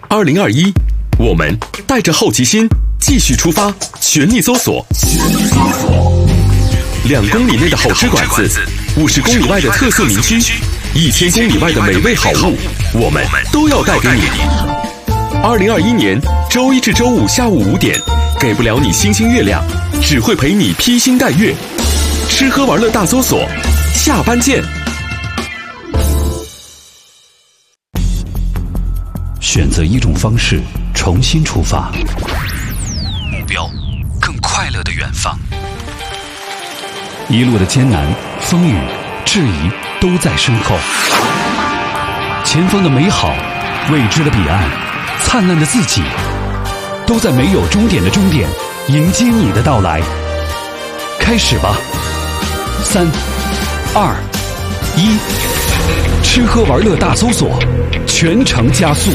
2021，我们带着好奇心继续出发，全力搜索。2公里内的好吃馆子，50公里外的特色名区，1000公里外的美味好物，我们都要带给你。2021年周一至周五下午5点，给不了你星星月亮，只会陪你披星戴月。吃喝玩乐大搜索，下班见。 选择一种方式，重新出发，目标更快乐的远方。一路的艰难、风雨、质疑都在身后，前方的美好、未知的彼岸、灿烂的自己，都在没有终点的终点迎接你的到来。开始吧，3、2、1，吃喝玩乐大搜索，全程加速。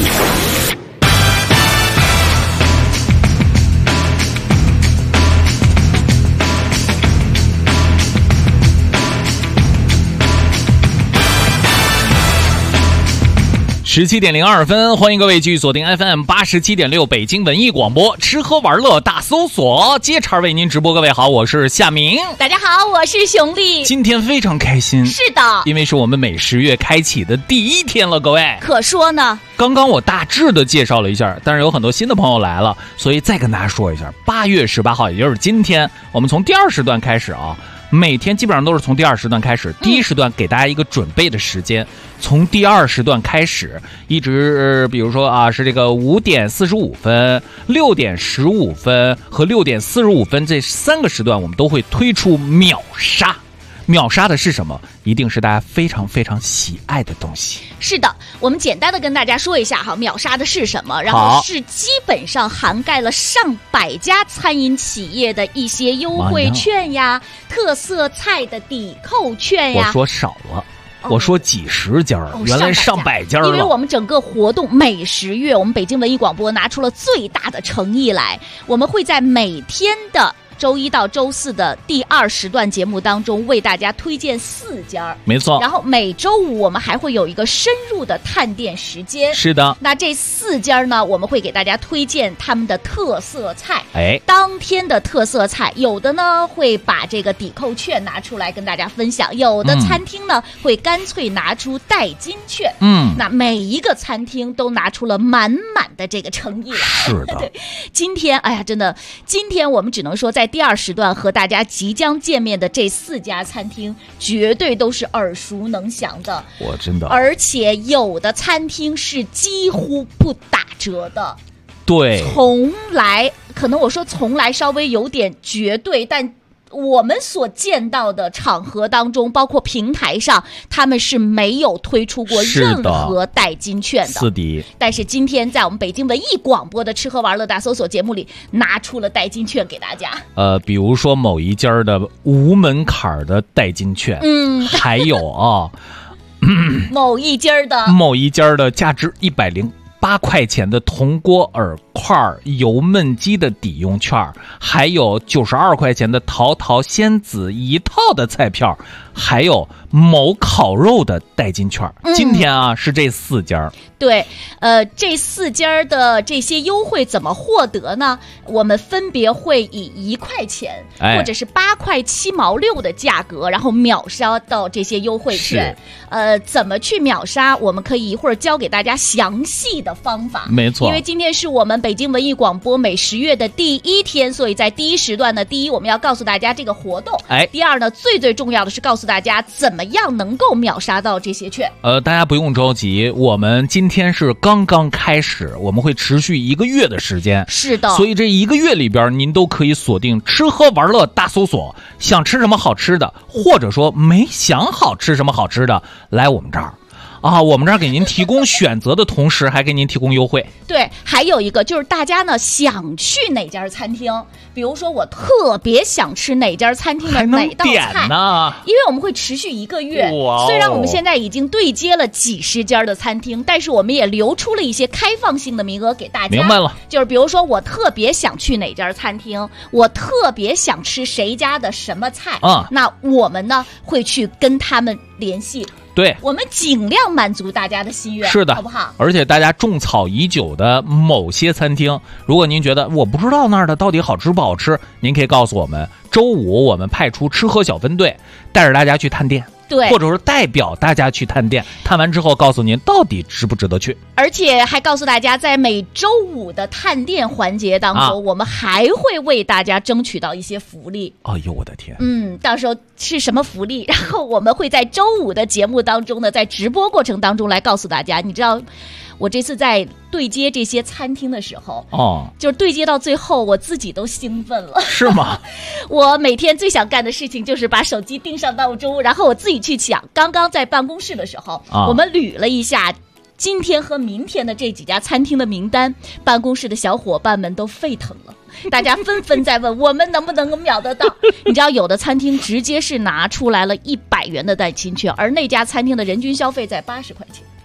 17:02，欢迎各位继续锁定 FM87.6 北京文艺广播，吃喝玩乐大搜索，接茬为您直播。各位好，我是夏明。 大家好，我是熊丽。 今天非常开心， 是的， 因为是我们每10月开启的第1天了，各位。 可说呢， 刚刚我大致的介绍了一下，但是有很多新的朋友来了，所以再跟大家说一下，8月18号，也就是今天，我们从第2时段开始啊。每天基本上都是从第2时段开始，第1时段给大家一个准备的时间，从第2时段开始，一直比如说啊，是这个5点45分、6点15分和6点45分这3个时段，我们都会推出秒杀。秒杀的是什么？一定是大家非常非常喜爱的东西。 是的，我们简单的跟大家说一下哈，秒杀的是什么，然后是基本上涵盖了上百家餐饮企业的一些优惠券呀、特色菜的抵扣券呀。 我说少了。我说几十家，原来上百家了。 因为我们整个活动每10月，我们北京文艺广播拿出了最大的诚意来，我们会在每天的周1到周4的第2时段节目当中为大家推荐4家， 没错。 然后每周5我们还会有一个深入的探店时间。 是的。 那这4家呢，我们会给大家推荐他们的特色菜。当天的特色菜，有的呢会把这个抵扣券拿出来跟大家分享，有的餐厅呢会干脆拿出代金券。那每一个餐厅都拿出了满满的这个诚意来。 是的。 对，今天哎呀，真的，今天我们只能说在第2时段和大家即将见面的这4家餐厅，绝对都是耳熟能详的。 我真的， 而且有的餐厅是几乎不打折的。 对， 从来，可能我说从来稍微有点绝对，但我们所见到的场合当中，包括平台上，他们是没有推出过任何代金券的。 是的。 但是今天在我们北京文艺广播的吃喝玩乐大搜索节目里，拿出了代金券给大家。 比如说某一家的无门槛的代金券，还有啊， 某一家的价值108块钱的铜锅饵块油焖鸡的抵用券，还有92块钱的桃桃仙子一套的菜票，还有某烤肉的代金券。今天啊是这4家。 对，这4家的这些优惠怎么获得呢？我们分别会以1块钱或者是8块7毛6的价格，然后秒杀到这些优惠券。怎么去秒杀？我们可以一会儿教给大家详细的方法。 没错， 因为今天是我们北京文艺广播每10月的第1天，所以在第1时段呢，第一我们要告诉大家这个活动，第二呢，最重要的是告诉大家怎么样能够秒杀到这些券。 大家不用着急，我们今天是刚刚开始，我们会持续1个月的时间。 是的， 所以这1个月里边，您都可以锁定吃喝玩乐大搜索，想吃什么好吃的，或者说没想好吃什么好吃的，来我们这儿。我们这儿给您提供选择的同时，还给您提供优惠。 对，还有一个就是大家呢想去哪家餐厅，比如说我特别想吃哪家餐厅的哪道菜呢？ 因为我们会持续1个月，虽然我们现在已经对接了几十家的餐厅，但是我们也留出了一些开放性的名额给大家。 明白了， 就是比如说我特别想去哪家餐厅，我特别想吃谁家的什么菜，那我们呢会去跟他们联系。 对， 我们尽量满足大家的心愿， 是的， 好不好？ 而且大家种草已久的某些餐厅，如果您觉得我不知道那儿的到底好吃不好吃，您可以告诉我们，周五我们派出吃喝小分队，带着大家去探店。 对， 或者说代表大家去探店，探完之后告诉您到底值不值得去， 而且还告诉大家，在每周五的探店环节当中，我们还会为大家争取到一些福利。 哎呦，我的天！ 到时候是什么福利？然后我们会在周五的节目当中呢，在直播过程当中来告诉大家。你知道，我这次在对接这些餐厅的时候，就是对接到最后，我自己都兴奋了。 是吗？ 我每天最想干的事情就是把手机定上闹钟，然后我自己去想。刚刚在办公室的时候，我们捋了一下今天和明天的这几家餐厅的名单，办公室的小伙伴们都沸腾了，大家纷纷在问我们能不能秒得到。你知道，有的餐厅直接是拿出来了100元的代金券，而那家餐厅的人均消费在80块钱。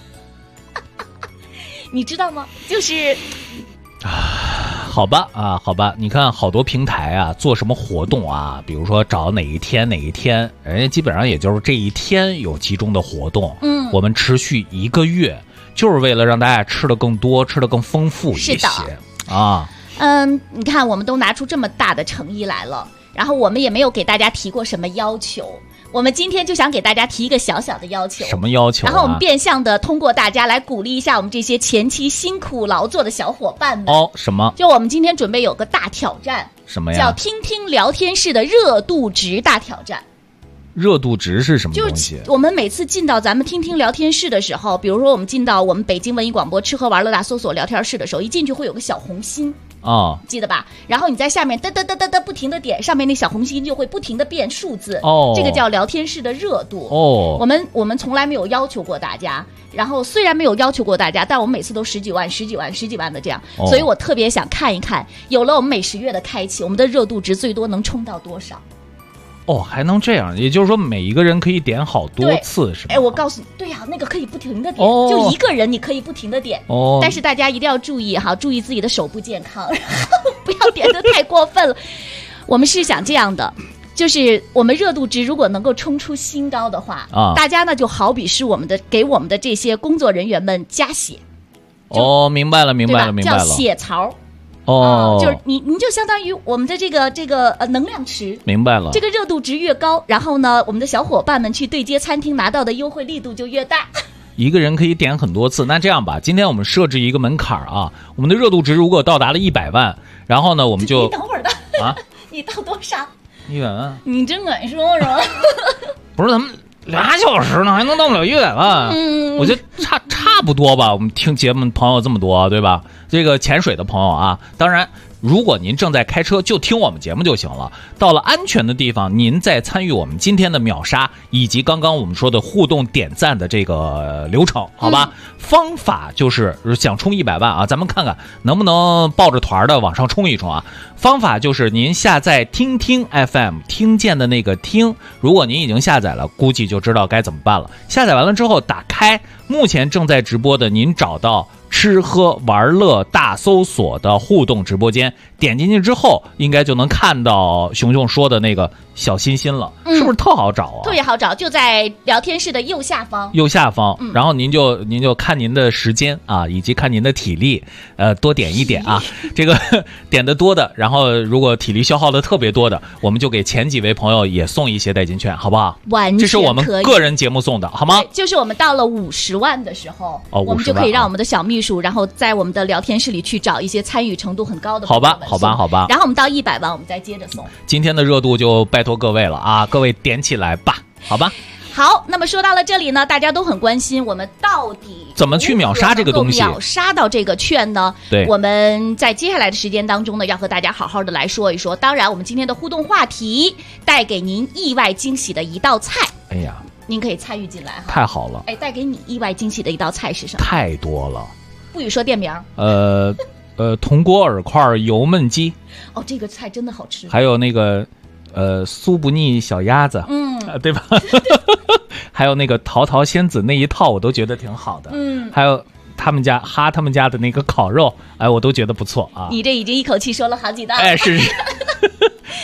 你知道吗？就是好吧，好吧，你看好多平台啊，做什么活动啊，比如说找哪一天，人家基本上也就是这一天有集中的活动，我们持续1个月，就是为了让大家吃的更多，吃的更丰富一些。是的啊， 你看我们都拿出这么大的诚意来了，然后我们也没有给大家提过什么要求。我们今天就想给大家提一个小小的要求。 什么要求？ 然后我们变相的通过大家来鼓励一下我们这些前期辛苦劳作的小伙伴们。 什么？ 就我们今天准备有个大挑战。 什么呀？ 叫听听聊天室的热度值大挑战。 热度值是什么东西？ 就是我们每次进到咱们听听聊天室的时候，比如说我们进到我们北京文艺广播吃喝玩乐大搜索聊天室的时候，一进去会有个小红心。记得吧？然后你在下面哒哒哒哒哒不停的点，上面那小红心就会不停的变数字。这个叫聊天室的热度。我们从来没有要求过大家，然后虽然没有要求过大家，但我们每次都十几万的这样。所以我特别想看一看，有了我们每10月的开启，我们的热度值最多能冲到多少？ 还能这样，也就是说每一个人可以点好多次，是吧？ 我告诉你，对呀，那个可以不停的点，就一个人你可以不停的点。但是大家一定要注意哈，注意自己的手部健康，不要点的太过分了。我们是想这样的，就是我们热度值如果能够冲出新高的话，大家呢就好比是给我们的这些工作人员们加血。 明白了， 叫血槽。就是您就相当于我们的这个能量池， 明白了。 这个热度值越高，然后呢，我们的小伙伴们去对接餐厅拿到的优惠力度就越大。 一个人可以点很多次，那这样吧，今天我们设置一个门槛啊，我们的热度值如果到达了100万，然后呢，我们就你等会儿的你到多少 ？100万？ 你真敢说是吧？ 不是，咱们2小时呢，还能到不了100万？我觉得差不多吧。我们听节目朋友这么多，对吧？这个潜水的朋友啊，当然，如果您正在开车，就听我们节目就行了。到了安全的地方，您再参与我们今天的秒杀，以及刚刚我们说的互动点赞的这个流程，好吧？方法就是想冲100万啊，咱们看看能不能抱着团的往上冲一冲啊。方法就是您下载听听 FM， 听见的那个听，如果您已经下载了，估计就知道该怎么办了。下载完了之后，打开目前正在直播的，您找到吃喝玩乐大搜索的互动直播间，点进去之后，应该就能看到熊熊说的那个小心心了，是不是特好找啊？ 特别好找，就在聊天室的右下方。 然后您就看您的时间啊，以及看您的体力，多点一点啊。这个点的多的，然后如果体力消耗的特别多的，我们就给前几位朋友也送一些代金券，好不好？ 完全可以， 这是我们个人节目送的，好吗？ 就是我们到了50万的时候，我们就可以让我们的小秘书，然后在我们的聊天室里去找一些参与程度很高的朋友们送。 好吧。 然后我们到100万，我们再接着送。 今天的热度就拜托各位了啊，各位点起来吧，好吧。 好，那么说到了这里呢，大家都很关心我们到底怎么去秒杀这个东西， 秒杀到这个券呢？ 对， 我们在接下来的时间当中呢，要和大家好好的来说一说。当然，我们今天的互动话题带给您意外惊喜的一道菜， 哎呀， 您可以参与进来哈。 太好了！ 带给你意外惊喜的一道菜是什么？ 太多了， 不许说店名。 铜锅饵块油焖鸡。 这个菜真的好吃。 还有那个酥不腻小鸭子，对吧？还有那个桃桃仙子那一套，我都觉得挺好的。还有他们家的那个烤肉，我都觉得不错啊。 你这已经一口气说了好几道。 是。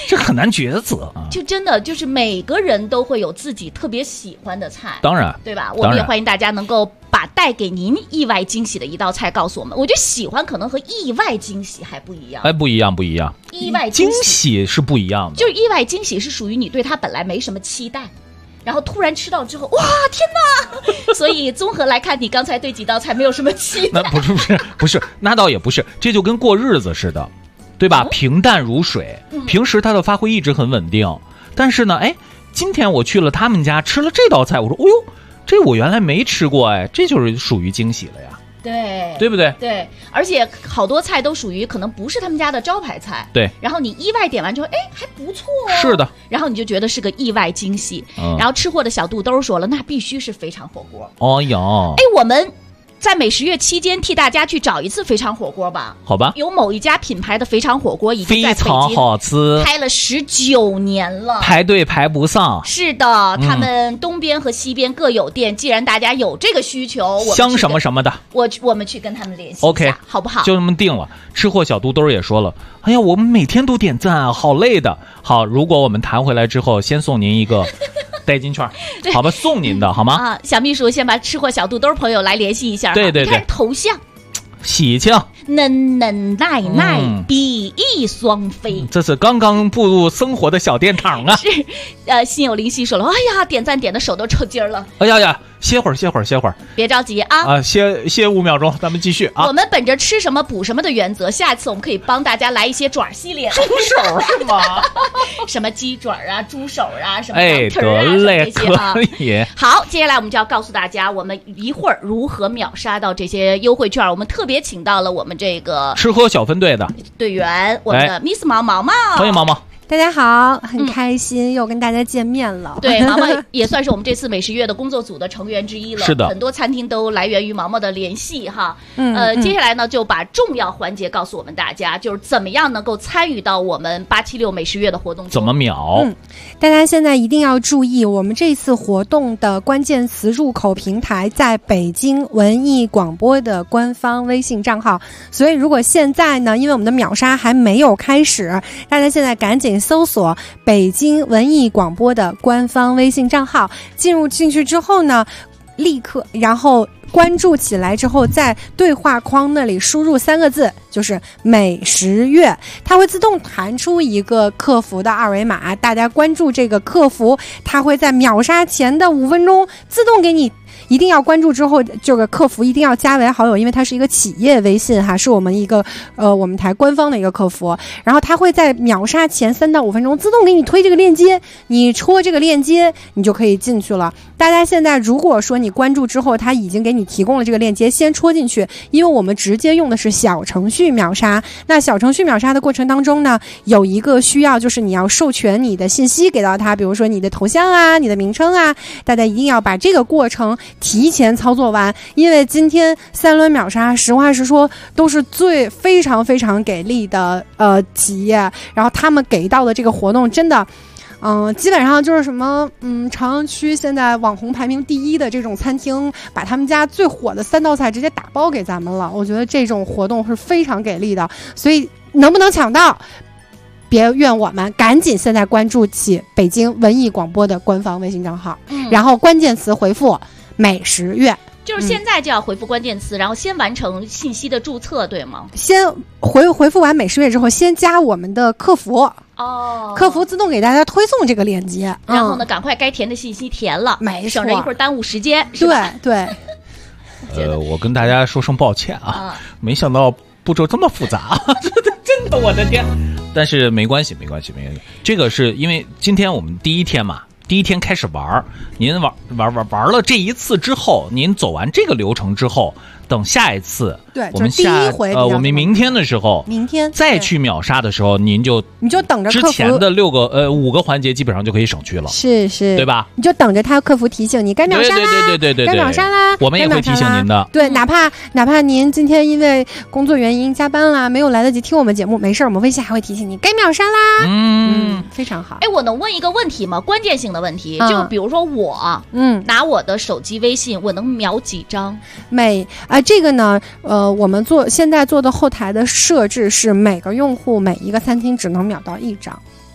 这很难抉择啊。 就真的就是每个人都会有自己特别喜欢的菜， 当然， 对吧？我们也欢迎大家能够把带给您意外惊喜的一道菜告诉我们。我觉得喜欢可能和意外惊喜还不一样。 哎，不一样，不一样。 意外惊喜是不一样的， 就是意外惊喜是属于你对它本来没什么期待。然后突然吃到之后，哇，天哪！所以综合来看，你刚才对几道菜没有什么期待。 那不是，那倒也不是，这就跟过日子似的，对吧？平淡如水，平时它的发挥一直很稳定，但是呢，哎，今天我去了他们家吃了这道菜，我说，哦呦，这我原来没吃过，哎，这就是属于惊喜了呀。对不对？ 对，而且好多菜都属于可能不是他们家的招牌菜， 对。 然后你意外点完之后，哎，还不错哦。 是的。 然后你就觉得是个意外惊喜。然后吃货的小肚兜说了，那必须是肥肠火锅。 哦哟。 哎，我们在美食月期间替大家去找一次肥肠火锅吧。 好吧。 有某一家品牌的肥肠火锅已经在北京非常好吃， 开了19年了， 排队排不上。 是的，他们东边和西边各有店。既然大家有这个需求， 香什么什么的， 我们去跟他们联系一下 OK， 好不好？ 就这么定了。吃货小肚兜也说了，哎呀，我们每天都点赞啊，好累的。好，如果我们谈回来之后，先送您一个代金券，好吧，送您的好吗？ 啊，小秘书先把吃货小肚兜朋友来联系一下。 对， 你看头像， 喜庆， 嫩嫩奶奶，比翼双飞， 这是刚刚步入生活的小殿堂啊。 是，心有灵犀说了，哎呀，点赞点的手都抽筋了。 哎呀，歇会儿， 别着急啊！ 歇5秒钟，咱们继续啊。 我们本着吃什么补什么的原则，下次我们可以帮大家来一些爪系列。 猪手是吗？ 什么鸡爪啊、猪手啊、什么羊腿啊， 得嘞， 这些啊。 可以。 好，接下来我们就要告诉大家，我们一会儿如何秒杀到这些优惠券。我们特别请到了我们这个吃喝小分队的队员，我们的 Miss 毛毛， 欢迎毛毛。 大家好，很开心又跟大家见面了。 对，毛毛也算是我们这次美食月的工作组的成员之一了。 是的， 很多餐厅都来源于毛毛的联系哈。接下来呢，就把重要环节告诉我们大家，就是怎么样能够参与到我们876美食月的活动中。 怎么秒？ 大家现在一定要注意，我们这次活动的关键词入口平台在北京文艺广播的官方微信账号。所以如果现在呢，因为我们的秒杀还没有开始，大家现在赶紧搜索北京文艺广播的官方微信账号，进去之后呢，立刻然后关注起来之后，在对话框那里输入3个字，就是美食月，它会自动弹出一个客服的二维码，大家关注这个客服，它会在秒杀前的5分钟自动给你。一定要关注之后，这个客服一定要加为好友，因为它是一个企业微信哈，是我们一个我们台官方的一个客服，然后它会在秒杀前3到5分钟自动给你推这个链接，你戳这个链接你就可以进去了。大家现在如果说你关注之后，它已经给你提供了这个链接，先戳进去，因为我们直接用的是小程序秒杀。那小程序秒杀的过程当中呢，有一个需要就是你要授权你的信息给到它，比如说你的头像啊、你的名称啊，大家一定要把这个过程提前操作完，因为今天3轮秒杀实话实说都是非常非常给力的企业，然后他们给到的这个活动真的基本上就是什么朝阳区现在网红排名第1的这种餐厅，把他们家最火的3道菜直接打包给咱们了，我觉得这种活动是非常给力的，所以能不能抢到别怨我们，赶紧现在关注起北京文艺广播的官方微信账号，然后关键词回复美食月， 就是现在就要回复关键词，然后先完成信息的注册，对吗？ 先回复完美食月之后，先加我们的客服客服自动给大家推送这个链接， 然后呢，赶快该填的信息填了， 没错， 省着一会儿耽误时间，是吧？ 对。 我跟大家说声抱歉啊，没想到步骤这么复杂，真的，我的天！但是没关系，这个是因为今天我们第一天开始玩，您玩了这一次之后，您走完这个流程之后，等下一次， 对， 我们我们明天的时候，再去秒杀的时候，你就等着之前的5个环节基本上就可以省去了， 是， 对吧？ 你就等着他客服提醒你该秒杀啦， 对， 该秒杀啦， 我们也会提醒您的。 对，哪怕您今天因为工作原因加班啦，没有来得及听我们节目，没事，我们微信还会提醒你该秒杀啦。非常好。 哎，我能问一个问题吗？关键性的问题，就比如说我，拿我的手机微信，我能秒几张？ 这个呢，我们现在做的后台的设置是每个用户每一个餐厅只能秒到1张。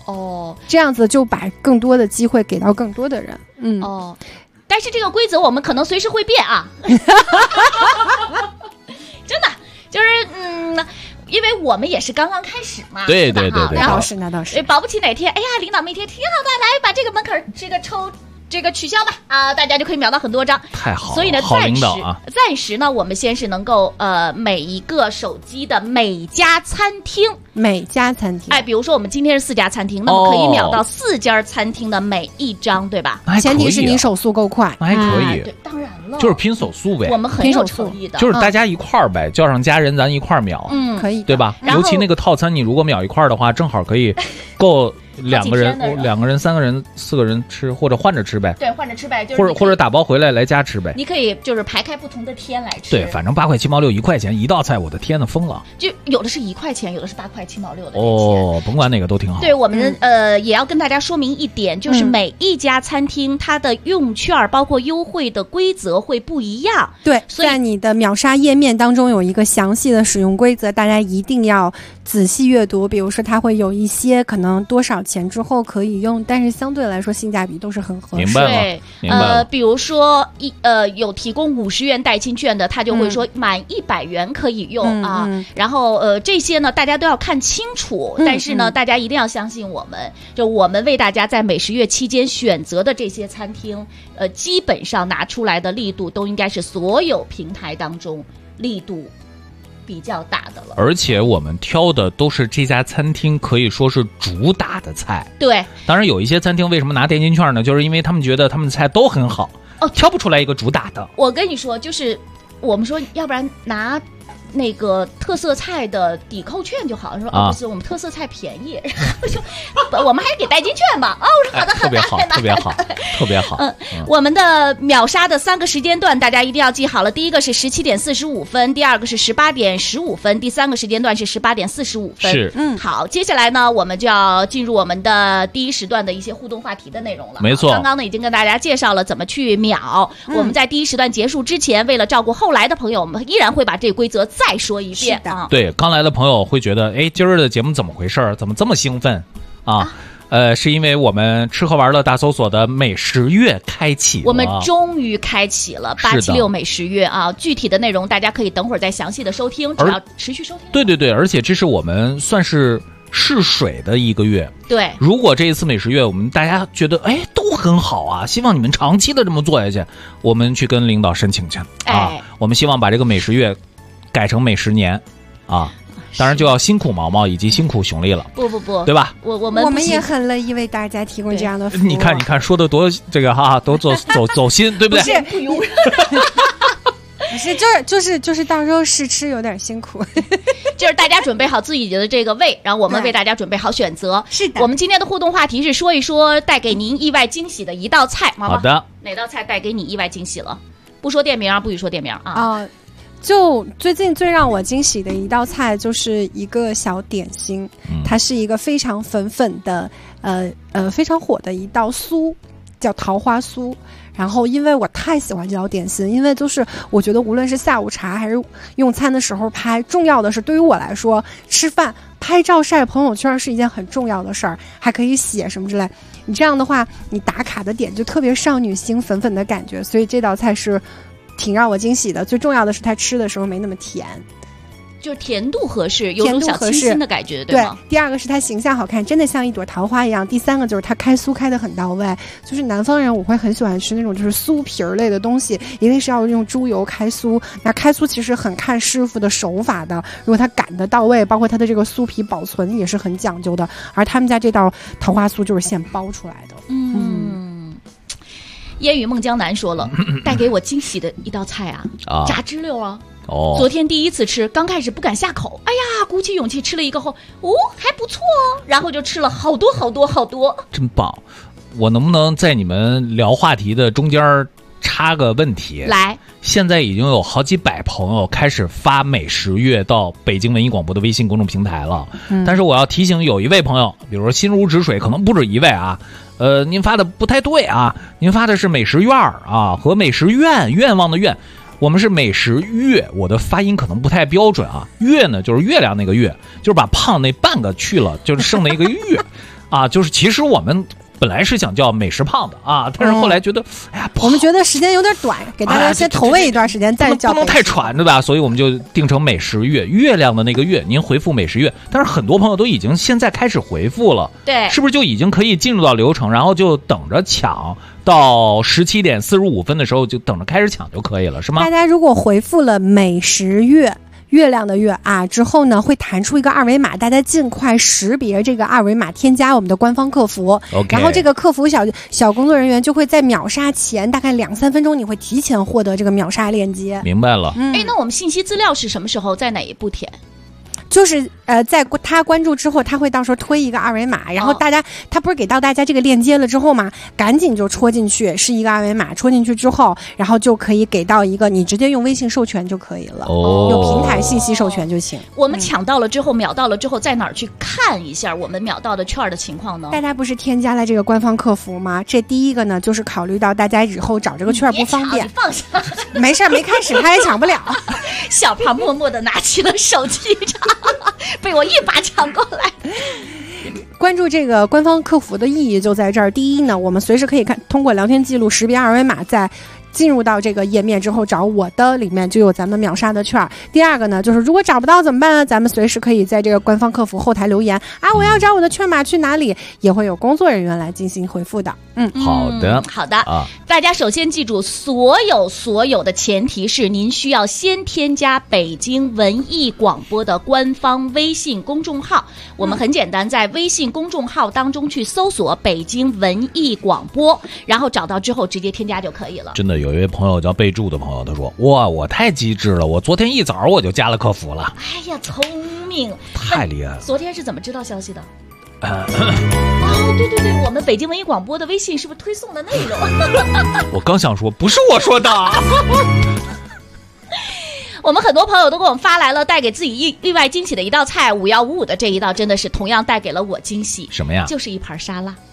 哦， 这样子就把更多的机会给到更多的人。 哦，但是这个规则我们可能随时会变啊，真的就是因为我们也是刚刚开始嘛， 对， 那倒是， 保不齐哪天，哎呀，领导那天挺好的，来把这个门槛这个抽。这个取消吧啊，大家就可以秒到很多张， 太好了。 所以呢， 好领导啊， 暂时呢，我们先是能够每一个手机的每家餐厅，哎，比如说我们今天是4家餐厅，那么可以秒到4家餐厅的每一张，对吧？ 前提是你手速够快， 那还可以。 对，当然了， 就是拼手速呗， 我们很有诚意的， 就是大家一块儿呗，叫上家人咱一块儿秒， 可以， 对吧？尤其那个套餐，你如果秒一块儿的话，正好可以够。2个人、3个人、4个人吃，或者换着吃呗。 对，换着吃呗，就是或者打包回来家吃呗。 你可以就是排开不同的天来吃。 对，反正8块7毛61块钱一道菜，我的天呐，疯了！ 就有的是1块钱，有的是8块7毛6的。 哦，甭管哪个都挺好。 对，我们也要跟大家说明一点，就是每一家餐厅它的用券包括优惠的规则会不一样。 对，在你的秒杀页面当中有一个详细的使用规则，大家一定要仔细阅读。比如说，它会有一些可能多少钱之后可以用，但是相对来说性价比都是很合适。 明白了。 比如说有提供50元代金券的，他就会说满100元可以用啊。然后这些呢，大家都要看清楚。但是呢，大家一定要相信我们，就我们为大家在美食月期间选择的这些餐厅，基本上拿出来的力度都应该是所有平台当中力度比较大的了， 而且我们挑的都是这家餐厅可以说是主打的菜。 对， 当然有一些餐厅为什么拿代金券呢？就是因为他们觉得他们的菜都很好，挑不出来一个主打的。 我跟你说，就是我们说，要不然拿那个特色菜的抵扣券就好。说不是，我们特色菜便宜，然后就我们还是给代金券吧。我说好的， 特别好，特别好，特别好。 我们的秒杀的3个时间段，大家一定要记好了。第一个是17点45分，第二个是18点15分，第3个时间段是18点45分。 是， 好，接下来呢，我们就要进入我们的第一时段的一些互动话题的内容了。 没错， 刚刚呢已经跟大家介绍了怎么去秒。我们在第一时段结束之前，为了照顾后来的朋友，我们依然会把这个规则再说一遍啊。 对，刚来的朋友会觉得，今儿的节目怎么回事？怎么这么兴奋啊？是因为我们吃喝玩乐大搜索的美食月开启了， 我们终于开启了876美食月啊！具体的内容大家可以等会儿再详细的收听，只要持续收听。对， 而且这是我们算是试水的一个月。 对， 如果这一次美食月我们大家觉得都很好啊，希望你们长期的这么做下去，我们去跟领导申请去啊。我们希望把这个美食月改成美食年啊。当然就要辛苦毛毛以及辛苦熊丽了。 不， 对吧？ 我们也很乐意为大家提供这样的服务。 你看说的多这个都走心，对不对？ 不用。 不是，就是到时候试吃有点辛苦， 就是大家准备好自己的这个胃，然后我们为大家准备好选择。 是的， 我们今天的互动话题是说一说带给您意外惊喜的一道菜。 好的， 哪道菜带给你意外惊喜了？不说店名，不许说店名啊。 就最近最让我惊喜的一道菜，就是一个小点心，它是一个非常粉的，非常火的一道酥，叫桃花酥。然后因为我太喜欢这道点心，因为就是我觉得无论是下午茶还是用餐的时候拍，重要的是对于我来说，吃饭拍照晒朋友圈是一件很重要的事儿，还可以写什么之类。你这样的话，你打卡的点就特别少女心粉的感觉，所以这道菜是挺让我惊喜的。最重要的是它吃的时候没那么甜， 就是甜度合适，有种小清新的感觉，对吗？ 对。第二个是它形象好看，真的像一朵桃花一样。第三个就是它开酥开得很到位，就是南方人我会很喜欢吃那种就是酥皮儿类的东西，一定是要用猪油开酥。那开酥其实很看师傅的手法的，如果他赶得到位，包括它的这个酥皮保存也是很讲究的。而他们家这道桃花酥就是现包出来的。 烟雨孟江南说了，带给我惊喜的一道菜炸知溜啊。昨天第一次吃，刚开始不敢下口，哎呀，鼓起勇气吃了一个后，还不错哦，然后就吃了好多， 真棒！我能不能在你们聊话题的中间插个问题？ 来， 现在已经有好几百朋友开始发美食月到北京文艺广播的微信公众平台了，但是我要提醒有一位朋友，比如说心如止水，可能不止一位啊。您发的不太对啊，您发的是美食院啊和美食院，愿望的愿，我们是美食月，我的发音可能不太标准啊。月呢就是月亮那个月，就是把胖那半个去了，就是剩那个月啊，就是其实我们本来是想叫美食胖的啊，但是后来觉得，哎呀， 我们觉得时间有点短，给大家先投喂一段时间，再叫不能太喘，对吧？所以我们就定成美食月，月亮的那个月，您回复美食月。但是很多朋友都已经现在开始回复了， 对， 是不是就已经可以进入到流程，然后就等着抢，到17点45分的时候就等着开始抢就可以了，是吗？ 大家如果回复了美食月。月亮的月啊，之后呢会弹出一个二维码，大家尽快识别这个二维码，添加我们的官方客服。然后这个客服小工作人员就会在秒杀前大概2-3分钟，你会提前获得这个秒杀链接。 明白了。 那我们信息资料是什么时候在哪一步填？ 就是在他关注之后，他会到时候推一个二维码，然后他不是给到大家这个链接了之后嘛，赶紧就戳进去，是一个二维码，戳进去之后，然后就可以给到一个，你直接用微信授权就可以了，有平台信息授权就行。 我们抢到了之后，秒到了之后，在哪儿去看一下我们秒到的券的情况呢？ 大家不是添加了这个官方客服吗？这第一个呢，就是考虑到大家以后找这个券不方便。 你放下， 没事，没开始他也抢不了。 小胖默默地拿起了手机，被我一把抢过来。 关注这个官方客服的意义就在这儿。第一呢，我们随时可以通过聊天记录识别二维码，在进入到这个页面之后找我的里面就有咱们秒杀的券。第二个呢，就是如果找不到怎么办呢？咱们随时可以在这个官方客服后台留言啊，我要找我的券码去哪里，也会有工作人员来进行回复的。 好的， 好的啊。大家首先记住，所有的前提是您需要先添加北京文艺广播的官方微信公众号。我们很简单，在微信公众号当中去搜索北京文艺广播，然后找到之后直接添加就可以了。 真的有一位朋友叫备注的朋友，他说哇，我太机智了，我昨天一早我就加了客服了。 哎呀，聪明， 太厉害了。 昨天是怎么知道消息的？对，我们北京文艺广播的微信是不是推送的内容？ 我刚想说，不是我说的。 我们很多朋友都给我们发来了带给自己意外惊喜的一道菜，5155的这一道真的是同样带给了我惊喜。 什么呀？ 就是一盘沙拉，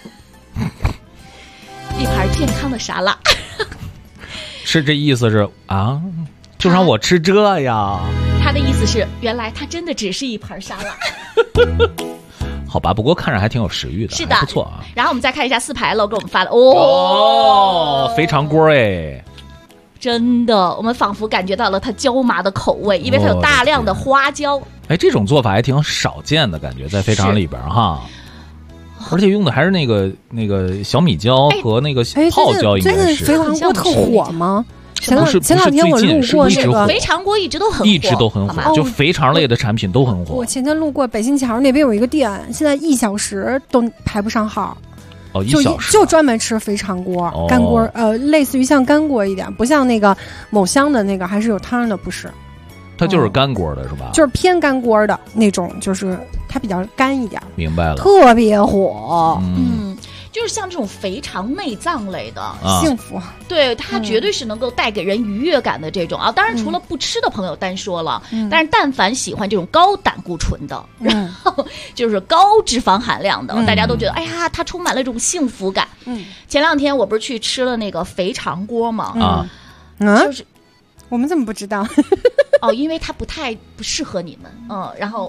一盘健康的沙拉。 是这意思是啊？就让我吃这呀？ 他的意思是，原来他真的只是一盘沙拉。 好吧，不过看着还挺有食欲的， 是的， 不错啊。 然后我们再看一下4排楼给我们发的肥肠锅哎， 真的，我们仿佛感觉到了它椒麻的口味，因为它有大量的花椒。 哎，这种做法还挺少见的感觉，在肥肠里边哈。而且用的还是那个小米椒和那个泡椒，应该是。 最近肥肠锅特火吗？前两天我路过那个肥肠锅一直都很火， 就肥肠类的产品都很火。 我前天路过北新桥那边有一个店，现在1小时都排不上号。 1小时就专门吃肥肠锅、干锅，类似于像干锅一点，不像那个某香的那个还是有汤的，不是？ 它就是干锅的是吧？ 就是偏干锅的那种，就是它比较干一点。 明白了， 特别火。 就是像这种肥肠内脏类的， 幸福，对， 它绝对是能够带给人愉悦感的这种啊。当然，除了不吃的朋友单说了，但是但凡喜欢这种高胆固醇的，然后就是高脂肪含量的，大家都觉得哎呀，它充满了这种幸福感。前两天我不是去吃了那个肥肠锅吗？就是我们怎么不知道？ 因为它不适合你们。然后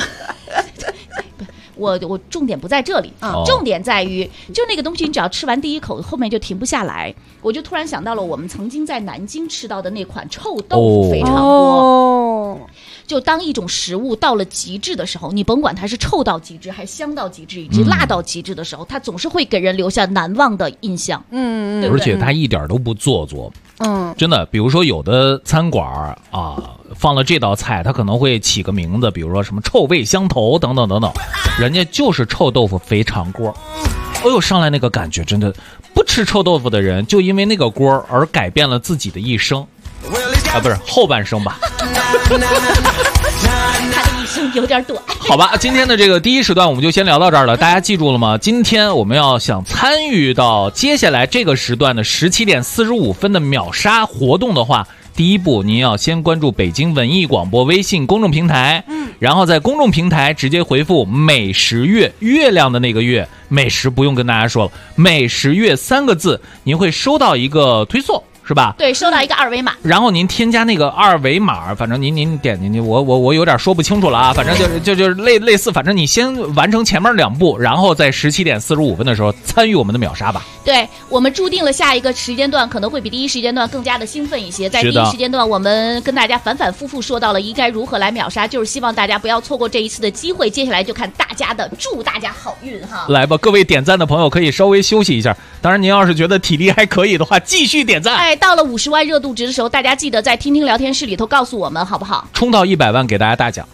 我重点不在这里，重点在于就那个东西，你只要吃完第一口，后面就停不下来。我就突然想到了我们曾经在南京吃到的那款臭豆腐肥肠锅。就当一种食物到了极致的时候，你甭管它是臭到极致，还是香到极致，以及辣到极致的时候，它总是会给人留下难忘的印象。对不对？ 而且它一点都不做作。真的，比如说有的餐馆啊，放了这道菜，它可能会起个名字，比如说什么臭味相投等等等等，人家就是臭豆腐肥肠锅。上来那个感觉真的，不吃臭豆腐的人就因为那个锅而改变了自己的一生。不是后半生吧？ 他的一生有点短。 好吧，今天的这个第一时段我们就先聊到这儿了。大家记住了吗？今天我们要想参与到接下来这个时段的17点45分的秒杀活动的话，第一步您要先关注北京文艺广播微信公众平台，然后在公众平台直接回复美食月，月亮的那个月，美食不用跟大家说了，美食月3个字，您会收到一个推送。 是吧？ 对，收到一个二维码， 然后您添加那个二维码，反正您点进去，我有点说不清楚了啊，反正就是类似，反正你先完成前面2步，然后在17点45分的时候参与我们的秒杀吧。 对，我们注定了下一个时间段可能会比第一时间段更加的兴奋一些。在第一时间段，我们跟大家反反复复说到了应该如何来秒杀，就是希望大家不要错过这一次的机会。接下来就看大家的，祝大家好运哈！ 来吧，各位点赞的朋友可以稍微休息一下，当然您要是觉得体力还可以的话，继续点赞。 哎，到了50万热度值的时候，大家记得在听听聊天室里头告诉我们好不好？ 冲到100万给大家大奖，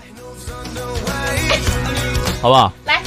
好不好？ 来，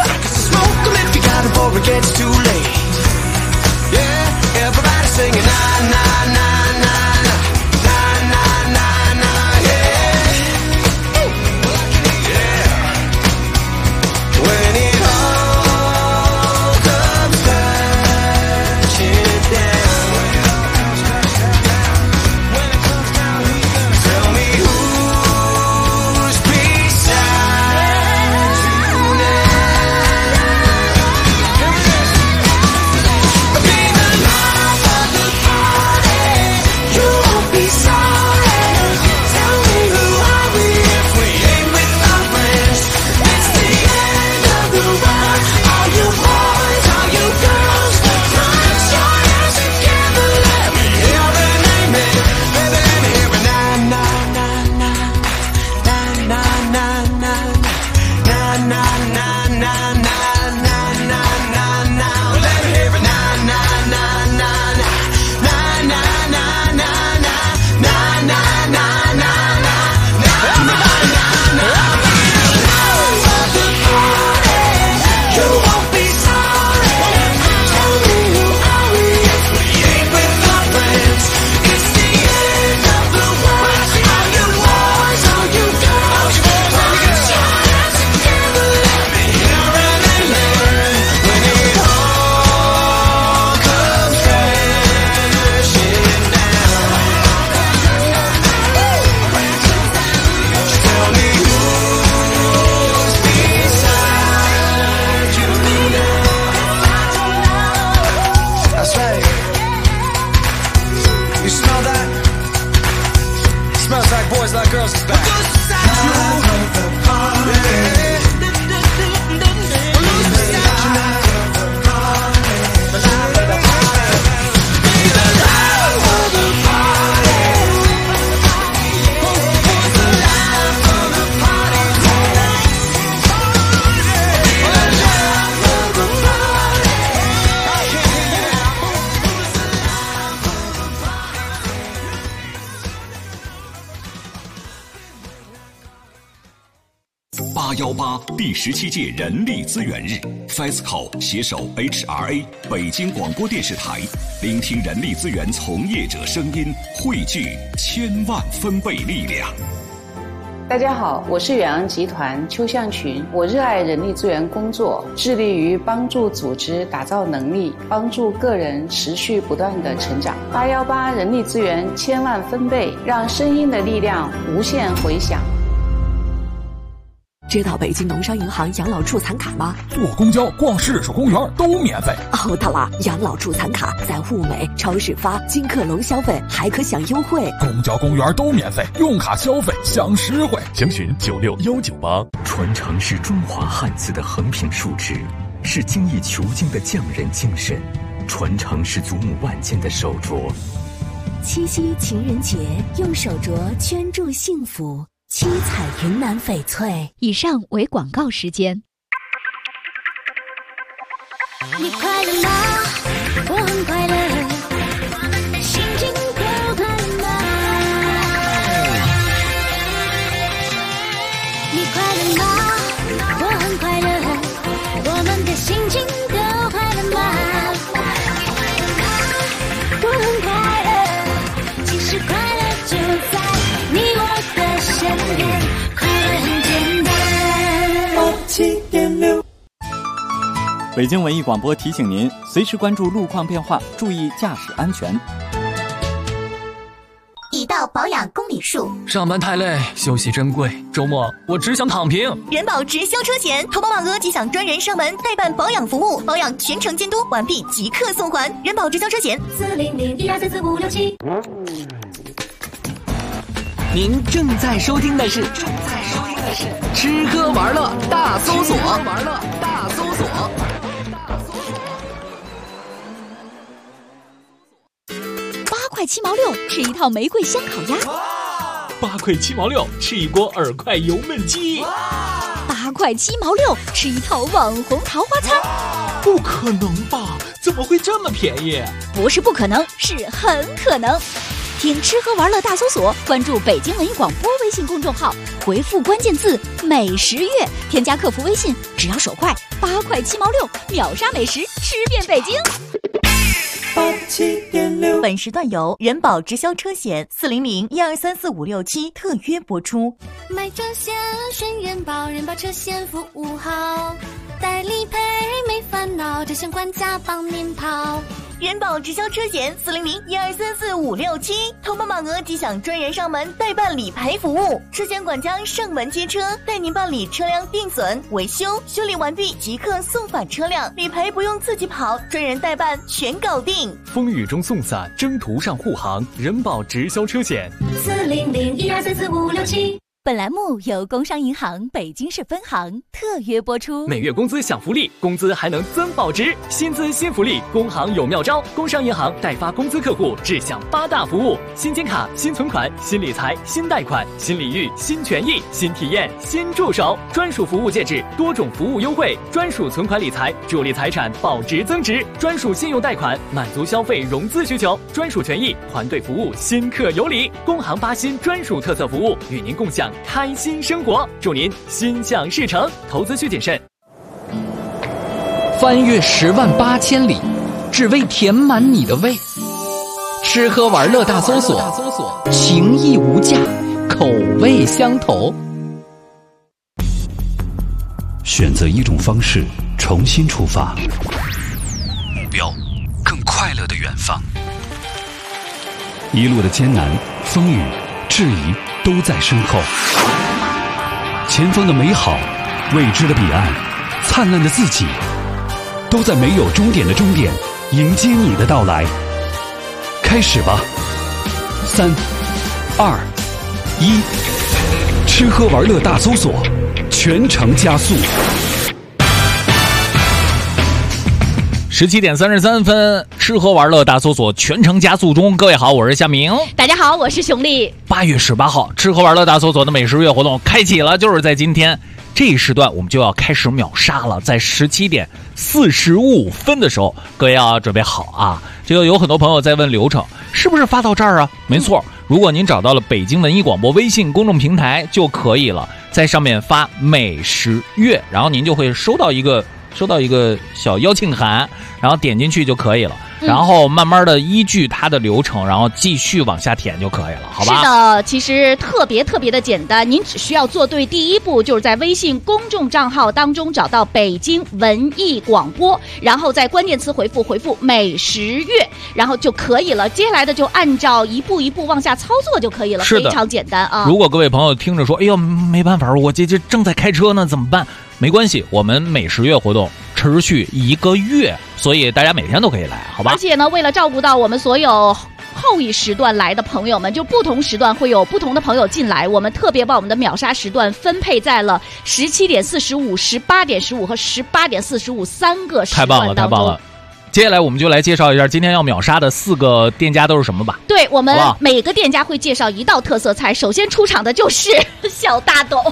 818第17届人力资源日 ，FESCO 携手 HRA 北京广播电视台，聆听人力资源从业者声音，汇聚1000万分贝力量。 大家好，我是远洋集团邱向群，我热爱人力资源工作，致力于帮助组织打造能力，帮助个人持续不断的成长。818人力资源1000万分贝，让声音的力量无限回响。 知道北京农商银行养老助残卡吗？ 坐公交、逛市属公园都免费。 哦，对了，养老助残卡在物美、超市发、金客隆消费还可享优惠。 公交、公园都免费，用卡消费享实惠。 详询96198。传承是中华汉字的横平竖直，是精益求精的匠人精神，传承是祖母万千的手镯。 七夕情人节，用手镯圈住幸福。七彩云南翡翠。 以上为广告时间。 你快乐吗？我很快乐，心情都快乐吗？你快乐吗？我很快乐，我们的心情都快乐吗？我很快乐，其实快乐就在你我的身边，快乐很简单。 87.6北京文艺广播提醒您，随时关注路况变化，注意驾驶安全。 已到保养公里米数。 上班太累，休息珍贵，周末我只想躺平。 人保直销车险，投保满额即享专人上门代办保养服务，保养全程监督，完毕即刻送还。人保直销车险，40012344567。 您正在收听的是吃喝玩乐大搜索。 8块7毛6吃一套玫瑰香烤鸭 ，8块7毛6吃一锅耳快油焖鸡 ，8块7毛6吃一套网红桃花餐。 不可能吧？怎么会这么便宜？ 不是不可能，是很可能。听吃喝玩乐大搜索，关注北京文艺广播微信公众号，回复关键字美食月，添加客服微信，只要手快，8块7毛6秒杀美食，吃遍北京。 本时段由人保直销车险40012345567特约播出。 买车险选人保，人保车险服务好，代理赔没烦恼，这险管家帮您跑。 人保直销车险40012345567，投保满额即享专人上门代办理赔服务，车险管家上门接车，带您办理车辆定损、维修，修理完毕即刻送返车辆，理赔不用自己跑，专人代办全搞定。 风雨中送伞，征途上护航，人保直销车险 40012345567。 本栏目由工商银行北京市分行特约播出。 每月工资享福利，工资还能增保值，薪资新福利，工行有妙招。工商银行代发工资客户只享8大服务：新金卡、新存款、新理财、新贷款、新礼遇、新权益、新体验、新助手，专属服务介质，多种服务优惠，专属存款理财，助力财产保值增值，专属信用贷款，满足消费融资需求，专属权益，团队服务，新客有礼。工行8新专属特色服务，与您共享开心生活，祝您心想事成，投资需谨慎。 翻越10万8千里，只为填满你的胃。吃喝玩乐大搜索，情义无价，口味相投。 选择一种方式，重新出发，目标更快乐的远方。一路的艰难、风雨、质疑都在身后，前方的美好，未知的彼岸，灿烂的自己，都在没有终点的终点迎接你的到来。开始吧，3、2、1，吃喝玩乐大搜索，全程加速。 17点33分，吃喝玩乐大搜索全程加速中。各位好，我是夏明。 大家好，我是熊丽。 8月18号，吃喝玩乐大搜索的美食月活动开启了，就是在今天这一时段，我们就要开始秒杀了。在17点45分的时候，各位要准备好啊！这个有很多朋友在问流程，是不是发到这儿啊？没错，如果您找到了北京文艺广播微信公众平台就可以了，在上面发美食月，然后您就会收到一个小邀请函，然后点进去就可以了。然后慢慢的依据它的流程，然后继续往下填就可以了，好吧？ 是的，其实特别的简单，您只需要做对第一步，就是在微信公众账号当中找到北京文艺广播，然后在关键词回复美食月，然后就可以了。接下来的就按照一步一步往下操作就可以了，非常简单啊。 如果各位朋友听着说，哎呦没办法，我这正在开车呢，怎么办？没关系，我们美食月活动持续1个月，所以大家每天都可以来，好吧？ 而且呢，为了照顾到我们所有后一时段来的朋友们，就不同时段会有不同的朋友进来，我们特别把我们的秒杀时段分配在了17点45、18点15和18点45 3个时段当中。太棒了！ 接下来我们就来介绍一下今天要秒杀的4个店家都是什么吧。 对，我们每个店家会介绍1道特色菜，首先出场的就是小大董。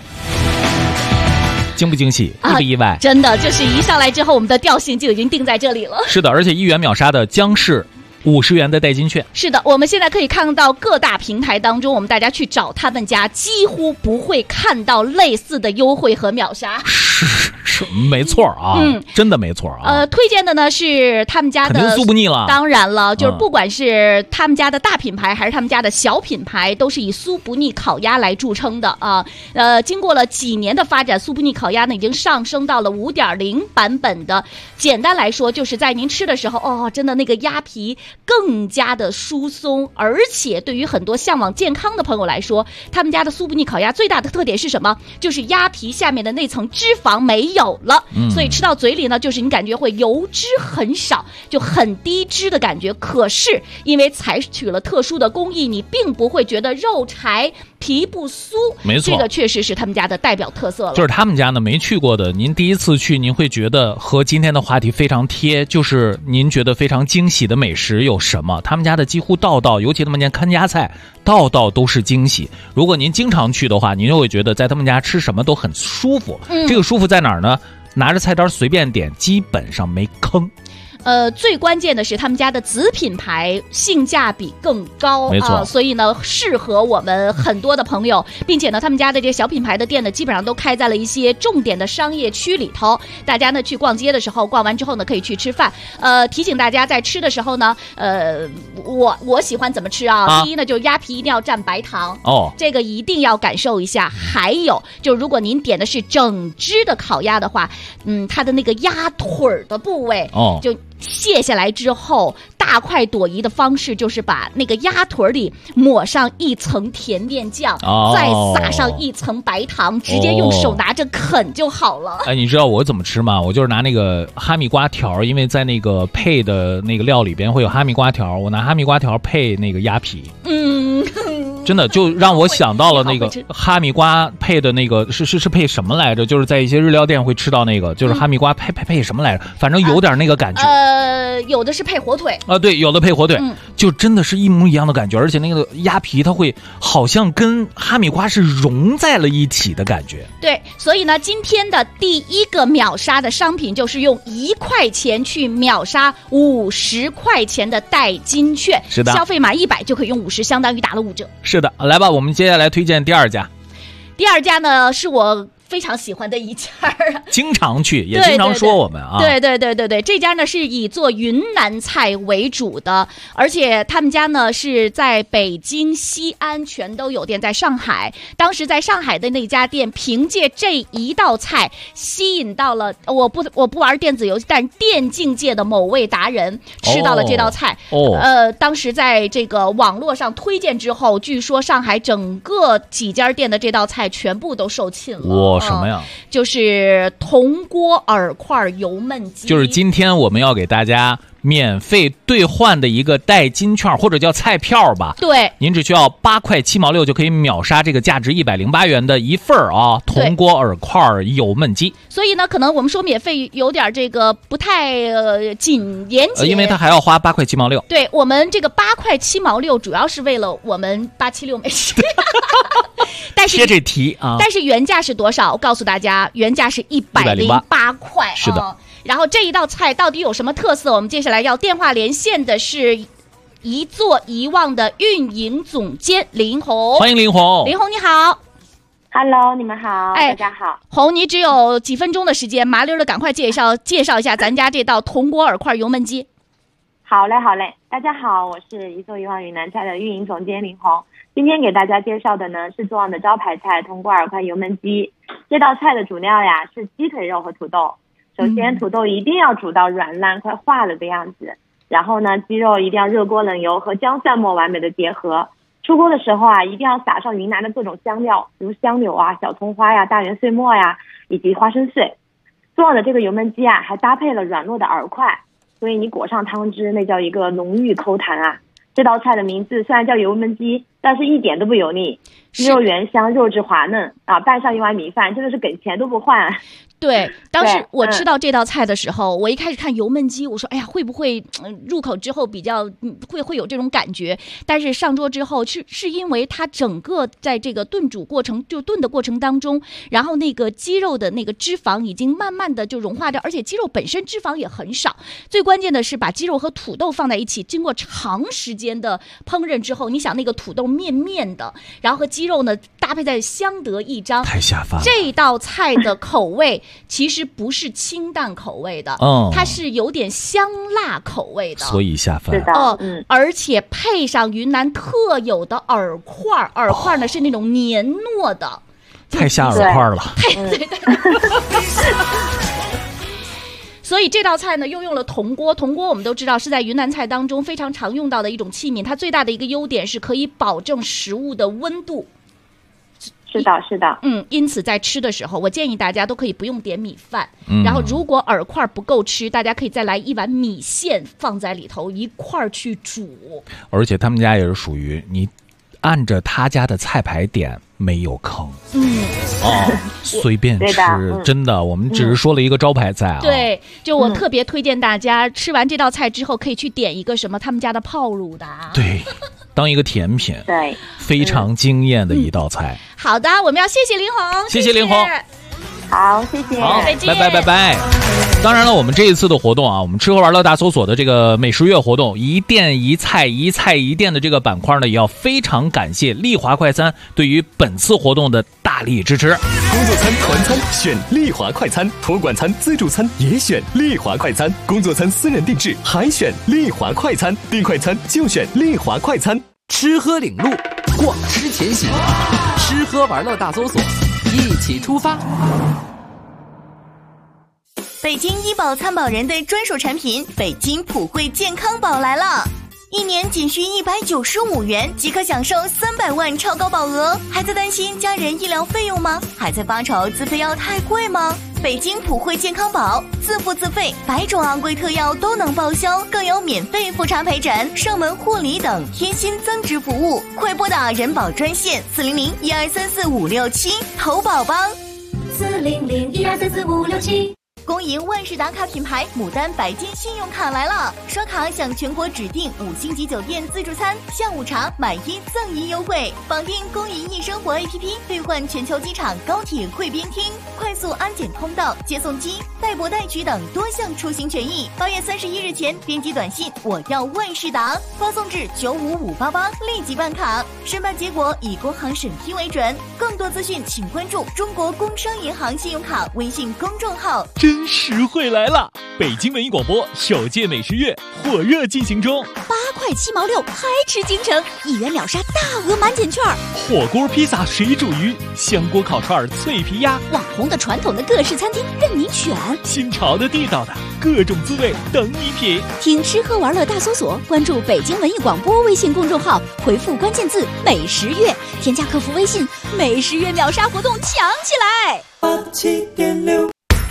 惊不惊喜，意不意外？ 真的，就是一上来之后，我们的调性就已经定在这里了。 是的，而且1元秒杀的将是50元的代金券。 是的，我们现在可以看到各大平台当中，我们大家去找他们家，几乎不会看到类似的优惠和秒杀。 是没错啊，真的没错啊。 推荐的呢是他们家的， 肯定酥不腻了。 当然了，就是不管是他们家的大品牌还是他们家的小品牌，都是以酥不腻烤鸭来著称的啊。经过了几年的发展，酥不腻烤鸭呢已经上升到了5.0版本的。简单来说，就是在您吃的时候，真的那个鸭皮更加的疏松，而且对于很多向往健康的朋友来说，他们家的酥不腻烤鸭最大的特点是什么？就是鸭皮下面的那层脂肪没有了，所以吃到嘴里呢，就是你感觉会油脂很少，就很低脂的感觉。可是因为采取了特殊的工艺，你并不会觉得肉柴皮不酥。 没错， 这个确实是他们家的代表特色了。 就是他们家呢没去过的，您第一次去，您会觉得和今天的话题非常贴，就是您觉得非常惊喜的美食有什么？他们家的几乎道道，尤其他们家看家菜，道道都是惊喜。如果您经常去的话，您就会觉得在他们家吃什么都很舒服。这个舒服在哪儿呢？拿着菜单随便点，基本上没坑。 最关键的是他们家的子品牌性价比更高， 没错， 所以呢适合我们很多的朋友，并且呢他们家的这些小品牌的店呢基本上都开在了一些重点的商业区里头，大家呢去逛街的时候，逛完之后呢可以去吃饭。提醒大家在吃的时候呢，我喜欢怎么吃啊？第一呢就是鸭皮一定要蘸白糖，这个一定要感受一下。还有就如果您点的是整只的烤鸭的话，它的那个鸭腿的部位，就卸下来之后，大快朵颐的方式就是把那个鸭腿里抹上一层甜面酱，再撒上一层白糖，直接用手拿着啃就好了。 你知道我怎么吃吗？我就是拿那个哈密瓜条，因为在那个配的那个料里边会有哈密瓜条，我拿哈密瓜条配那个鸭皮。真的就让我想到了那个哈密瓜配的那个是配什么来着？就是在一些日料店会吃到那个，就是哈密瓜配什么来着？反正有点那个感觉。 有的是配火腿啊，对，有的配火腿，就真的是一模一样的感觉，而且那个鸭皮它会好像跟哈密瓜是融在了一起的感觉。 对，所以呢，今天的第一个秒杀的商品就是用1块钱去秒杀50块钱的代金券， 是的， 消费满100就可以用50，相当于打了5折。 是的，来吧，我们接下来推荐第二家。 第二家呢是我非常喜欢的一家， 经常去，也经常说我们啊。 对，这家呢是以做云南菜为主的，而且他们家呢是在北京、西安全都有店，在上海。当时在上海的那家店，凭借这一道菜吸引到了我不玩电子游戏，但是电竞界的某位达人吃到了这道菜。当时在这个网络上推荐之后，据说上海整个几家店的这道菜全部都售罄了。 什么呀？ 就是铜锅耳块油焖鸡。 就是今天我们要给大家免费兑换的一个代金券，或者叫菜票吧。 对， 您只需要8块7毛6就可以秒杀这个价值108元的一份啊铜锅耳块油焖鸡。 所以呢，可能我们说免费有点这个不太严谨， 因为它还要花8块7毛6。 对，我们这个8块7毛6主要是为了我们876美食。但是贴这题啊， 但是原价是多少？我告诉大家，原价是108块。 是的。 然后这一道菜到底有什么特色？我们接下来要电话连线的是一做一忘的运营总监林红。 欢迎林红。 林红你好。 Hello， 你们好，大家好。 红，你只有几分钟的时间，麻溜的赶快介绍一下咱家这道铜锅耳块油焖鸡。 好嘞，大家好，我是一做一忘云南菜的运营总监林红。今天给大家介绍的呢是做忘的招牌菜铜锅耳块油焖鸡。这道菜的主料呀是鸡腿肉和土豆。首先土豆一定要煮到软烂快化了的样子，然后呢鸡肉一定要热锅冷油和姜蒜末完美的结合。出锅的时候啊，一定要撒上云南的各种香料，如香柳啊、小葱花呀、大圆碎末呀，以及花生碎。做忘的这个油焖鸡啊，还搭配了软糯的耳块，所以你裹上汤汁，那叫一个浓郁口弹啊。这道菜的名字虽然叫油焖鸡，但是一点都不油腻，鸡肉原香，肉质滑嫩啊，拌上一碗米饭，真的是给钱都不换。 对，当时我吃到这道菜的时候，我一开始看油焖鸡，我说哎呀会不会入口之后比较会有这种感觉，但是上桌之后是因为它整个在这个炖煮过程就炖的过程当中，然后那个鸡肉的那个脂肪已经慢慢的就融化掉，而且鸡肉本身脂肪也很少，最关键的是把鸡肉和土豆放在一起，经过长时间的烹饪之后，你想那个土豆面面的，然后和鸡肉呢搭配在相得益彰， 太下饭了。 这道菜的口味其实不是清淡口味的，它是有点香辣口味的， 所以下饭。 而且配上云南特有的饵块，饵块呢是那种黏糯的， 太下饵块了。 对。所以这道菜呢，又用了铜锅。铜锅我们都知道是在云南菜当中非常常用到的一种器皿，它最大的一个优点是可以保证食物的温度。 是的。 因此在吃的时候，我建议大家都可以不用点米饭，然后如果饵块不够吃，大家可以再来一碗米线放在里头一块儿去煮。 而且他们家也是属于你按着他家的菜牌点，没有坑。随便吃，真的，我们只是说了一个招牌菜啊。 对，就我特别推荐大家，吃完这道菜之后，可以去点一个什么他们家的泡乳的。 对，当一个甜品。 对， 非常惊艳的一道菜。 好的，我们要谢谢林红， 谢谢林红。 好，谢谢， 好，拜拜。当然了，我们这一次的活动啊，我们吃喝玩乐大搜索的这个美食月活动，一店一菜一菜一店的这个板块呢，也要非常感谢丽华快餐对于本次活动的大力支持。 工作餐、团餐选丽华快餐，托管餐、自助餐也选丽华快餐，工作餐私人定制还选丽华快餐，订快餐就选丽华快餐。 吃喝领路，逛吃前行，吃喝玩乐大搜索，一起出发。 北京医保参保人的专属产品北京普惠健康宝来了，1年仅需195元即可享受300万超高保额。还在担心家人医疗费用吗？还在发愁自费药太贵吗？北京普惠健康宝自付自费100种昂贵特药都能报销，更有免费复查陪诊、上门护理等贴心增值服务。快拨打人保专线400-1234-567投保吧。 400-1234-567。 恭迎万事达卡品牌牡丹白金信用卡来了，刷卡享全国指定5星级酒店自助餐、下午茶买1赠1优惠，绑定公银易生活 APP 兑换全球机场、高铁贵宾厅、快速安检通道、接送机、代博代取等多项出行权益。8月31日前编辑短信我要万事达，发送至95588立即办卡，申办结果以工行审批为准。更多资讯请关注中国工商银行信用卡微信公众号。 真实惠来了！北京文艺广播首届美食月火热进行中 ，8块7毛6，嗨吃京城，1元秒杀大额满减券， 火锅、披萨、水煮鱼、香锅烤串、脆皮鸭， 网红的、传统的各式餐厅任你选， 新潮的、地道的各种滋味等你品。 听吃喝玩乐大搜索，关注北京文艺广播微信公众号，回复关键字美食月，添加客服微信，美食月秒杀活动抢起来！87.6。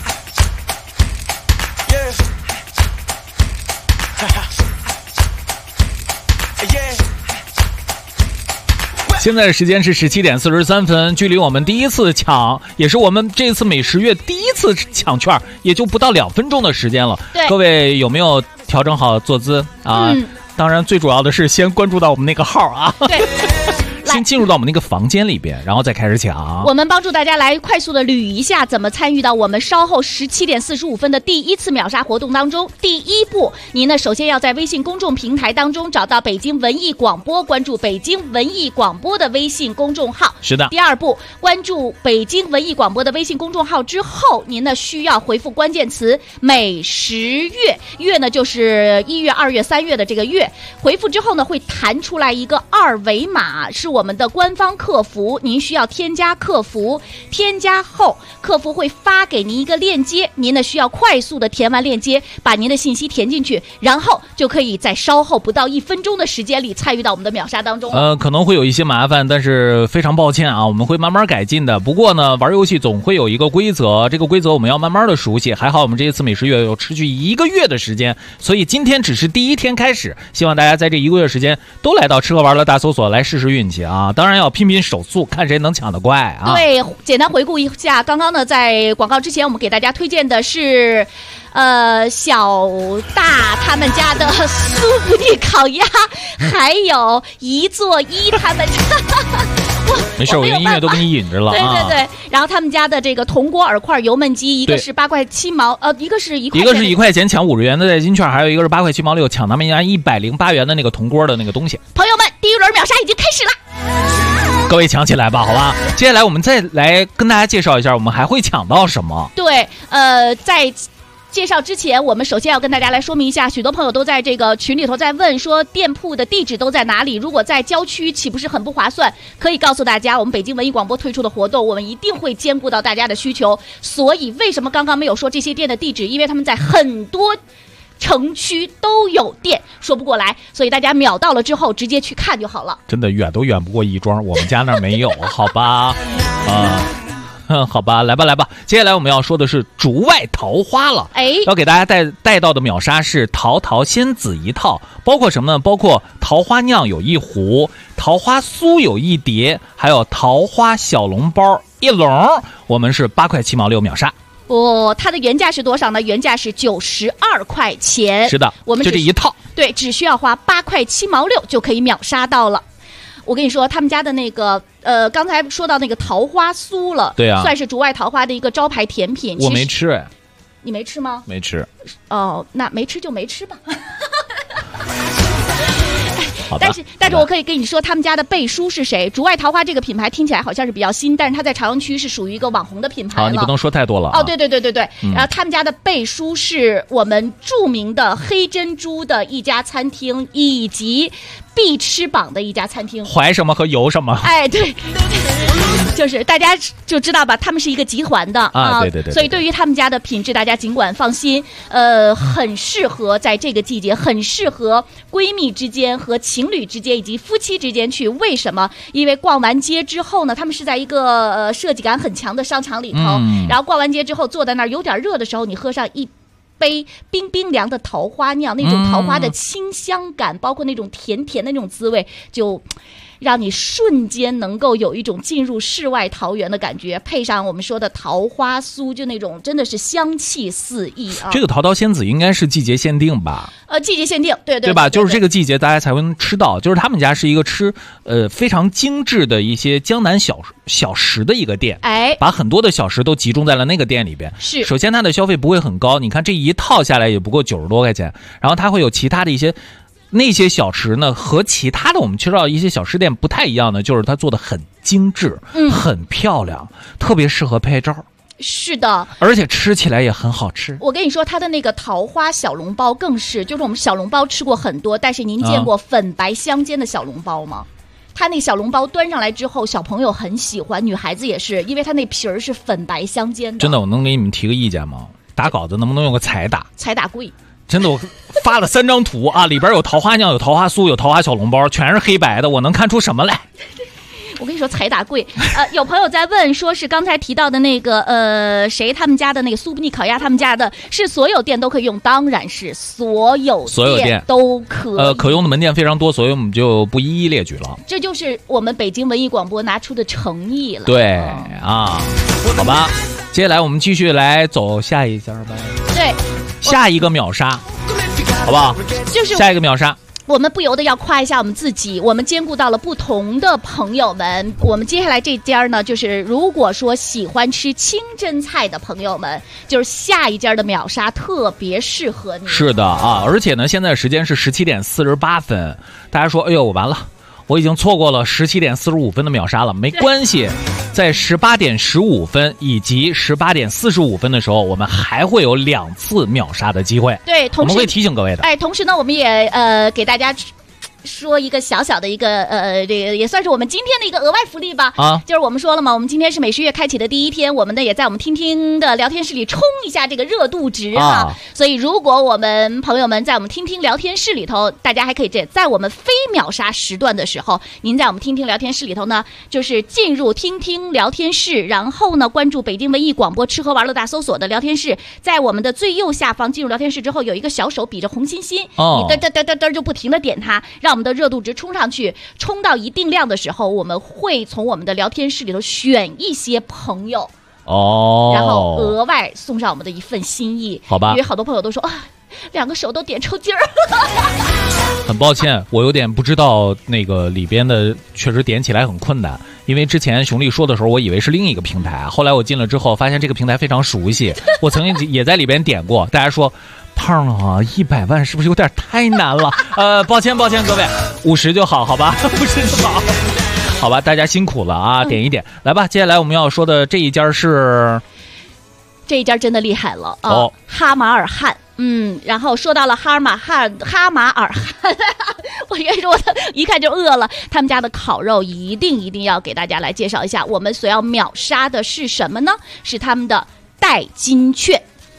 现在的时间是17点43分，距离我们第一次抢，也是我们这次美食月第一次抢券，也就不到2分钟的时间了。各位有没有调整好坐姿啊？当然，最主要的是先关注到我们那个号啊。对。先进入到我们那个房间里边，然后再开始抢。 我们帮助大家来快速的捋一下怎么参与到我们稍后17点45分的第一次秒杀活动当中。第一步，您呢首先要在微信公众平台当中找到北京文艺广播，关注北京文艺广播的微信公众号。 是的。 第二步，关注北京文艺广播的微信公众号之后，您呢需要回复关键词美食月，月呢就是1月、2月、3月的这个月。回复之后呢会弹出来一个2维码，是我们的官方客服，您需要添加客服，添加后客服会发给您一个链接，您呢需要快速的填完链接，把您的信息填进去，然后就可以在稍后不到1分钟的时间里参与到我们的秒杀当中。 可能会有一些麻烦，但是非常抱歉啊，我们会慢慢改进的。不过呢，玩游戏总会有一个规则，这个规则我们要慢慢的熟悉。还好我们这一次美食月有持续1个月的时间，所以今天只是第一天开始，希望大家在这1个月时间都来到吃喝玩乐大搜索来试试运气啊！当然要拼拼手速，看谁能抢得快啊！ 对，简单回顾一下，刚刚呢在广告之前，我们给大家推荐的是，小大他们家的苏布地烤鸭，还有一座一他们没事，我用音乐都给你引着了。 对对对，然后他们家的这个铜锅饵块油焖鸡，一个是8块7毛，一个是1块钱， 一个是1块钱抢50元的代金券，还有一个是8块7毛6抢他们家108元的那个铜锅的那个东西。 朋友们。 第一轮秒杀已经开始了。 各位抢起来吧，好吧。接下来我们再来跟大家介绍一下，我们还会抢到什么？ 对，在介绍之前，我们首先要跟大家来说明一下，许多朋友都在这个群里头在问说店铺的地址都在哪里，如果在郊区岂不是很不划算？可以告诉大家，我们北京文艺广播推出的活动，我们一定会兼顾到大家的需求。所以为什么刚刚没有说这些店的地址？因为他们在很多城区都有店，说不过来，所以大家秒到了之后直接去看就好了。 真的远都远不过亦庄，我们家那儿没有，好吧？好吧，来吧。接下来我们要说的是竹外桃花了。要给大家带到的秒杀是桃桃仙子一套，包括什么呢？包括桃花酿有1壶，桃花酥有1碟，还有桃花小笼包1笼。我们是8块7毛6秒杀。 它的原价是多少呢？原价是92块钱。 是的， 我们就这一套。 对，只需要花8块7毛6就可以秒杀到了。我跟你说，他们家的那个刚才说到那个桃花酥了， 对啊， 算是竹外桃花的一个招牌甜品。 我没吃哎， 你没吃吗？ 没吃。 哦，那没吃就没吃吧。 好但是我可以跟你说，他们家的贝叔是谁？竹外桃花这个品牌听起来好像是比较新，但是它在朝阳区是属于一个网红的品牌了。 好，你不能说太多了。 对。然后他们家的贝叔是我们著名的黑珍珠的一家餐厅，以及必吃榜的一家餐厅。 怀什么和油什么？ 对，就是大家就知道吧，他们是一个集团的对。 所以对于他们家的品质，大家尽管放心。很适合在这个季节，很适合闺蜜之间和情侣之间以及夫妻之间去。为什么？因为逛完街之后呢，他们是在一个设计感很强的商场里头，然后逛完街之后坐在那儿有点热的时候，你喝上一杯冰冰凉的桃花酿，那种桃花的清香感，包括那种甜甜的那种滋味，就让你瞬间能够有一种进入世外桃源的感觉。配上我们说的桃花酥，就那种真的是香气四溢啊！ 这个桃桃仙子应该是季节限定吧？ 季节限定，对吧？就是这个季节大家才会能吃到。就是他们家是一个吃非常精致的一些江南小食的一个店，把很多的小食都集中在了那个店里边。 是， 首先它的消费不会很高，你看这一套下来也不过90多块钱，然后它会有其他的一些。那些小吃呢，和其他的我们吃到一些小吃店不太一样的，就是它做的很精致，很漂亮，特别适合拍照。 是的， 而且吃起来也很好吃。 我跟你说，它的那个桃花小笼包更是，就是我们小笼包吃过很多，但是您见过粉白相间的小笼包吗？它那小笼包端上来之后，小朋友很喜欢，女孩子也是，因为它那皮儿是粉白相间的。 真的，我能给你们提个意见吗？打稿子能不能用个彩打？ 彩打贵。 真的，我发了3张图啊，里边有桃花酿，有桃花酥，有桃花小笼包，全是黑白的，我能看出什么来？ 我跟你说，彩打贵。有朋友在问，说是刚才提到的那个谁他们家的那个苏布尼烤鸭，他们家的是所有店都可以用，当然是所有店都可以。 可用的门店非常多，所以我们就不一一列举了。 这就是我们北京文艺广播拿出的诚意了。 对啊，好吧，接下来我们继续来走下一家吧。 对。 下一个秒杀，好不好？ 就是下一个秒杀。 我们不由得要夸一下我们自己，我们兼顾到了不同的朋友们。我们接下来这家呢，就是如果说喜欢吃清真菜的朋友们，就是下一家的秒杀特别适合你。 是的啊，而且呢，现在时间是17点48分，大家说，哎呦，我完了。我已经错过了17点45分的秒杀了，没关系，在18点15分以及18点45分的时候，我们还会有2次秒杀的机会。 对，同时我们会提醒各位的。 同时呢，我们也给大家说一个小小的一个这个也算是我们今天的一个额外福利吧。就是我们说了嘛，我们今天是美食月开启的第一天，我们呢也在我们听听的聊天室里冲一下这个热度值哈。所以如果我们朋友们在我们听听聊天室里头，大家还可以在我们非秒杀时段的时候，您在我们听听聊天室里头呢，就是进入听听聊天室，然后呢关注北京文艺广播吃喝玩乐大搜索的聊天室，在我们的最右下方进入聊天室之后，有一个小手比着红心心，你嘚就不停的点它，让我们的热度值冲上去，冲到一定量的时候，我们会从我们的聊天室里头选一些朋友然后额外送上我们的一份心意。 好吧， 因为好多朋友都说2个手都点抽筋儿。 很抱歉，我有点不知道那个里边的，确实点起来很困难。因为之前熊丽说的时候，我以为是另一个平台，后来我进了之后，发现这个平台非常熟悉，我曾经也在里边点过。大家说胖了100万是不是有点太难了？抱歉各位。 50就好，好吧，50就好。好吧，大家辛苦了啊，点一点。来吧，接下来我们要说的这一家是， 这一家真的厉害了啊， 哦， 哈马尔汗。然后说到了哈马尔汗，我跟你说，我一看就饿了。他们家的烤肉一定要给大家来介绍一下。我们所要秒杀的是什么呢？是他们的代金券。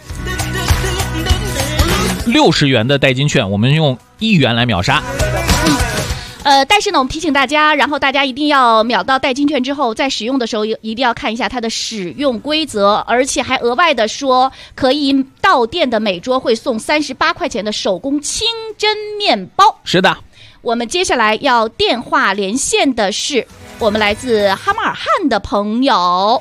60元的代金券，我们用1元来秒杀。 但是呢，我们提醒大家，然后大家一定要秒到代金券之后，在使用的时候一定要看一下它的使用规则，而且还额外的说，可以到店的每桌会送38块钱的手工清真面包。 是的， 我们接下来要电话连线的是我们来自哈马尔汗的朋友。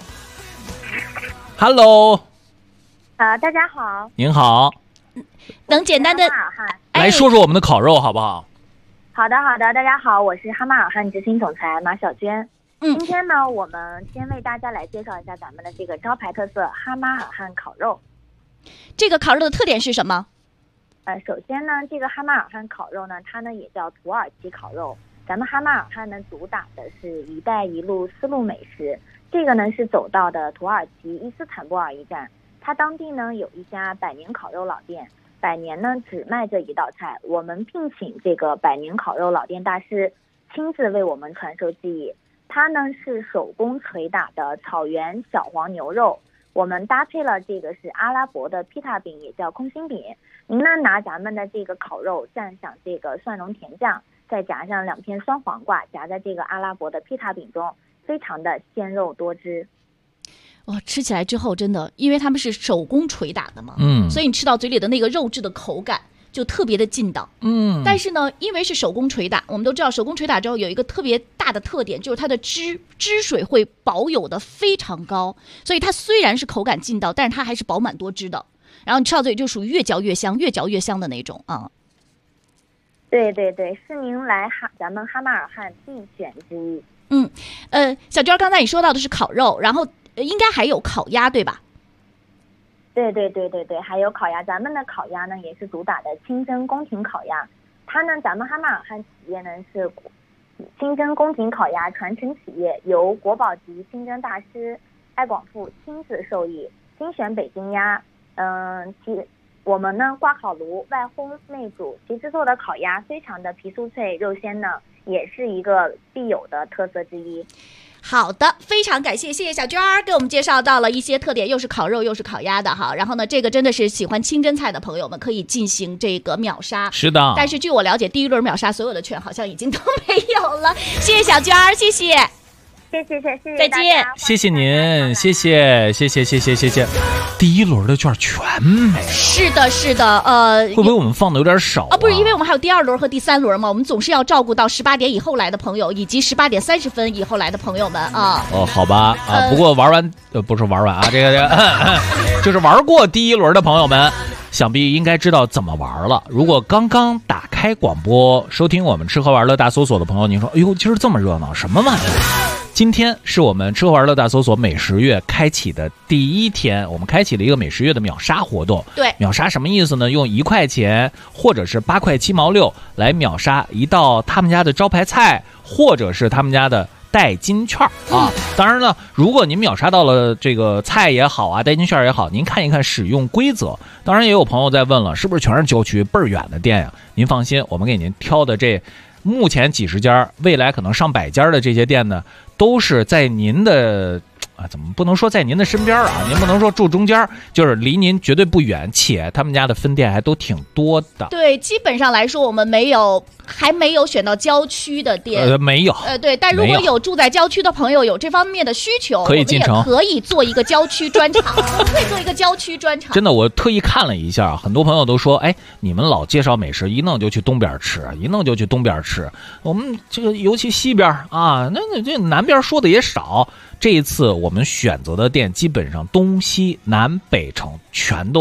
Hello， 大家好， 您好， 能简单的来说说我们的烤肉好不好？ 好的，大家好，我是哈马尔汗执行总裁马小娟。今天呢，我们先为大家来介绍一下咱们的这个招牌特色哈马尔汗烤肉。 这个烤肉的特点是什么？ 首先呢，这个哈马尔汗烤肉呢，它呢也叫土耳其烤肉。咱们哈马尔汗呢主打的是一带一路丝路美食，这个呢是走到的土耳其伊斯坦布尔一站，它当地呢有一家100年烤肉老店。100年呢只卖这一道菜，我们聘请这个100年烤肉老店大师亲自为我们传授技艺。它呢是手工捶打的草原小黄牛肉，我们搭配了这个是阿拉伯的披萨饼，也叫空心饼。您呢拿咱们的这个烤肉蘸上这个蒜蓉甜酱，再夹上2片酸黄瓜，夹在这个阿拉伯的披萨饼中，非常的鲜肉多汁。 吃起来之后真的，因为他们是手工捶打的嘛，所以你吃到嘴里的那个肉质的口感就特别的劲道。但是呢，因为是手工捶打，我们都知道手工捶打之后有一个特别大的特点，就是它的汁水会保有的非常高，所以它虽然是口感劲道，但是它还是饱满多汁的。然后你吃到嘴里就属于越嚼越香，越嚼越香的那种啊。 对，是您来咱们哈马尔汗必选之一。 小娟刚才你说到的是烤肉，然后应该还有烤鸭对吧？ 对，还有烤鸭。咱们的烤鸭呢也是主打的清真宫廷烤鸭，它呢咱们哈马尔汗企业呢是清真宫廷烤鸭传承企业，由国宝级清真大师艾广富亲自授意，精选北京鸭。我们呢挂烤炉外烘内煮，其制作的烤鸭非常的皮酥脆肉鲜呢，也是一个必有的特色之一。 好的，非常感谢，谢谢小娟儿给我们介绍到了一些特点，又是烤肉又是烤鸭的哈。然后呢，这个真的是喜欢清真菜的朋友们可以进行这个秒杀。 是的， 但是据我了解，第一轮秒杀所有的券好像已经都没有了。谢谢小娟儿，谢谢。 再见， 谢谢您，谢谢。第一轮的券全没了。 是的， 会不会我们放的有点少不是，因为我们还有第2轮和第3轮嘛，我们总是要照顾到18点以后来的朋友，以及18点30分以后来的朋友们啊。 好吧啊，不过不是玩完啊，这个就是玩过第一轮的朋友们，想必应该知道怎么玩了。如果刚刚打开广播收听我们吃喝玩乐大搜索的朋友，您说哎呦，今儿这么热闹，什么玩意儿？今天是我们吃喝玩乐大搜索美食月开启的第1天，我们开启了一个美食月的秒杀活动。 对， 秒杀什么意思呢？用1块钱或者是8块7毛6来秒杀一道他们家的招牌菜，或者是他们家的代金券啊。当然了，如果您秒杀到了这个菜也好啊，代金券也好，您看一看使用规则。当然也有朋友在问了，是不是全是郊区倍儿远的店呀？您放心，我们给您挑的这目前几十家，未来可能上100家的这些店呢，都是在您的怎么不能说在您的身边啊？您不能说住中间，就是离您绝对不远，且他们家的分店还都挺多的。 对，基本上来说，我们还没有选到郊区的店， 没有。 对，但如果有住在郊区的朋友有这方面的需求， 可以进城， 我们也可以做一个郊区专场，可以做一个郊区专场。 真的，我特意看了一下，很多朋友都说，哎，你们老介绍美食，一弄就去东边吃，一弄就去东边吃。我们这个尤其西边啊，那这南边说的也少。这一次我们选择的店基本上东西南北城全都有。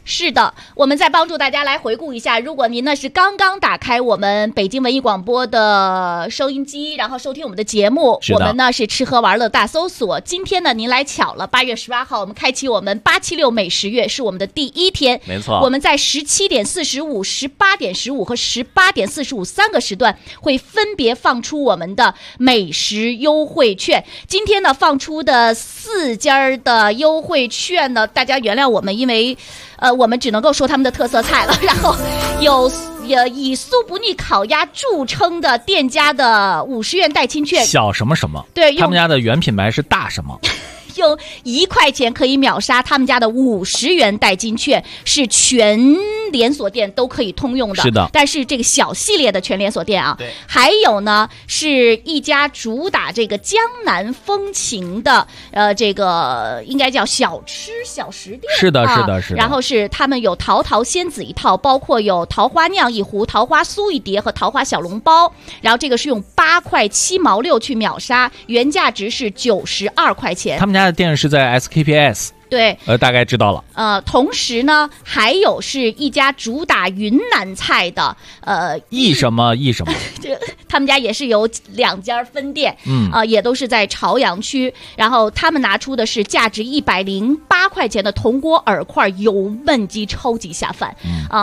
是的，我们再帮助大家来回顾一下，如果您呢是刚刚打开我们北京文艺广播的收音机，然后收听我们的节目，我们呢是吃喝玩乐大搜索。今天呢您来巧了，8月18号我们开启我们876美食月，是我们的第一天。 没错， 我们在17点45、18点15和18点453个时段会分别放出我们的美食优惠券。今天呢放出的4家的优惠券呢，大家原谅我们，因为我们只能够说他们的特色菜了。然后有以酥不腻烤鸭著称的店家的50元代金券， 小什么什么， 对， 他们家的原品牌是大什么。 用1块钱可以秒杀他们家的50元代金券，是全连锁店都可以通用的。 是的， 但是这个小系列的全连锁店啊， 对， 还有呢是一家主打这个江南风情的这个应该叫小吃小食店。 是的，是的，是的。 然后是他们有桃桃仙子一套，包括有桃花酿一壶、桃花酥一碟和桃花小笼包。然后这个是用8块7毛6去秒杀，原价值是92块钱。 他们家的店是在 SKPS。 对， 大概知道了。 同时呢，还有是一家主打云南菜的， 意什么， 这他们家也是有2家分店，也都是在朝阳区。然后他们拿出的是价值108块钱的铜锅耳块油焖鸡，超级下饭，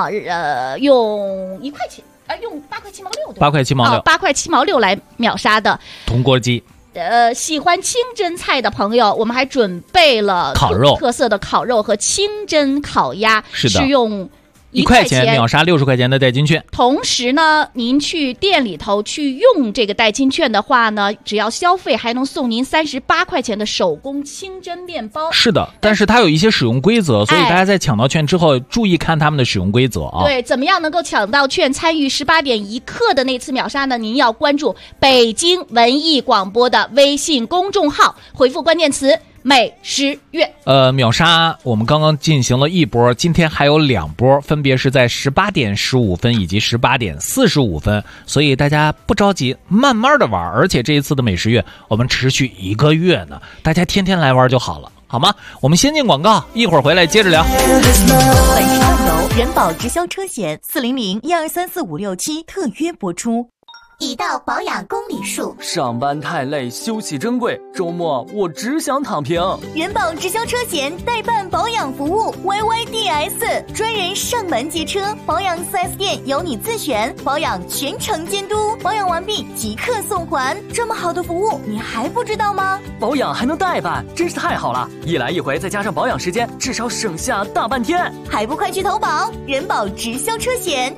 用1块钱，用8块7毛6， 8块7毛6 ，8块7毛6来秒杀的铜锅鸡。 喜欢清真菜的朋友，我们还准备了烤肉， 特色的烤肉和清真烤鸭， 是的， 是用 1块钱秒杀60块钱的代金券。 同时呢，您去店里头去用这个代金券的话呢，只要消费还能送您38块钱的手工清真面包。 是的，但是它有一些使用规则，所以大家在抢到券之后注意看他们的使用规则啊。 对，怎么样能够抢到券参与18点1刻的那次秒杀呢？您要关注北京文艺广播的微信公众号，回复关键词美食月。 秒杀我们刚刚进行了1波，今天还有2波，分别是在18点15分以及18点45分，所以大家不着急，慢慢的玩。而且这一次的美食月我们持续1个月呢，大家天天来玩就好了，好吗？我们先进广告，一会儿回来接着聊。 本期上楼人保直销车险400-1234567特约播出。 已到保养公里数， 上班太累，休息珍贵，周末我只想躺平。 人保直销车险代办保养服务 YYDS， 专人上门接车，保养 4S 店由你自选，保养全程监督，保养完毕即刻送还。这么好的服务你还不知道吗？ 保养还能代办，真是太好了，一来一回再加上保养时间，至少省下大半天。 还不快去投保人保直销车险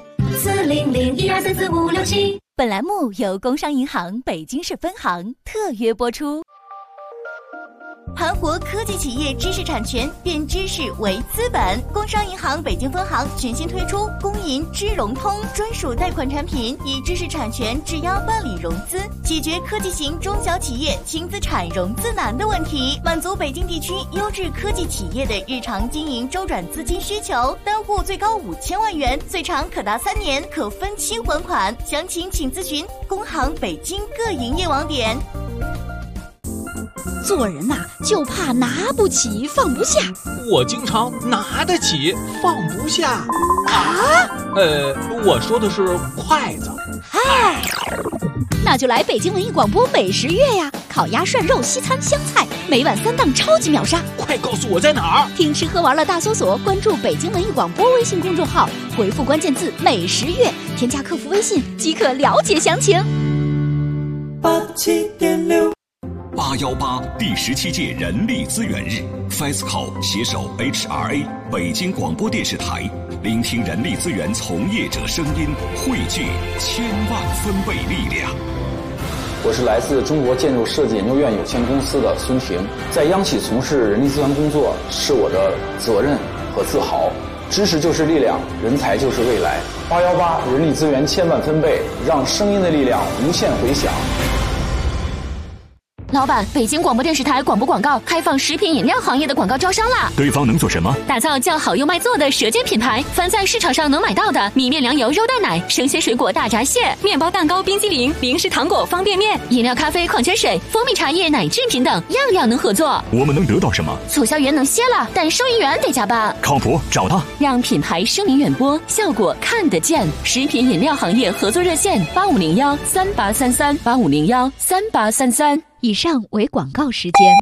400-1234567。 本栏目由工商银行北京市分行特约播出。 盘活科技企业知识产权，变知识为资本。工商银行北京分行全新推出工银知融通专属贷款产品，以知识产权质押办理融资，解决科技型中小企业轻资产融资难的问题，满足北京地区优质科技企业的日常经营周转资金需求。单户最高5000万元，最长可达3年，可分期还款。详情请咨询工行北京各营业网点。 做人呐，就怕拿不起放不下。 我经常拿得起放不下啊。 我说的是筷子。 哎，那就来北京文艺广播美食月呀！烤鸭、涮肉、西餐、湘菜，每晚3档超级秒杀。 快告诉我在哪儿？ 听吃喝玩乐大搜索，关注北京文艺广播微信公众号，回复关键字美食月，添加客服微信即可了解详情。 87.6 818第17届人力资源日 ，FESCO 携手 HRA 北京广播电视台，聆听人力资源从业者声音，汇聚千万分贝力量。 我是来自中国建筑设计研究院有限公司的孙婷，在央企从事人力资源工作是我的责任和自豪。知识就是力量，人才就是未来。818人力资源千万分贝，让声音的力量无限回响。 老板，北京广播电视台广播广告开放食品饮料行业的广告招商啦！ 对方能做什么？ 打造叫好又卖座的舌尖品牌，凡在市场上能买到的米面粮油肉蛋奶、生鲜水果大闸蟹、面包蛋糕冰激凌、零食糖果方便面、饮料咖啡矿泉水、蜂蜜茶叶奶制品等，样样能合作。 我们能得到什么？ 促销员能歇了，但收银员得加班。 靠谱，找他， 让品牌声名远播，效果看得见。食品饮料行业合作热线8501383385013833。 以上为广告时间。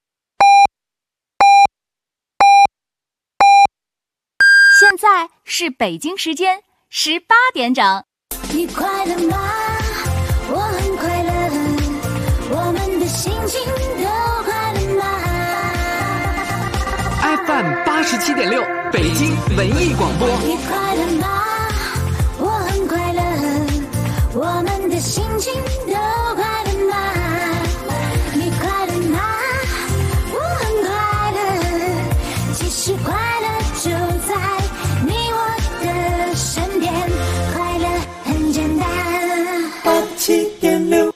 现在是北京时间18点整。 你快乐吗？我很快乐，我们的心情都快乐吗 ？FM 87.6，北京文艺广播。 你快乐吗？我很快乐，我们的心情都快乐吗？你快乐吗？我很快乐，其实快乐就在你我的身边，快乐很简单。87.6。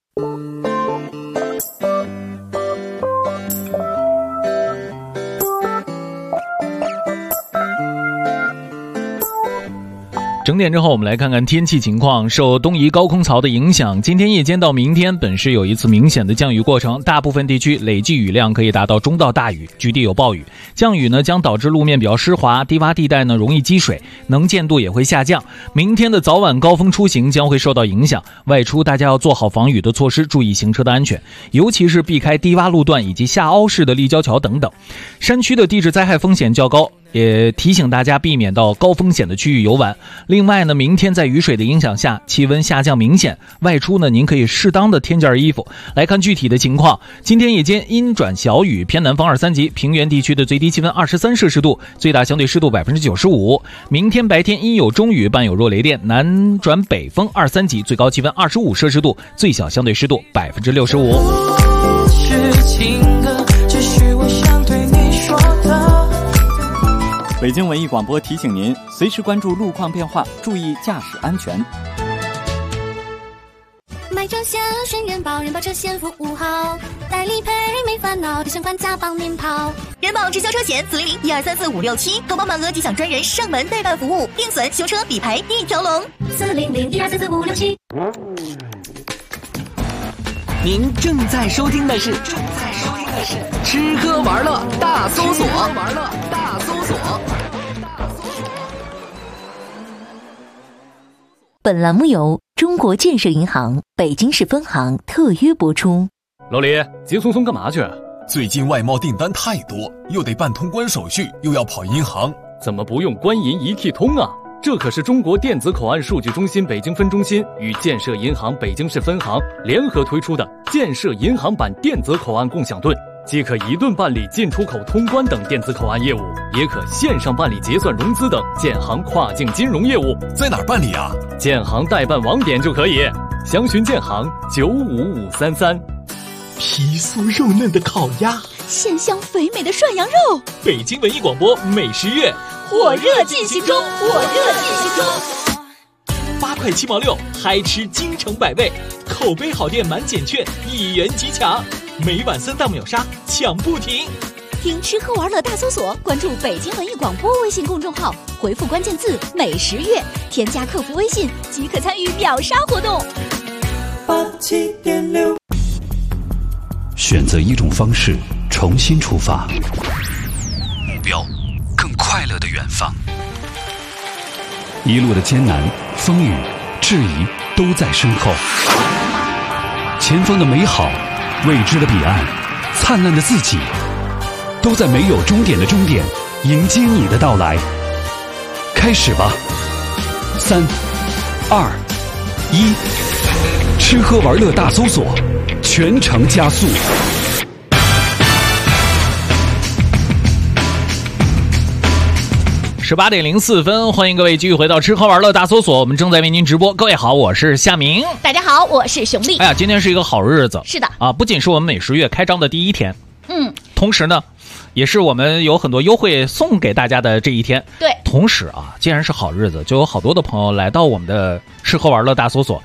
整点之后，我们来看看天气情况。受东移高空槽的影响，今天夜间到明天本市有一次明显的降雨过程，大部分地区累计雨量可以达到中到大雨，局地有暴雨。降雨呢将导致路面比较湿滑，低洼地带呢容易积水，能见度也会下降。明天的早晚高峰出行将会受到影响，外出大家要做好防雨的措施，注意行车的安全，尤其是避开低洼路段以及下凹式的立交桥等等。山区的地质灾害风险较高，也提醒大家避免到高风险的区域游玩。另外呢，明天在雨水的影响下，气温下降明显，外出呢您可以适当的添件衣服。来看具体的情况，今天夜间阴转小雨，偏南风2、3级，平原地区的最低气温23摄氏度，最大相对湿度95%。明天白天阴有中雨，伴有弱雷电，南转北风2、3级，最高气温25摄氏度，最小相对湿度65%。 北京文艺广播提醒您，随时关注路况变化，注意驾驶安全。 买车险，选人保，人保车险服务好，代理赔没烦恼，地产管家帮您跑。 人保直销车险400-1234567，投保满额即享专人上门代办服务，定损、修车、理赔一条龙。 400-1234567。 您正在收听的是吃喝玩乐大搜索。 本栏目由中国建设银行北京市分行特约播出。 老李，急匆匆干嘛去？ 最近外贸订单太多，又得办通关手续，又要跑银行， 怎么不用官银一体通啊？这可是中国电子口岸数据中心北京分中心与建设银行北京市分行联合推出的建设银行版电子口岸共享盾，既可一盾办理进出口通关等电子口岸业务，也可线上办理结算融资等建行跨境金融业务。 在哪儿办理啊？ 建行代办网点就可以，详询建行95533。 皮酥肉嫩的烤鸭， 鲜香肥美的涮羊肉。 北京文艺广播美食月火热进行中 ，8块7毛6，嗨吃京城百味，口碑好店满减券1元即抢，每晚3大秒杀抢不停。 听吃喝玩乐大搜索，关注北京文艺广播微信公众号，回复关键字美食月，添加客服微信即可参与秒杀活动。 87.6，选择一种方式，重新出发，目标更快乐的远方。一路的艰难、风雨、质疑都在身后，前方的美好、未知的彼岸、灿烂的自己，都在没有终点的终点迎接你的到来。开始吧，3、2、1，吃喝玩乐大搜索，全程加速。 18点04分，欢迎各位继续回到吃喝玩乐大搜索，我们正在为您直播。各位好，我是夏明。 大家好，我是熊丽。 哎呀，今天是一个好日子。 是的啊，不仅是我们美食月开张的第一天，同时呢，也是我们有很多优惠送给大家的这一天。 对， 同时啊，既然是好日子，就有好多的朋友来到我们的吃喝玩乐大搜索，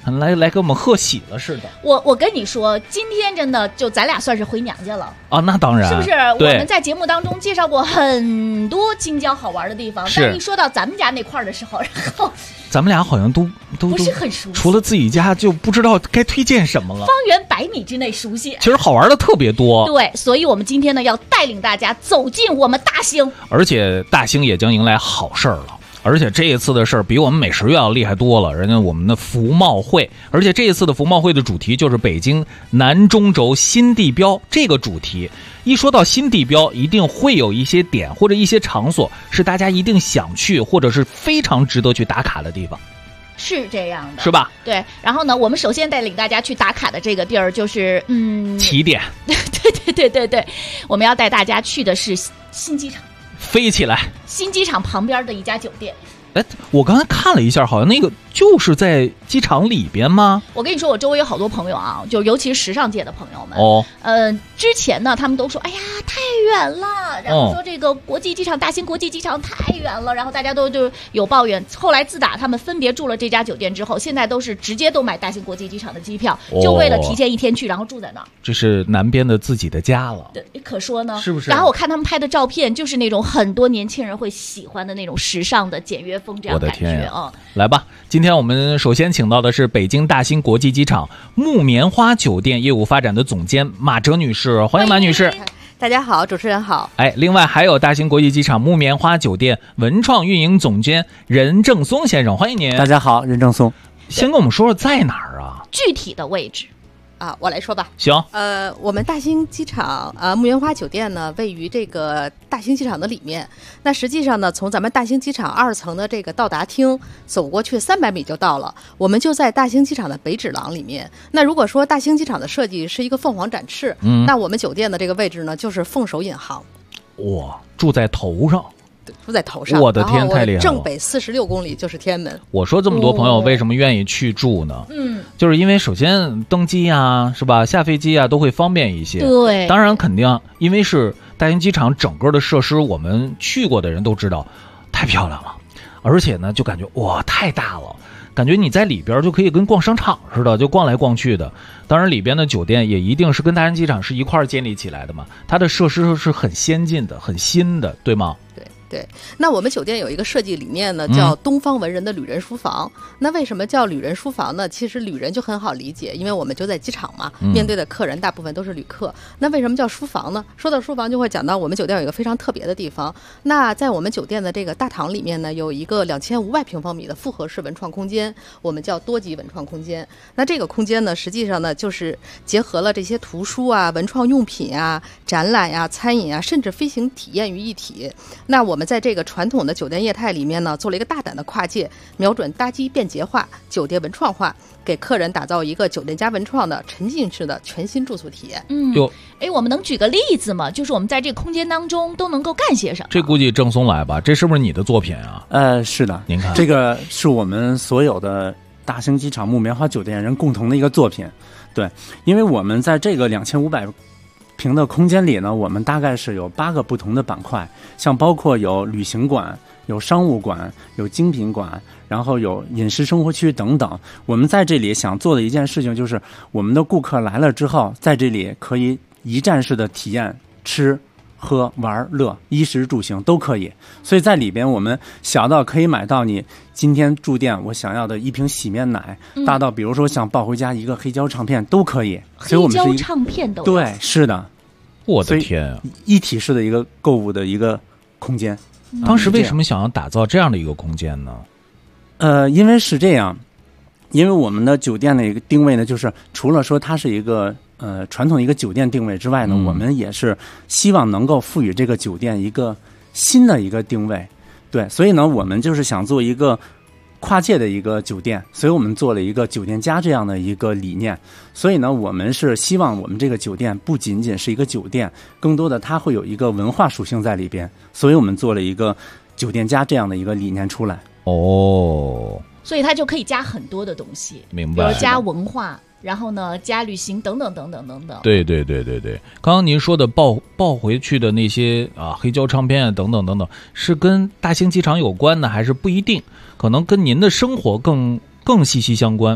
来给我们贺喜了似的。 我跟你说，今天真的就咱俩算是回娘家了啊！那当然， 是不是？我们在节目当中介绍过很多京郊好玩的地方，但是一说到咱们家那块儿的时候，然后咱们俩好像都不是很熟悉， 除了自己家就不知道该推荐什么了。 方圆100米之内熟悉， 其实好玩的特别多。 对，所以我们今天呢要带领大家走进我们大兴， 而且大兴也将迎来好事儿了。而且这一次的事儿比我们美食月要厉害多了，人家我们的服贸会，而且这一次的服贸会的主题就是北京南中轴新地标这个主题。一说到新地标，一定会有一些点或者一些场所是大家一定想去或者是非常值得去打卡的地方。 是这样的， 是吧？ 对。然后呢，我们首先带领大家去打卡的这个地儿就是起点。 对，我们要带大家去的是新机场。 飞起来！ 新机场旁边的一家酒店。 哎，我刚才看了一下，好像那个就是在机场里边吗？ 我跟你说，我周围有好多朋友啊，就尤其是时尚界的朋友们。 哦， 之前呢，他们都说，哎呀，太远了，然后说这个国际机场，大兴国际机场太远了，然后大家都就有抱怨。后来自打他们分别住了这家酒店之后，现在都是直接都买大兴国际机场的机票，就为了提前1天去，然后住在那儿。 这是南边的自己的家了。 对，可说呢， 是不是？ 然后我看他们拍的照片，就是那种很多年轻人会喜欢的那种时尚的简约风，这样感觉。我的天啊！ 来吧，今天我们首先请到的是北京大兴国际机场木棉花酒店业务发展的总监马哲女士，欢迎马女士。 大家好，主持人好。 哎，另外还有大兴国际机场木棉花酒店文创运营总监任正松先生，欢迎您。 大家好，任正松。 先跟我们说说在哪儿啊？ 具体的位置。 我来说吧。 行。 我们大兴机场木棉花酒店呢，位于这个大兴机场的里面。那实际上呢，从咱们大兴机场2层的这个到达厅走过去300米就到了。我们就在大兴机场的北指廊里面。那如果说大兴机场的设计是一个凤凰展翅，那我们酒店的这个位置呢，就是凤首引航。 哇，住在头上。 住在头上， 我的天，太厉害了！ 正北46公里就是天安门。 我说这么多朋友为什么愿意去住呢？就是因为首先登机啊，是吧？下飞机啊都会方便一些。 对， 当然肯定，因为是大兴机场整个的设施，我们去过的人都知道，太漂亮了，而且呢，就感觉哇，太大了。感觉你在里边就可以跟逛商场似的，就逛来逛去的。当然里边的酒店也一定是跟大兴机场是一块建立起来的嘛，它的设施是很先进的、很新的，对吗？ 对，那我们酒店有一个设计理念呢，叫东方文人的旅人书房。那为什么叫旅人书房呢？其实旅人就很好理解，因为我们就在机场嘛，面对的客人大部分都是旅客。那为什么叫书房呢？说到书房就会讲到我们酒店有一个非常特别的地方。那在我们酒店的这个大堂里面呢，有一个2500平方米的复合式文创空间，我们叫多级文创空间。那这个空间呢，实际上呢就是结合了这些图书啊、文创用品啊、展览啊、餐饮啊，甚至飞行体验于一体。那我们在这个传统的酒店业态里面呢，做了一个大胆的跨界，瞄准搭机便捷化、酒店文创化，给客人打造一个酒店加文创的沉浸式的全新住宿体验。 我们能举个例子吗？就是我们在这个空间当中都能够干些什么？ 这估计正松来吧，这是不是你的作品啊？ 是的， 您看， 这个是我们所有的大兴机场木棉花酒店人共同的一个作品。对，因为我们在这个2500平的空间里呢，我们大概是有8个不同的板块，像包括有旅行馆、有商务馆、有精品馆，然后有饮食生活区等等。我们在这里想做的一件事情就是，我们的顾客来了之后，在这里可以一站式的体验吃、喝、玩、乐，衣食住行都可以。所以在里边，我们小到可以买到你今天住店我想要的一瓶洗面奶，大到比如说想抱回家一个黑胶唱片都可以。所以我们是黑胶唱片都对，是的。 我的天啊！ 一体式的一个购物的一个空间。 当时为什么想要打造这样的一个空间呢？因为是这样，因为我们的酒店的一个定位呢，就是除了说它是一个传统一个酒店定位之外呢，我们也是希望能够赋予这个酒店一个新的一个定位。对，所以呢，我们就是想做一个跨界的一个酒店，所以我们做了一个酒店家这样的一个理念。所以呢，我们是希望我们这个酒店不仅仅是一个酒店，更多的它会有一个文化属性在里边，所以我们做了一个酒店家这样的一个理念出来。 所以它就可以加很多的东西， 明白？ 比如加文化，然后呢加旅行等等等等等等。 对，刚刚您说的抱回去的那些黑胶唱片啊等等等等，是跟大兴机场有关的，还是不一定？可能跟您的生活更息息相关。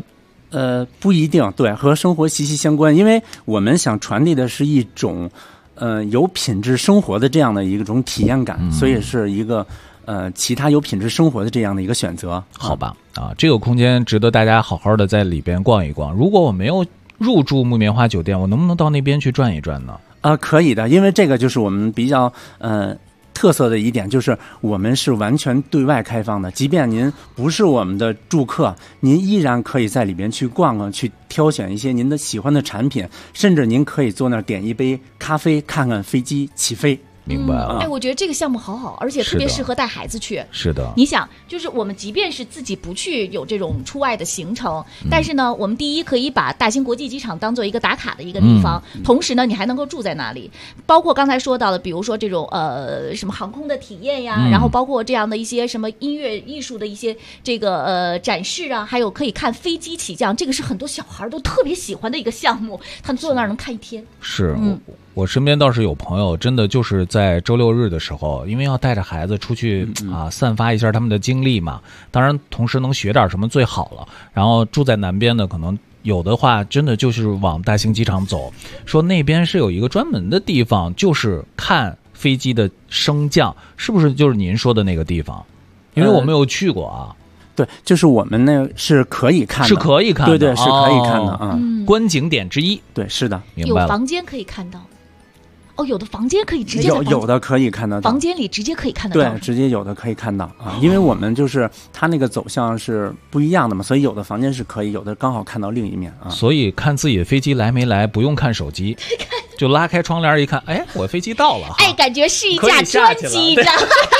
不一定，对，和生活息息相关，因为我们想传递的是一种有品质生活的这样的一种体验感，所以是一个其他有品质生活的这样的一个选择。 好吧，这个空间值得大家好好的在里边逛一逛。如果我没有入住木棉花酒店，我能不能到那边去转一转呢？ 可以的，因为这个就是我们比较特色的一点，就是我们是完全对外开放的，即便您不是我们的住客，您依然可以在里边去逛逛，去挑选一些您的喜欢的产品，甚至您可以坐那儿点一杯咖啡，看看飞机起飞。 明白了。 我觉得这个项目好，而且特别适合带孩子去。 是的， 你想，就是我们即便是自己不去有这种出外的行程，但是呢，我们第一可以把大兴国际机场当做一个打卡的一个地方，同时呢，你还能够住在那里。包括刚才说到的，比如说这种什么航空的体验呀，然后包括这样的一些什么音乐艺术的一些这个展示啊，还有可以看飞机起降，这个是很多小孩都特别喜欢的一个项目，他们坐在那儿能看一天。 是，我身边倒是有朋友，真的就是在周六日的时候，因为要带着孩子出去散发一下他们的精力嘛，当然同时能学点什么最好了。然后住在南边的，可能有的话真的就是往大兴机场走，说那边是有一个专门的地方，就是看飞机的升降，是不是就是您说的那个地方？因为我没有去过啊。 对，就是我们那是可以看的， 是可以看的， 对，是可以看的啊， 观景点之一。 对，是的， 明白了。 有房间可以看到。有的房间可以直接有的可以看得到， 房间里直接可以看得到， 对，直接有的可以看到啊，因为我们就是它那个走向是不一样的嘛，所以有的房间是可以，有的刚好看到另一面啊。 所以看自己的飞机来没来，不用看手机，就拉开窗帘一看，哎，我飞机到了， 感觉是一架专机，这样。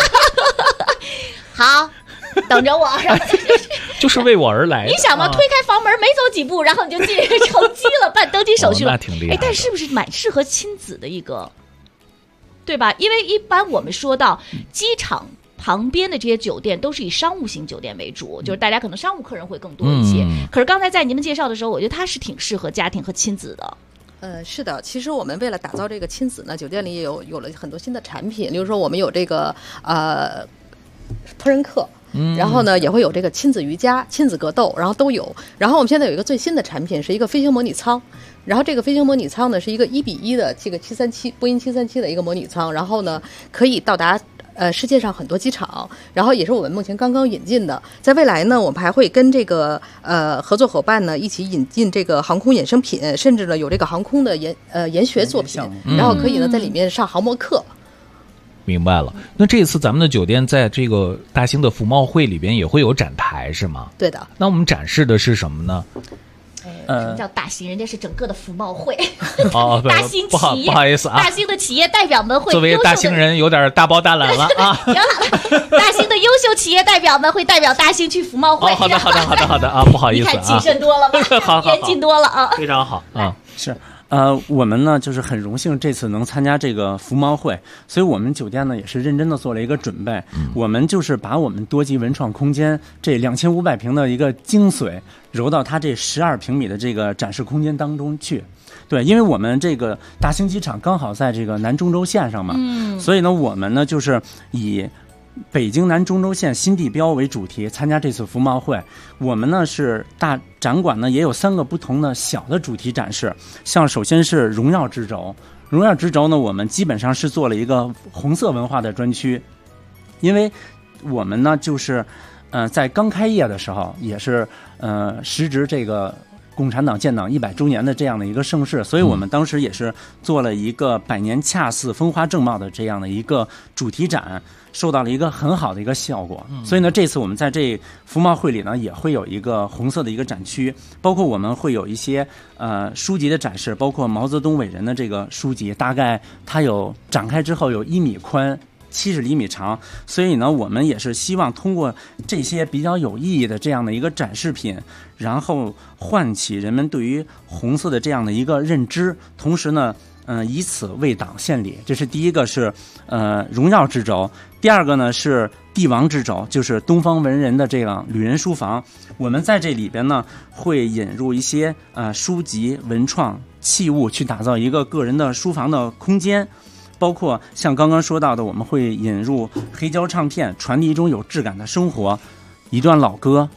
好，等着我。 就是为我而来的。 你想嘛，推开房门没走几步，然后你就进乘机了，办登机手续了。 那挺厉害。 但是不是蛮适合亲子的一个，对吧？因为一般我们说到机场旁边的这些酒店都是以商务型酒店为主，就是大家可能商务客人会更多一些。可是刚才在你们介绍的时候，我觉得它是挺适合家庭和亲子的。 是的，其实我们为了打造这个亲子呢，酒店里也有了很多新的产品，比如说我们有这个托人客。然后呢，也会有这个亲子瑜伽、亲子格斗，然后都有。然后我们现在有一个最新的产品，是一个飞行模拟舱。然后这个飞行模拟舱呢，是一个1:1的这个737波音737的一个模拟舱。然后呢，可以到达世界上很多机场。然后也是我们目前刚刚引进的。在未来呢，我们还会跟这个合作伙伴呢一起引进这个航空衍生品，甚至呢有这个航空的研学作品，然后可以呢在里面上航模课。 明白了，那这次咱们的酒店在这个大兴的服贸会里边也会有展台是吗？ 对的。 那我们展示的是什么呢？ 什么叫大兴？人家是整个的服贸会。 大兴企业， 不好意思啊， 大兴的企业代表们会。 作为大兴人，有点大包大揽了啊。 行了，大兴的优秀企业代表们会代表大兴去服贸会。 好的啊，不好意思啊。 你看谨慎多了吧？ 好， 严谨多了啊。 非常好啊， 是。我们呢就是很荣幸这次能参加这个服贸会，所以我们酒店呢也是认真的做了一个准备。我们就是把我们多级文创空间这2500平的一个精髓揉到它这12平米的这个展示空间当中去。对，因为我们这个大兴机场刚好在这个南中轴线上嘛，所以呢我们呢就是以北京南中轴线新地标为主题参加这次服贸会。我们呢是大展馆呢也有3个不同的小的主题展示，像首先是荣耀之轴。荣耀之轴呢我们基本上是做了一个红色文化的专区，因为我们呢就是在刚开业的时候也是时值这个共产党建党100周年的这样的一个盛世，所以我们当时也是做了一个百年恰似风华正茂的这样的一个主题展，受到了一个很好的一个效果。所以呢这次我们在这服贸会里呢也会有一个红色的一个展区，包括我们会有一些书籍的展示，包括毛泽东伟人的这个书籍，大概它有展开之后有1米宽70厘米长，所以呢我们也是希望通过这些比较有意义的这样的一个展示品，然后唤起人们对于红色的这样的一个认知，同时呢以此为党献礼。这是第一个，是荣耀之轴。第二个呢是帝王之轴，就是东方文人的这样旅人书房。我们在这里边呢会引入一些书籍、文创、器物，去打造一个个人的书房的空间。包括像刚刚说到的，我们会引入黑胶唱片，传递一种有质感的生活，一段老歌，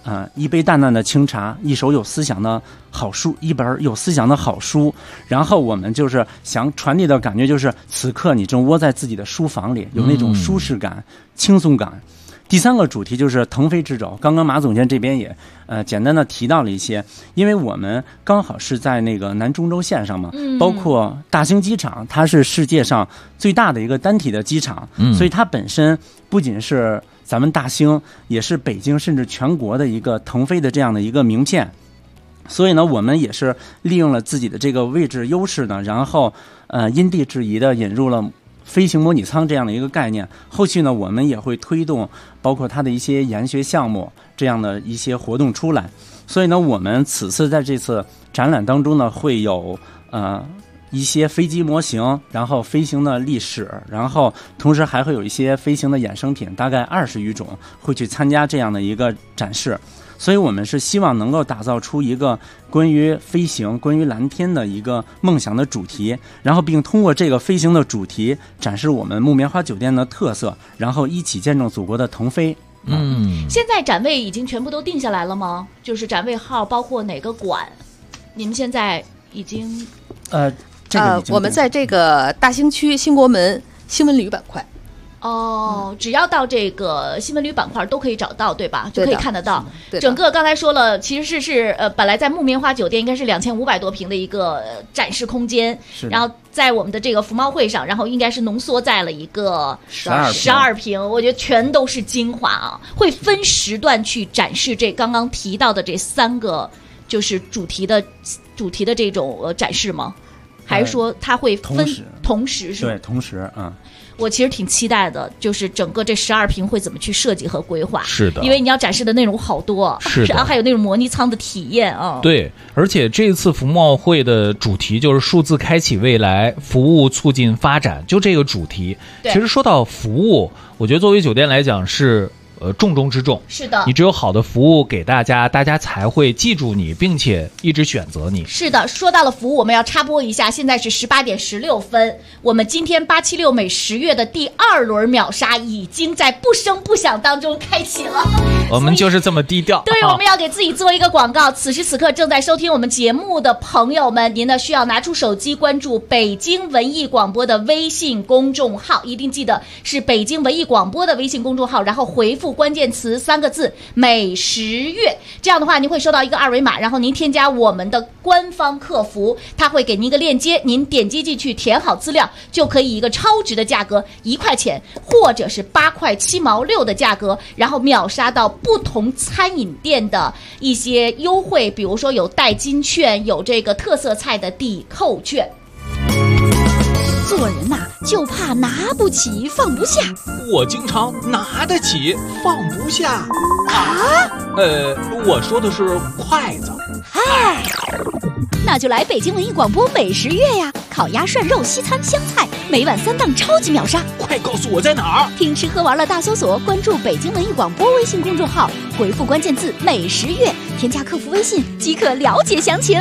一杯淡淡的清茶，一手有思想的好书，一本有思想的好书。然后我们就是想传递的感觉就是此刻你正窝在自己的书房里，有那种舒适感、轻松感。第3个主题就是腾飞之轴，刚刚马总监这边也简单的提到了一些，因为我们刚好是在那个南中轴线上嘛，包括大兴机场，它是世界上最大的一个单体的机场，所以它本身不仅是咱们大兴，也是北京甚至全国的一个腾飞的这样的一个名片。所以呢，我们也是利用了自己的这个位置优势呢，然后因地制宜的引入了飞行模拟舱这样的一个概念。后续呢，我们也会推动包括它的一些研学项目这样的一些活动出来。所以呢，我们此次在这次展览当中呢，会有一些飞机模型，然后飞行的历史，然后同时还会有一些飞行的衍生品，大概20余种会去参加这样的一个展示。所以我们是希望能够打造出一个关于飞行、关于蓝天的一个梦想的主题，然后并通过这个飞行的主题展示我们木棉花酒店的特色，然后一起见证祖国的腾飞。 现在展位已经全部都定下来了吗？就是展位号包括哪个馆？你们现在已经我们在这个大兴区新国门新闻旅板块。 只要到这个新闻旅板块都可以找到，对吧？就可以看得到。整个刚才说了，其实是本来在木棉花酒店应该是2500多平的一个展示空间，然后在我们的这个服贸会上，然后应该是浓缩在了一个12平，我觉得全都是精华啊！会分时段去展示这刚刚提到的这3个就是主题的这种展示吗？还是说它会分同时是吗？ 对，同时我其实挺期待的，就是整个这12平会怎么去设计和规划。 是的， 因为你要展示的内容好多， 是的， 然后还有那种模拟舱的体验啊。 对，而且这次服贸会的主题就是数字开启未来，服务促进发展，就这个主题。其实说到服务，我觉得作为酒店来讲是重中之重。 是的， 你只有好的服务给大家，大家才会记住你，并且一直选择你。 是的，说到了服务，我们要插播一下，现在是18点16分，我们今天876美10月的第2轮秒杀已经在不声不响当中开启了。 我们就是这么低调。 对，我们要给自己做一个广告。此时此刻正在收听我们节目的朋友们，您呢需要拿出手机关注北京文艺广播的微信公众号，一定记得是北京文艺广播的微信公众号，然后回复关键词3个字美10月，这样的话您会收到一个2维码，然后您添加我们的官方客服，他会给您一个链接，您点击进去填好资料，就可以一个超值的价格1块钱或者是8块7毛6的价格，然后秒杀到不同餐饮店的一些优惠，比如说有代金券，有这个特色菜的抵扣券。 做人呐，就怕拿不起放不下。 我经常拿得起放不下啊。 我说的是筷子。 嗨，那就来北京文艺广播美10月呀！烤鸭、涮肉、西餐、湘菜，每晚3档超级秒杀。 快告诉我在哪儿？ 听吃喝玩乐大搜索，关注北京文艺广播微信公众号，回复关键字美10月，添加客服微信即可了解详情。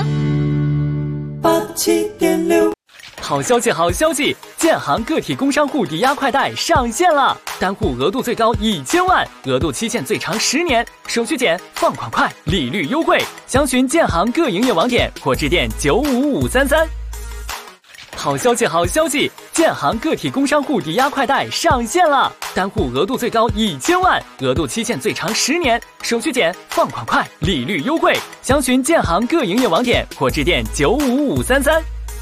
87.6好消息，好消息！建行个体工商户抵押快贷上线了，单户额度最高1000万，额度期限最长10年，手续简，放款快，利率优惠。详询建行各营业网点或致电95533。好消息，好消息！建行个体工商户抵押快贷上线了，单户额度最高1000万，额度期限最长10年，手续简，放款快，利率优惠。详询建行各营业网点或致电95533。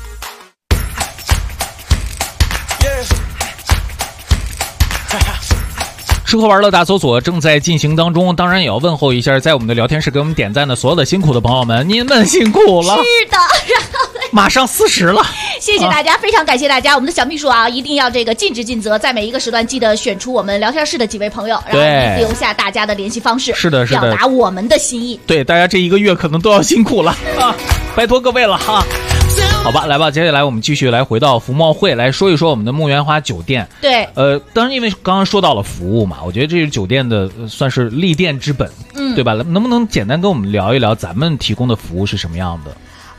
吃喝玩乐大搜索正在进行当中，当然也要问候一下在我们的聊天室给我们点赞的所有的辛苦的朋友们，您们辛苦了。 是的， 马上40了， 谢谢大家，非常感谢大家。我们的小秘书啊，一定要这个尽职尽责，在每一个时段记得选出我们聊天室的几位朋友，然后留下大家的联系方式， 是的，是的， 表达我们的心意。 对，大家这1个月可能都要辛苦了啊，拜托各位了哈。好吧，来吧，接下来我们继续来回到服贸会来说一说我们的木棉花酒店。 对， 当然因为刚刚说到了服务嘛，我觉得这是酒店的算是立店之本，对吧？能不能简单跟我们聊一聊咱们提供的服务是什么样的？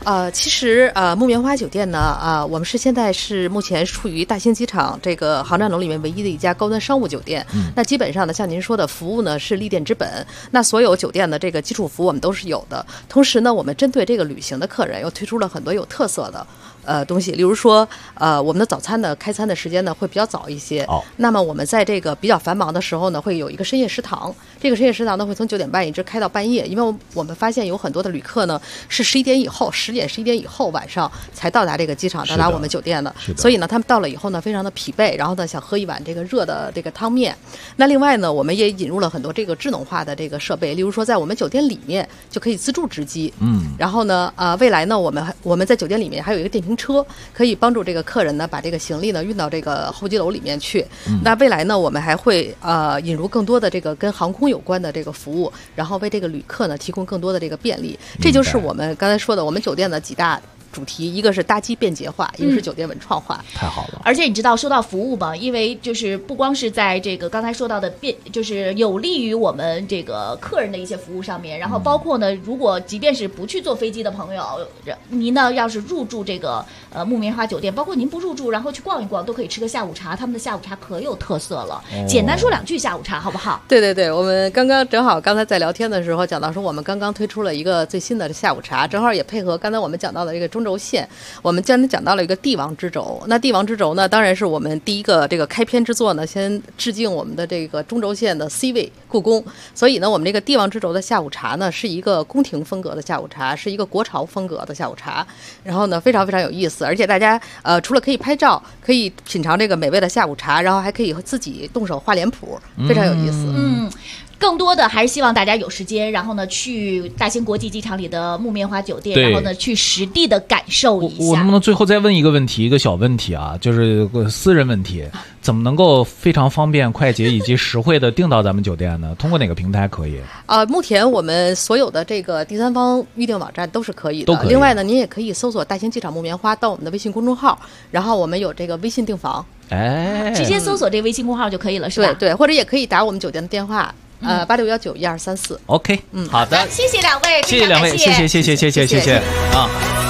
其实木棉花酒店呢，我们现在是目前处于大兴机场这个航站楼里面唯一的一家高端商务酒店。那基本上呢，像您说的，服务呢是立店之本。那所有酒店的这个基础服务我们都是有的。同时呢，我们针对这个旅行的客人又推出了很多有特色的东西，例如说我们的早餐的开餐的时间呢会比较早一些。那么我们在这个比较繁忙的时候呢，会有一个深夜食堂。这个深夜食堂呢会从9点半一直开到半夜，因为我们发现有很多的旅客呢是10点以后晚上才到达这个机场，到达我们酒店的。所以呢，他们到了以后呢非常的疲惫，然后呢想喝一碗这个热的这个汤面。那另外呢，我们也引入了很多这个智能化的这个设备，例如说在我们酒店里面就可以自助值机。然后呢未来呢我们在酒店里面还有一个电瓶车，可以帮助这个客人呢把这个行李呢运到这个候机楼里面去。那未来呢我们还会引入更多的这个跟航空有关的这个服务，然后为这个旅客呢提供更多的这个便利。这就是我们刚才说的我们酒店的几大主题，一个是搭机便捷化，一个是酒店文创化。 太好了。 而且你知道说到服务吧，因为就是不光是在这个刚才说到的就是有利于我们这个客人的一些服务上面，然后包括呢，如果即便是不去坐飞机的朋友，您呢要是入住这个木棉花酒店，包括您不入住，然后去逛一逛，都可以吃个下午茶。他们的下午茶可有特色了，简单说2句下午茶好不好？ 对，我们正好刚才在聊天的时候讲到说，我们刚刚推出了一个最新的下午茶，正好也配合刚才我们讲到的这个中轴线，我们将讲到了一个帝王之轴。那帝王之轴呢，当然是我们第一个这个开篇之作呢，先致敬我们的这个中轴线的 C 位故宫。所以呢，我们这个帝王之轴的下午茶呢，是一个宫廷风格的下午茶，是一个国潮风格的下午茶。然后呢，非常非常有意思，而且大家除了可以拍照，可以品尝这个美味的下午茶，然后还可以自己动手画脸谱，非常有意思。 更多的还是希望大家有时间，然后呢去大兴国际机场里的木棉花酒店，然后呢去实地的感受一下。 我能不能最后再问一个问题，一个小问题啊，就是私人问题，怎么能够非常方便、快捷以及实惠的订到咱们酒店呢？通过哪个平台可以？ 目前我们所有的这个第三方预订网站都是可以的。都可以。另外呢，您也可以搜索大兴机场木棉花到我们的微信公众号，然后我们有这个微信订房， 直接搜索这个微信公众号就可以了，是吧？ 对，或者也可以打我们酒店的电话。86191234。 OK， 好的， 谢谢两位， 谢谢两位，谢谢啊。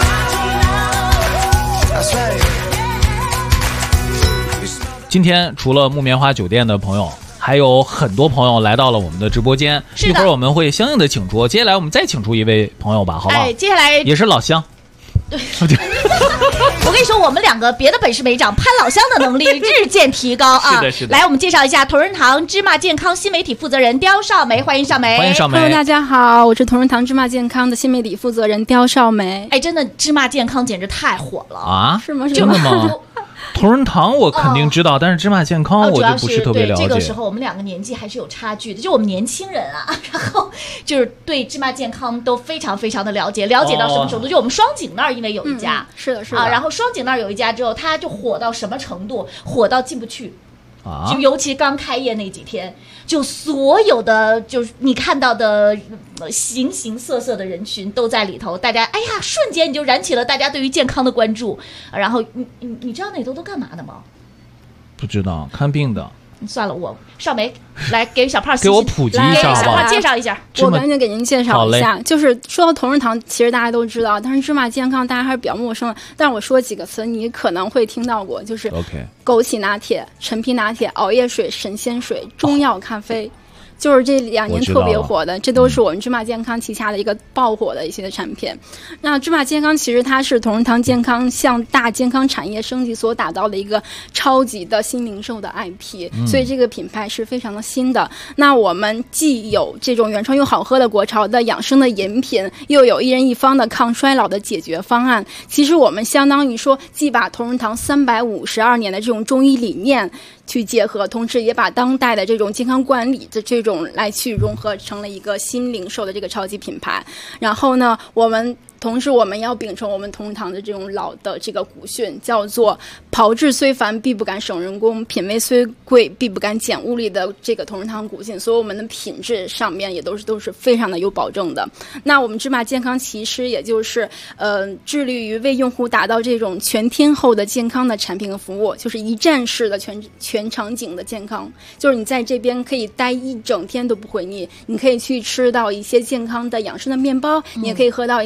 今天除了木棉花酒店的朋友，还有很多朋友来到了我们的直播间，一会儿我们会相应的请出。接下来我们再请出一位朋友吧，好不好？ 接下来也是老乡。 对，我跟你说，我们两个别的本事没长，攀老乡的能力日渐提高啊！ 是的。 来，我们介绍一下同仁堂芝麻健康新媒体负责人刁少梅，欢迎少梅。 欢迎少梅。 Hello， 大家好，我是同仁堂芝麻健康的新媒体负责人刁少梅。 真的芝麻健康简直太火了啊！ 是吗？ 真的吗？同仁堂我肯定知道，但是芝麻健康我就不是特别了解。 这个时候我们两个年纪还是有差距的，就我们年轻人啊，然后就是对芝麻健康都非常非常的了解到什么程度？就我们双井那儿因为有一家， 是的然后双井那儿有一家之后，它就火到什么程度？火到进不去。就尤其刚开业那几天，就所有的就是你看到的形形色色的人群都在里头，大家瞬间你就燃起了大家对于健康的关注。然后你知道那都干嘛的吗？ 不知道，看病的。 算了，我少梅来给小胖给我普及一下， 给小胖介绍一下。 我赶紧给您介绍一下，就是说到同仁堂，其实大家都知道，但是芝麻健康大家还是比较陌生的。但我说几个词，你可能会听到过，就是枸杞拿铁、陈皮拿铁、熬夜水、神仙水、中药咖啡。就是这2年特别火的，这都是我们芝麻健康旗下的一个爆火的一些产品。那芝麻健康其实它是同仁堂健康向大健康产业升级所打造的一个超级的新零售的 IP，所以这个品牌是非常的新的。那我们既有这种原创又好喝的国潮的养生的饮品，又有一人一方的抗衰老的解决方案。其实我们相当于说，既把同仁堂352年的这种中医理念去结合，同时也把当代的这种健康管理的这种来去融合成了一个新零售的这个超级品牌。然后呢，同时我们要秉承我们同仁堂的这种老的这个古训，叫做炮制虽繁必不敢省人工，品味虽贵必不敢减物力的这个同仁堂古训，所以我们的品质上面也都是非常的有保证的。那我们芝麻健康其实也就是致力于为用户打造这种全天候的健康的产品和服务，就是一站式的全场景的健康，就是你在这边可以待一整天都不会腻，你可以去吃到一些健康的养生的面包，你也可以喝到一些健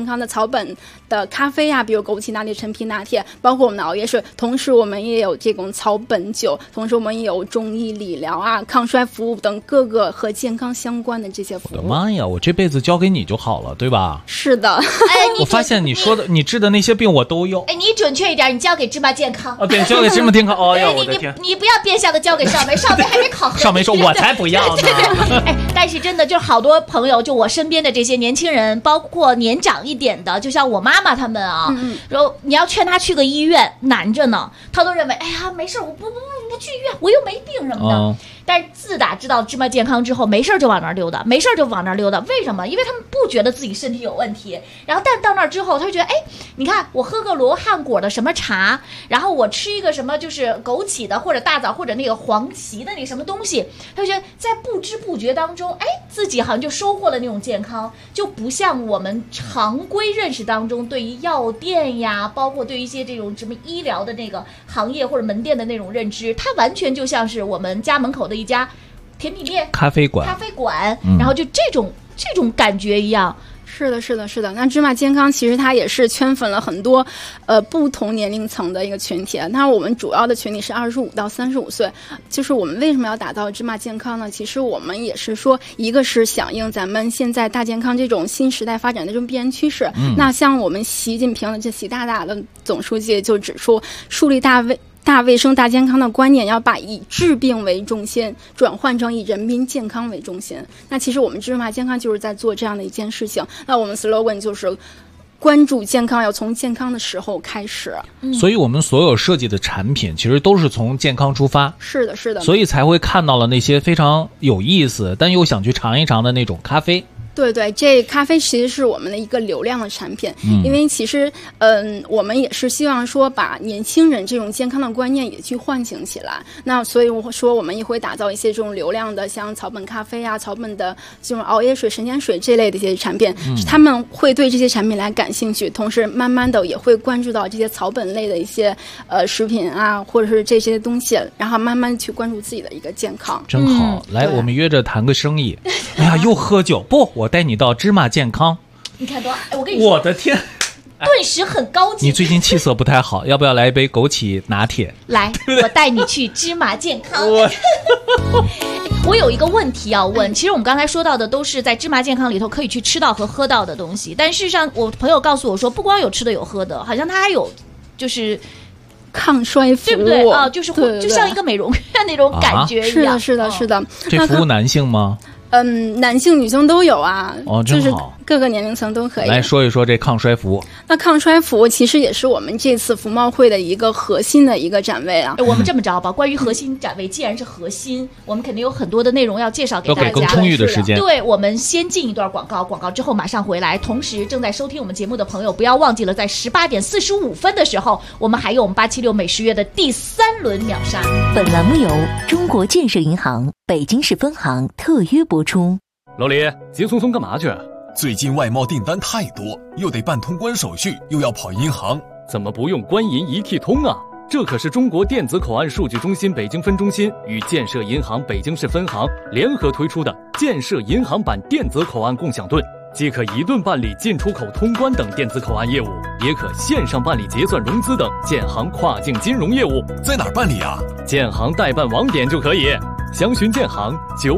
健康的草本的咖啡呀，比如枸杞拿铁、陈皮拿铁，包括我们的熬夜水，同时我们也有这种草本酒，同时我们也有中医理疗啊、抗衰服务等各个和健康相关的这些服务。 我的妈呀，我这辈子交给你就好了，对吧？ 是的。 我发现你说的你治的那些病我都有。 你准确一点，你交给芝麻健康。 对，交给芝麻健康。哦呀，我的天！ 你不要变相的交给少梅，少梅还没考核。 少梅说：“我才不要呢。” 但是真的就好多朋友，就我身边的这些年轻人，包括年长一点的，就像我妈妈他们啊，然后你要劝他去个医院，难着呢，他都认为，哎呀，没事，我不去医院，我又没病什么的。但是自打知道芝麻健康之后，没事就往那儿溜达，没事就往那儿溜达。为什么？因为他们不觉得自己身体有问题，然后但到那儿之后，他就觉得，哎，你看我喝个罗汉果的什么茶，然后我吃一个什么就是枸杞的或者大枣或者那个黄芪的那个什么东西，他就觉得在不知不觉当中，哎，自己好像就收获了那种健康，就不像我们常规认识当中对于药店呀，包括对于一些这种什么医疗的那个行业或者门店的那种认知，它完全就像是我们家门口的一家甜品店、 咖啡馆， 然后就这种感觉一样。 是的。那芝麻健康其实它也是圈粉了很多不同年龄层的一个群体。那我们主要的群体是25到35岁。就是我们为什么要打造芝麻健康呢？其实我们也是说，一个是响应咱们现在大健康这种新时代发展的这种必然趋势。那像我们习近平的这习大大的总书记就指出，树立大卫生大健康的观念，要把以治病为中心转换成以人民健康为中心。那其实我们芝麻健康就是在做这样的一件事情。那我们 slogan 就是关注健康，要从健康的时候开始。 所以我们所有设计的产品其实都是从健康出发。 是的。 所以才会看到了那些非常有意思但又想去尝一尝的那种咖啡。 对，这咖啡其实是我们的一个流量的产品。因为其实我们也是希望说把年轻人这种健康的观念也去唤醒起来。那所以我说我们也会打造一些这种流量的，像草本咖啡啊、草本的这种熬夜水、神仙水这类的一些产品。他们会对这些产品来感兴趣，同时慢慢的也会关注到这些草本类的一些食品啊，或者是这些东西，然后慢慢去关注自己的一个健康。 真好。来，我们约着谈个生意。哎呀，又喝酒不？我带你到芝麻健康。 你看多，我跟你说， 我的天， 顿时很高级。 你最近气色不太好，要不要来一杯枸杞拿铁？ 来，我带你去芝麻健康。我有一个问题要问，其实我们刚才说到的都是在芝麻健康里头可以去吃到和喝到的东西，但事实上，我朋友告诉我说，不光有吃的有喝的，好像它还有就是抗衰服务， 对不对啊？就是就像一个美容院那种感觉一样。 是的。 这服务男性吗？ 男性女性都有啊。 真好。 各个年龄层都可以。 来说一说这抗衰服务。 那抗衰服务其实也是我们这次服贸会的一个核心的一个展位啊。 我们这么着吧，关于核心展位，既然是核心，我们肯定有很多的内容要介绍给大家， 都给更充裕的时间。 对，我们先进一段广告，广告之后马上回来。同时正在收听我们节目的朋友，不要忘记了，在18点45分的时候，我们还有我们876美食月的第3轮秒杀。 本栏目由中国建设银行北京市分行特约播出。 老李，急匆匆干嘛去？ 最近外贸订单太多，又得办通关手续，又要跑银行， 怎么不用官银一体通啊？这可是中国电子口岸数据中心北京分中心与建设银行北京市分行联合推出的建设银行版电子口岸共享盾，既可一盾办理进出口通关等电子口岸业务，也可线上办理结算融资等建行跨境金融业务。 在哪儿办理啊？ 建行代办网点就可以，详询建行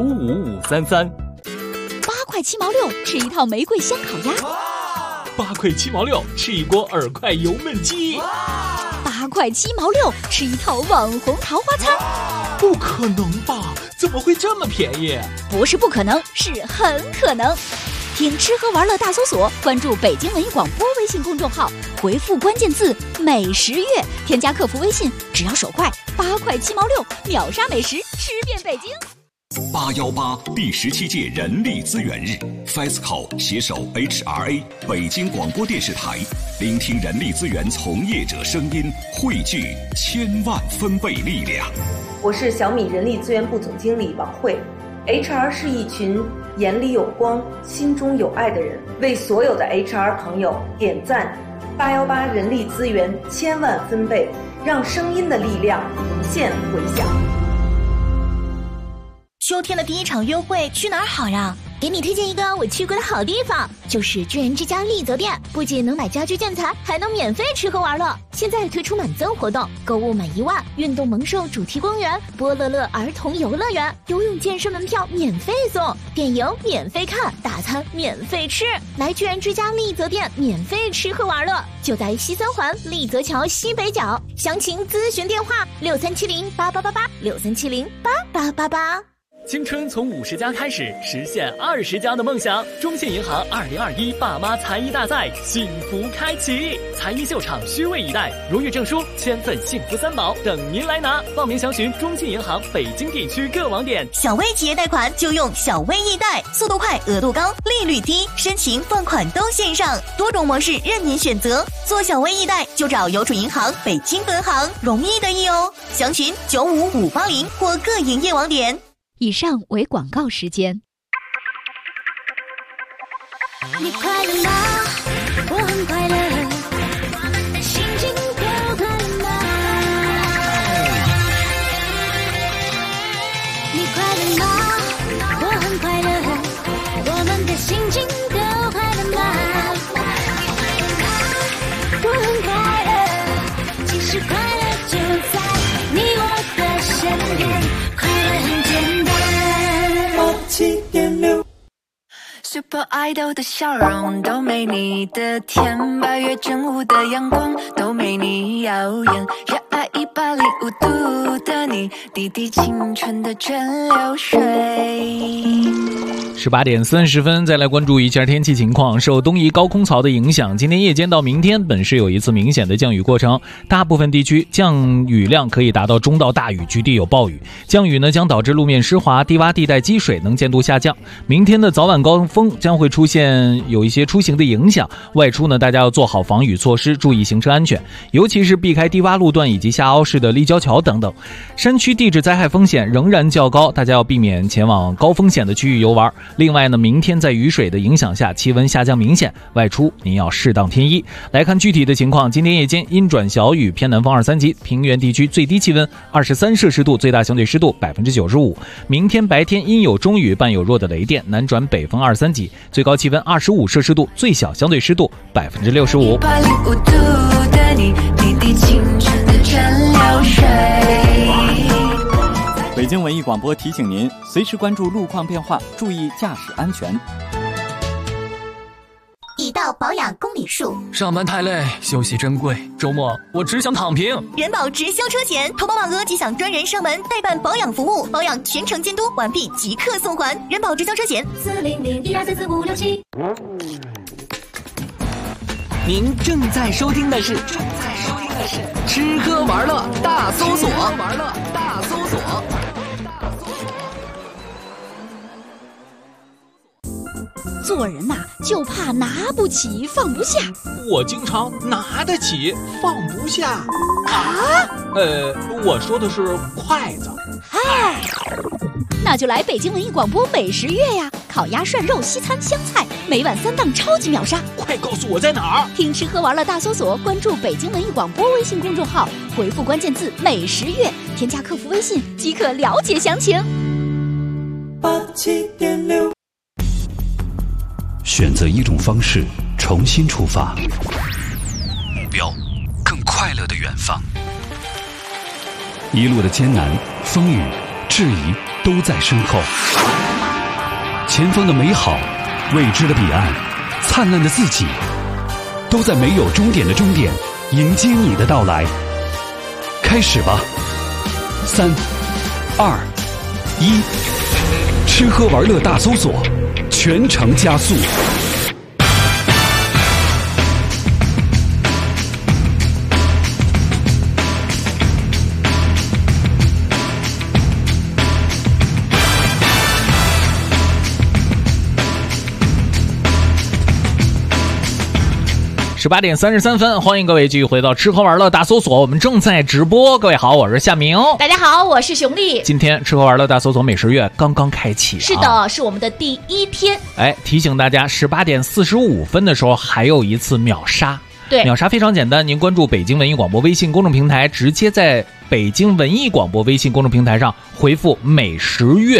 95533。 8块7毛6，吃一套玫瑰香烤鸭。 8块7毛6，吃一锅耳快油焖鸡。 8块7毛6，吃一套网红桃花餐。 不可能吧？怎么会这么便宜？ 不是不可能，是很可能。听吃喝玩乐大搜索，关注北京文艺广播微信公众号，回复关键字美食月，添加客服微信，只要手快，8块7毛6，秒杀美食，吃遍北京。 818第17届人力资源日 ，FESCO 携手 HRA 北京广播电视台，聆听人力资源从业者声音，汇聚千万分贝力量。 我是小米人力资源部总经理王慧。HR 是一群眼里有光、心中有爱的人，为所有的 HR 朋友点赞！818人力资源千万分贝，让声音的力量无限回响。 秋天的第一场约会去哪儿好呀？ 给你推荐一个我去过的好地方，就是居然之家丽泽店，不仅能买家居建材，还能免费吃喝玩乐。现在推出满增活动，购物满1万，运动萌兽主题公园、波乐乐儿童游乐园，游泳健身门票免费送，电影免费看，大餐免费吃。来居然之家丽泽店免费吃喝玩乐，就在西三环丽泽桥西北角，详情咨询电话6370888863708888。 青春从50加开始，实现20加的梦想。中信银行2021爸妈才艺大赛幸福开启，才艺秀场虚位以待，荣誉证书、千份幸福3宝等您来拿。报名详询中信银行北京地区各网点。 小微企业贷款就用小微易贷，速度快，额度高，利率低，申请放款都线上，多种模式任您选择。做小微易贷就找邮储银行北京分行，容易的易哦。详询95580或各营业网点。 以上为广告时间。 你快乐吗？我很快乐，心情都快乐吗？你快乐吗？我很快乐，我们的心情都快乐吗？我很快乐，其实快乐就在你我的身边，快乐很简单。7.6 Super Idol 的笑容都没你的甜，8月正午的阳光都没你耀眼，热爱105度的你，滴滴青春的蒸馏水。 18点30分，再来关注一下天气情况。受东移高空槽的影响，今天夜间到明天本市有一次明显的降雨过程，大部分地区降雨量可以达到中到大雨，局地有暴雨。降雨呢将导致路面湿滑，低洼地带积水，能见度下降。明天的早晚高峰将会出现有一些出行的影响，外出呢大家要做好防雨措施，注意行车安全，尤其是避开低洼路段以及下凹式的立交桥等等。山区地质灾害风险仍然较高，大家要避免前往高风险的区域游玩。另外呢，明天在雨水的影响下，气温下降明显，外出您要适当添衣。来看具体的情况，今天夜间阴转小雨，偏南风2、3级，平原地区最低气温23摄氏度，最大相对湿度95%。明天白天阴有中雨，伴有弱的雷电，南转北风2、3级，最高气温25摄氏度，最小相对湿度65%。 105度的你，滴滴青春的蒸馏水。 北京文艺广播提醒您，随时关注路况变化，注意驾驶安全。 已到保养公里数， 上班太累，休息珍贵，周末我只想躺平。 人保直销车险，投保满额即享专人上门代办保养服务，保养全程监督完毕即刻送还。人保直销车险40012344567。 您正在收听的是吃喝玩乐大搜索。 做人呐，就怕拿不起放不下。 我经常拿得起放不下啊。 我说的是筷子。 哎，那就来北京文艺广播美食月呀！烤鸭、涮肉、西餐、湘菜，每晚3档超级秒杀。 快告诉我在哪儿？ 听吃喝玩乐大搜索，关注北京文艺广播微信公众号，回复关键字美食月，添加客服微信即可了解详情。 87.6，选择一种方式，重新出发，目标更快乐的远方。一路的艰难、风雨、质疑都在身后，前方的美好、未知的彼岸、灿烂的自己，都在没有终点的终点迎接你的到来。开始吧，3、2、1，吃喝玩乐大搜索，全程加速。 18点33分，欢迎各位继续回到吃喝玩乐大搜索，我们正在直播。各位好，我是夏明。 大家好，我是熊丽。 今天吃喝玩乐大搜索美食月刚刚开启， 是的，是我们的第1天。 提醒大家，18点45分的时候还有一次秒杀。 对， 秒杀非常简单，您关注北京文艺广播微信公众平台，直接在北京文艺广播微信公众平台上回复美食月，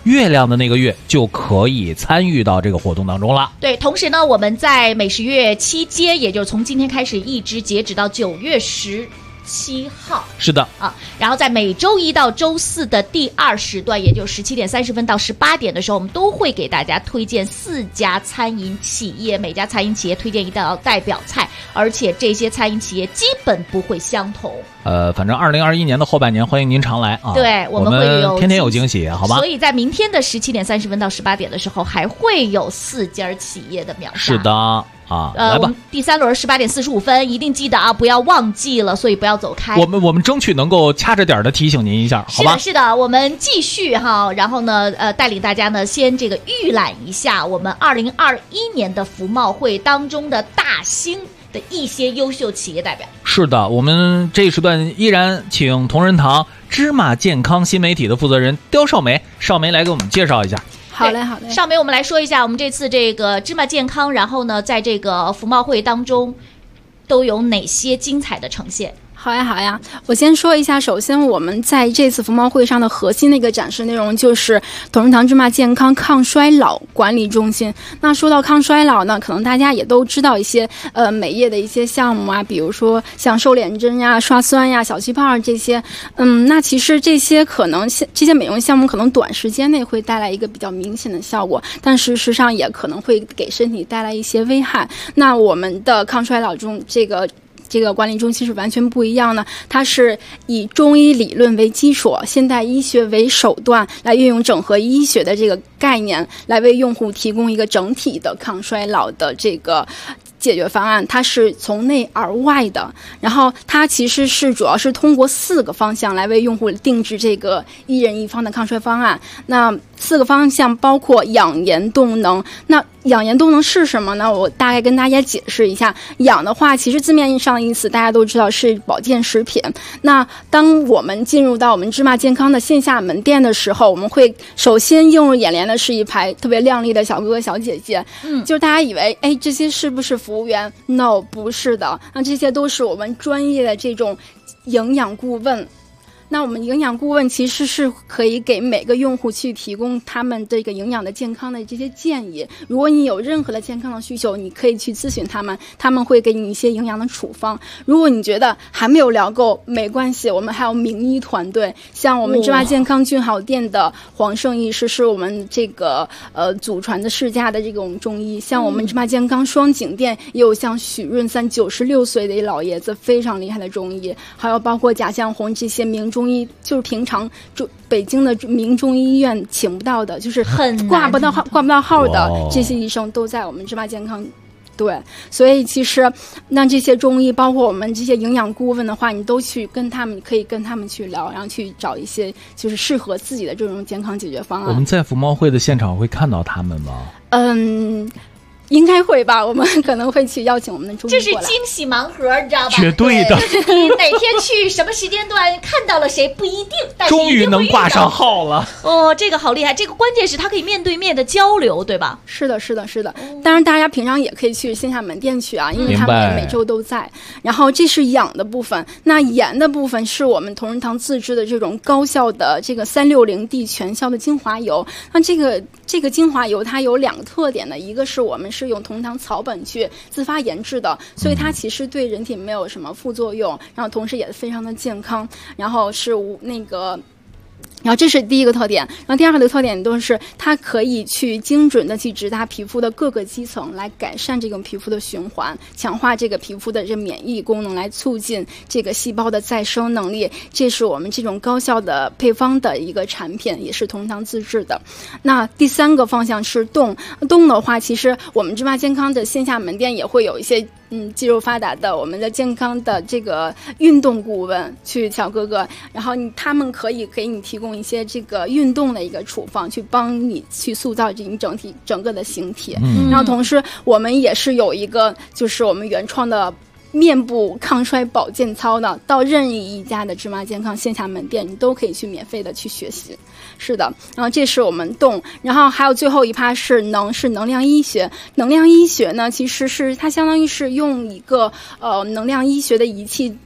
月亮的那个月就可以参与到这个活动当中了。 对，同时呢，我们在美食月期间，也就是从今天开始一直截止到9月17号， 是的啊，然后在每周一到周四的第2时段，也就是17点30分到18点的时候，我们都会给大家推荐4家餐饮企业，每家餐饮企业推荐一道代表菜，而且这些餐饮企业基本不会相同。 反正2021年的后半年，欢迎您常来啊！ 对，我们会有天天有惊喜，好吧？ 所以在明天的17点30分到18点的时候，还会有4家企业的秒杀。 是的。来吧！ 第3轮18点45分，一定记得啊，不要忘记了，所以不要走开。 我们争取能够掐着点的提醒您一下，好吧？ 是的，我们继续哈，然后呢，带领大家呢，先这个预览一下我们2021年的服贸会当中的大兴的一些优秀企业代表。 是的，我们这一时段依然请同仁堂芝麻健康新媒体的负责人刁少梅来给我们介绍一下。 好嘞，好嘞。 上面我们来说一下我们这次这个芝麻健康，然后呢，在这个服贸会当中都有哪些精彩的呈现。 好呀，我先说一下。首先，我们在这次服贸会上的核心的一个展示内容就是同仁堂芝麻健康抗衰老管理中心。那说到抗衰老呢，可能大家也都知道一些美业的一些项目啊，比如说像瘦脸针呀、刷酸呀、小气泡这些。那其实这些美容项目可能短时间内会带来一个比较明显的效果，但事实上也可能会给身体带来一些危害。那我们的抗衰老中这个管理中心是完全不一样的，它是以中医理论为基础，现代医学为手段，来运用整合医学的这个概念，来为用户提供一个整体的抗衰老的这个解决方案。它是从内而外的，然后它其实是主要是通过4个方向来为用户定制这个一人一方的抗衰方案。那4个方向包括养颜动能。那养颜动能是什么呢？我大概跟大家解释一下。养的话，其实字面上的意思大家都知道是保健食品。那当我们进入到我们芝麻健康的线下门店的时候，我们会首先映入眼帘的是一排特别靓丽的小哥哥小姐姐。就大家以为这些是不是服务员？ No， 不是的。那这些都是我们专业的这种营养顾问。那我们营养顾问其实是可以给每个用户去提供他们这个营养的健康的这些建议。如果你有任何的健康的需求，你可以去咨询他们，他们会给你一些营养的处方。如果你觉得还没有聊够，没关系，我们还有名医团队，像我们芝麻健康俊好店的黄胜医师是我们这个祖传的世家的这种中医，像我们芝麻健康双井店也有像许润三96岁的一老爷子非常厉害的中医，还有包括贾向红这些名中医，就是平常北京的名中医院请不到的，就是挂不到号的这些医生都在我们芝麻健康。对，所以其实那这些中医包括我们这些营养顾问的话，你都去跟他们，可以跟他们去聊，然后去找一些就是适合自己的这种健康解决方案。 我们在服贸会的现场会看到他们吗？ 应该会吧，我们可能会去邀请我们的中医过来。 这是惊喜盲盒，你知道吧？ 绝对的。 就是你哪天去什么时间段看到了谁不一定，但是终于能挂上号了。 哦，这个好厉害！这个关键是它可以面对面的交流，对吧？ 是的。当然，大家平常也可以去线下门店去啊，因为他们每周都在。然后这是养的部分，那颜的部分是我们同仁堂自制的这种高效的这个360D 全效的精华油。那这个精华油它有2个特点的，一个是我们是用同仁堂草本去自发研制的，所以它其实对人体没有什么副作用，然后同时也非常的健康，然后是然后这是第一个特点，然后第二个特点都是它可以去精准的去直达皮肤的各个基层，来改善这种皮肤的循环，强化这个皮肤的这免疫功能，来促进这个细胞的再生能力。这是我们这种高效的配方的一个产品，也是同仁堂自制的。那第3个方向是动的话，其实我们芝麻健康的线下门店也会有一些肌肉发达的我们的健康的这个运动顾问去小哥哥，然后他们可以给你提供一些这个运动的一个处方，去帮你去塑造你整个的形体。然后同时我们也是有一个就是我们原创的面部抗衰保健操的，到任意一家的芝麻健康线下门店你都可以去免费的去学习。是的，然后这是我们动，然后还有最后一趴是能量医学。能量医学呢，其实是它相当于是用一个能量医学的仪器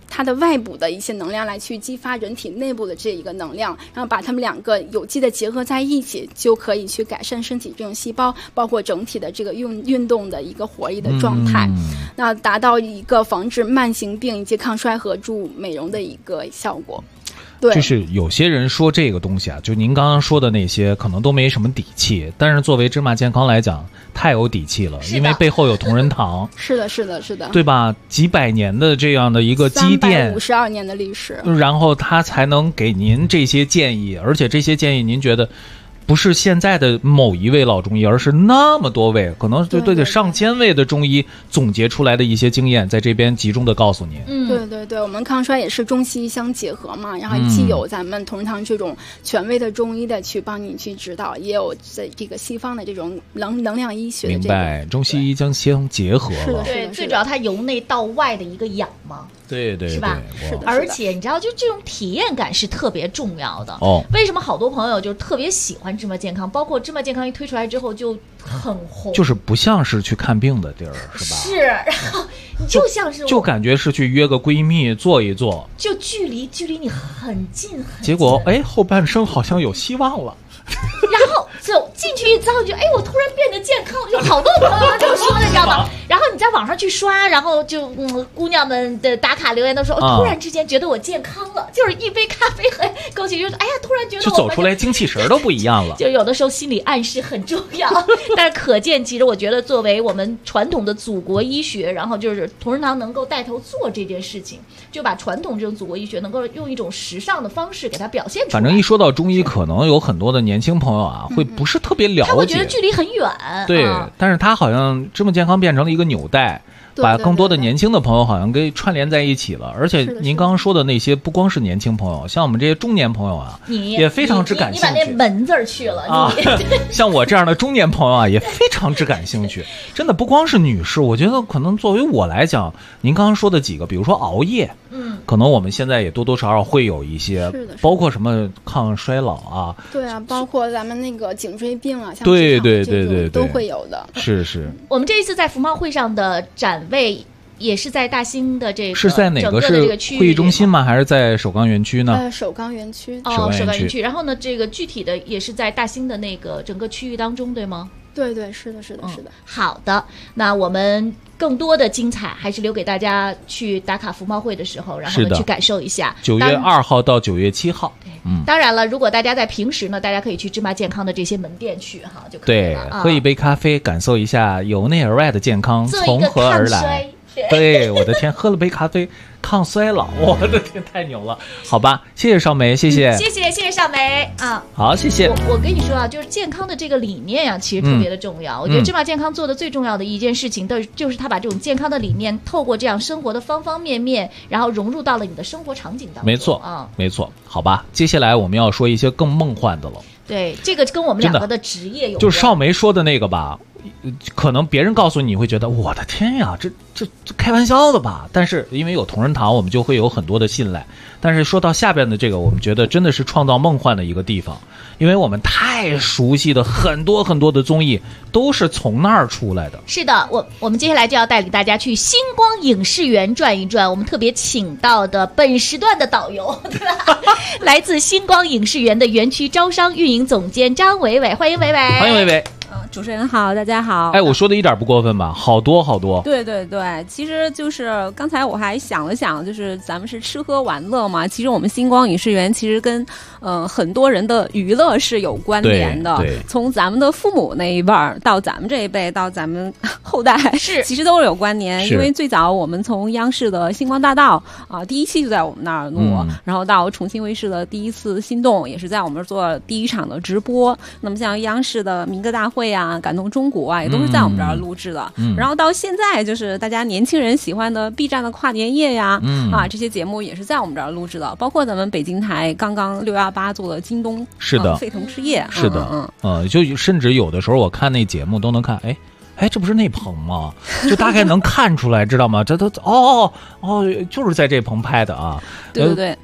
它的外部的一些能量来去激发人体内部的这一个能量，然后把它们两个有机的结合在一起，就可以去改善身体这种细胞，包括整体的这个运动的一个活力的状态，那达到一个防治慢性病以及抗衰和助美容的一个效果。对， 就是有些人说这个东西啊，就您刚刚说的那些可能都没什么底气，但是作为芝麻健康来讲太有底气了，因为背后有同仁堂是的是的是的， 对吧？几百年的这样的一个积淀 ，352年的历史， 然后他才能给您这些建议，而且这些建议您觉得不是现在的某一位老中医，而是那么多位，可能对上千位的中医总结出来的一些经验，在这边集中的告诉您。 对对对，我们抗衰也是中西医相结合嘛，然后既有咱们同仁堂这种权威的中医的去帮你去指导，也有这个西方的这种能量医学的明白，中西医将相结合了。 对，最主要它由内到外的一个养嘛。 对对， 是吧？ 是的。 而且你知道，就这种体验感是特别重要的。 哦。 为什么好多朋友就特别喜欢芝麻健康？包括芝麻健康一推出来之后就很红。 就是不像是去看病的地儿，是吧？ 是，然后你就像是就感觉是去约个闺蜜坐一坐， 就距离你很近很近。 结果后半生好像有希望了。 然后走进去之后就我突然变得健康，有好多朋友都这么说的，你知道吗？然后你在网上去刷，然后就姑娘们的打卡留言都说，突然之间觉得我健康了，就是一杯咖啡和枸杞，就是突然觉得就走出来精气神都不一样了。 就有的时候心理暗示很重要，但是可见，其实我觉得作为我们传统的祖国医学，然后就是同仁堂能够带头做这件事情，就把传统这种祖国医学能够用一种时尚的方式给它表现出来。 反正一说到中医，可能有很多的年轻朋友啊，会不是特别了解， 他会觉得距离很远。 对，但是他好像芝麻健康变成了一个纽带，把更多的年轻的朋友好像给串联在一起了。而且您刚刚说的那些，不光是年轻朋友，像我们这些中年朋友啊，也非常之感兴趣。 你把那门字儿去了啊！ 像我这样的中年朋友啊，也非常之感兴趣。真的不光是女士，我觉得可能作为我来讲，您刚刚说的几个，比如说熬夜，可能我们现在也多多少少会有一些，包括什么抗衰老啊， 对啊，包括咱们那个颈椎病啊，像对都会有的。 是。 我们这一次在服贸会上的展位也是在大兴的这个是在哪个是会议中心吗？还是在首钢园区呢？ 首钢园区。 首钢园区。然后呢，这个具体的也是在大兴的那个整个区域当中，对吗？ 对对，是的。 好的，那我们更多的精彩还是留给大家去打卡服贸会的时候，然后去感受一下。 9月2号到9月7号。 当然了，如果大家在平时呢，大家可以去芝麻健康的这些门店去哈，就可以了。 对，喝一杯咖啡，感受一下由内而外的健康从何而来。对，我的天，喝了杯咖啡抗衰老，我的天，太牛了！好吧，谢谢少梅，谢谢少梅啊， 好，谢谢。 我跟你说啊，就是健康的这个理念呀，其实特别的重要。我觉得芝麻健康做的最重要的一件事情就是他把这种健康的理念透过这样生活的方方面面，然后融入到了你的生活场景当中。 没错没错。好吧，接下来我们要说一些更梦幻的了。 对，这个跟我们两个的职业有关。 就是少梅说的那个吧，可能别人告诉你会觉得我的天呀，这开玩笑的吧？但是因为有同仁堂，我们就会有很多的信赖。但是说到下边的这个，我们觉得真的是创造梦幻的一个地方，因为我们太熟悉的很多很多的综艺都是从那儿出来的。 是的，我们接下来就要带领大家去星光影视园转一转。我们特别请到的本时段的导游，对吧？来自星光影视园的园区招商运营总监张伟伟，欢迎伟伟， 欢迎伟伟。 主持人好，大家好。 我说的一点不过分吧？好多好多。 对对对，其实就是刚才我还想了想，就是咱们是吃喝玩乐嘛，其实我们星光影视园其实跟很多人的娱乐是有关联的。 对， 从咱们的父母那一辈儿到咱们这一辈，到咱们后代，其实都是有关联。因为最早我们从央视的星光大道第一期就在我们那儿录，然后到重庆卫视的第一次心动也是在我们这儿做第一场的直播。那么像央视的民歌大会感动中国也都是在我们这儿录制的。然后到现在就是大家年轻人喜欢的 B 站的跨年夜呀，这些节目也是在我们这儿录制的。包括咱们北京台刚刚618做的京东是的沸腾之夜， 是的，就甚至有的时候我看那节目都能看，这不是那棚吗？就大概能看出来，知道吗？这都就是在这棚拍的啊。 对对对。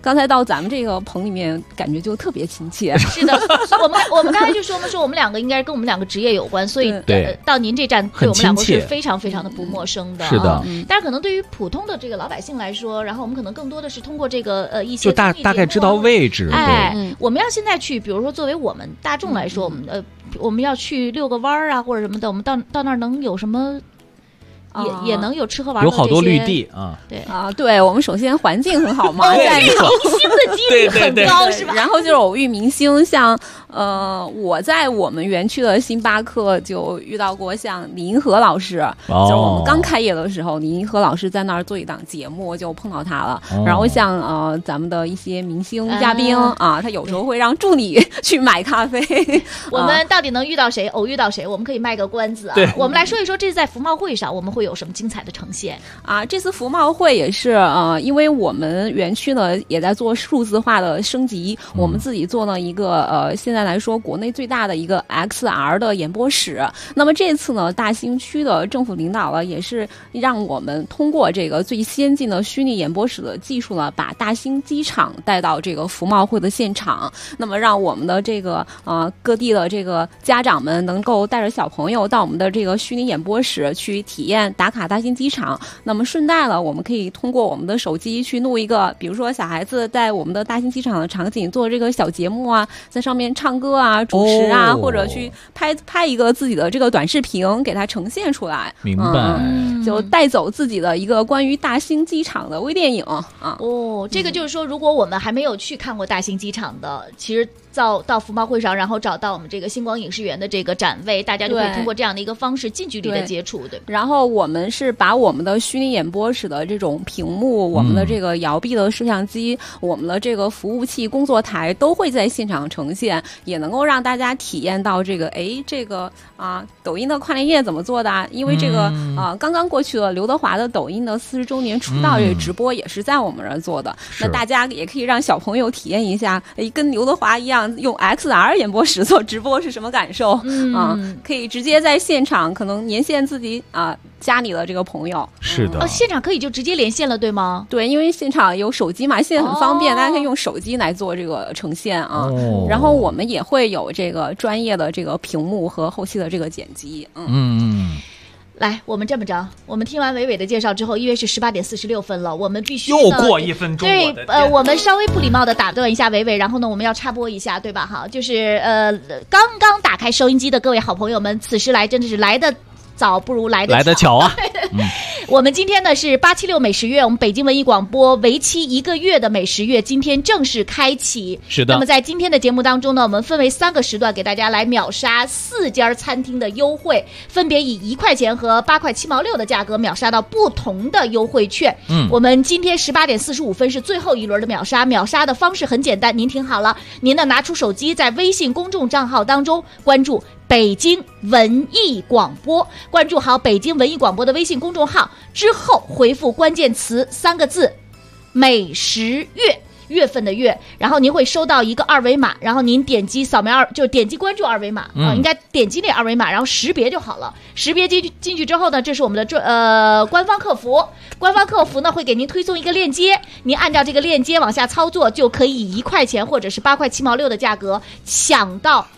刚才到咱们这个棚里面，感觉就特别亲切。 是的，我们刚才就说嘛，说我们两个应该跟我们两个职业有关，所以到您这站对我们两个是非常非常的不陌生的。 是的， 但是可能对于普通的这个老百姓来说，然后我们可能更多的是通过这个一些就大概知道位置。 我们要现在去，比如说作为我们大众来说，我们要去遛个弯儿啊，或者什么的，我们到那儿能有什么？也能有吃喝玩乐， 有好多绿地啊！ 对，我们首先环境很好嘛， 在明星的几率很高是吧？ 然后就是偶遇明星，像我在我们园区的星巴克就遇到过像李银河老师，就是我们刚开业的时候，李银河老师在那儿做一档节目，就碰到他了。然后像咱们的一些明星嘉宾啊，他有时候会让助理去买咖啡。 我们到底能遇到谁？偶遇到谁？我们可以卖个关子啊！我们来说一说，这是在服贸会上，我们会有什么精彩的呈现啊？这次服贸会也是因为我们园区呢也在做数字化的升级，我们自己做了一个现在来说国内最大的一个 XR 的演播室。那么这次呢，大兴区的政府领导呢也是让我们通过这个最先进的虚拟演播室的技术呢，把大兴机场带到这个服贸会的现场。那么让我们的这个各地的这个家长们能够带着小朋友到我们的这个虚拟演播室去体验打卡大兴机场。那么顺带了，我们可以通过我们的手机去录一个，比如说小孩子在我们的大兴机场的场景做这个小节目啊，在上面唱歌啊、主持啊，或者去拍一个自己的这个短视频，给它呈现出来。 明白， 就带走自己的一个关于大兴机场的微电影啊。 这个就是说，如果我们还没有去看过大兴机场的，其实到服贸会上，然后找到我们这个星光影视园的这个展位，大家就可以通过这样的一个方式近距离的接触，对。 然后我们是把我们的虚拟演播室的这种屏幕、我们的这个摇臂的摄像机、我们的这个服务器、工作台都会在现场呈现，也能够让大家体验到这个抖音的跨年夜怎么做的啊？因为这个刚刚过去了刘德华的抖音的40周年出道这个直播也是在我们这儿做的。那大家也可以让小朋友体验一下，跟刘德华一样用 XR 演播室做直播是什么感受？可以直接在现场可能连线自己家里的这个朋友。 是的， 现场可以就直接连线了，对吗？ 对，因为现场有手机嘛，现在很方便，大家可以用手机来做这个呈现啊。然后我们也会有这个专业的这个屏幕和后期的这个剪辑。 来，我们这么着，我们听完伟伟的介绍之后，因为是18点46分了，我们必须又过1分钟。 对，我们稍微不礼貌的打断一下伟伟，然后呢，我们要插播一下，对吧？哈，就是刚刚打开收音机的各位好朋友们，此时来真的是来的早不如来得巧啊！ 我们今天呢是876美食月，我们北京文艺广播为期1个月的美食月今天正式开启。 是的。 那么在今天的节目当中呢，我们分为3个时段给大家来秒杀4家餐厅的优惠，分别以1块钱和8块7毛6的价格秒杀到不同的优惠券。我们今天18点45分是最后一轮的秒杀，秒杀的方式很简单，您听好了，您呢拿出手机，在微信公众账号当中关注北京文艺广播，关注好北京文艺广播的微信公众号之后，回复关键词3个字美食月，月份的月，然后您会收到一个二维码，然后您点击扫描就点击关注二维码应该点击那二维码，然后识别就好了。识别进去之后呢，这是我们的官方客服，官方客服呢会给您推送一个链接，您按照这个链接往下操作，就可以以1块钱或者是8块7毛6的价格抢到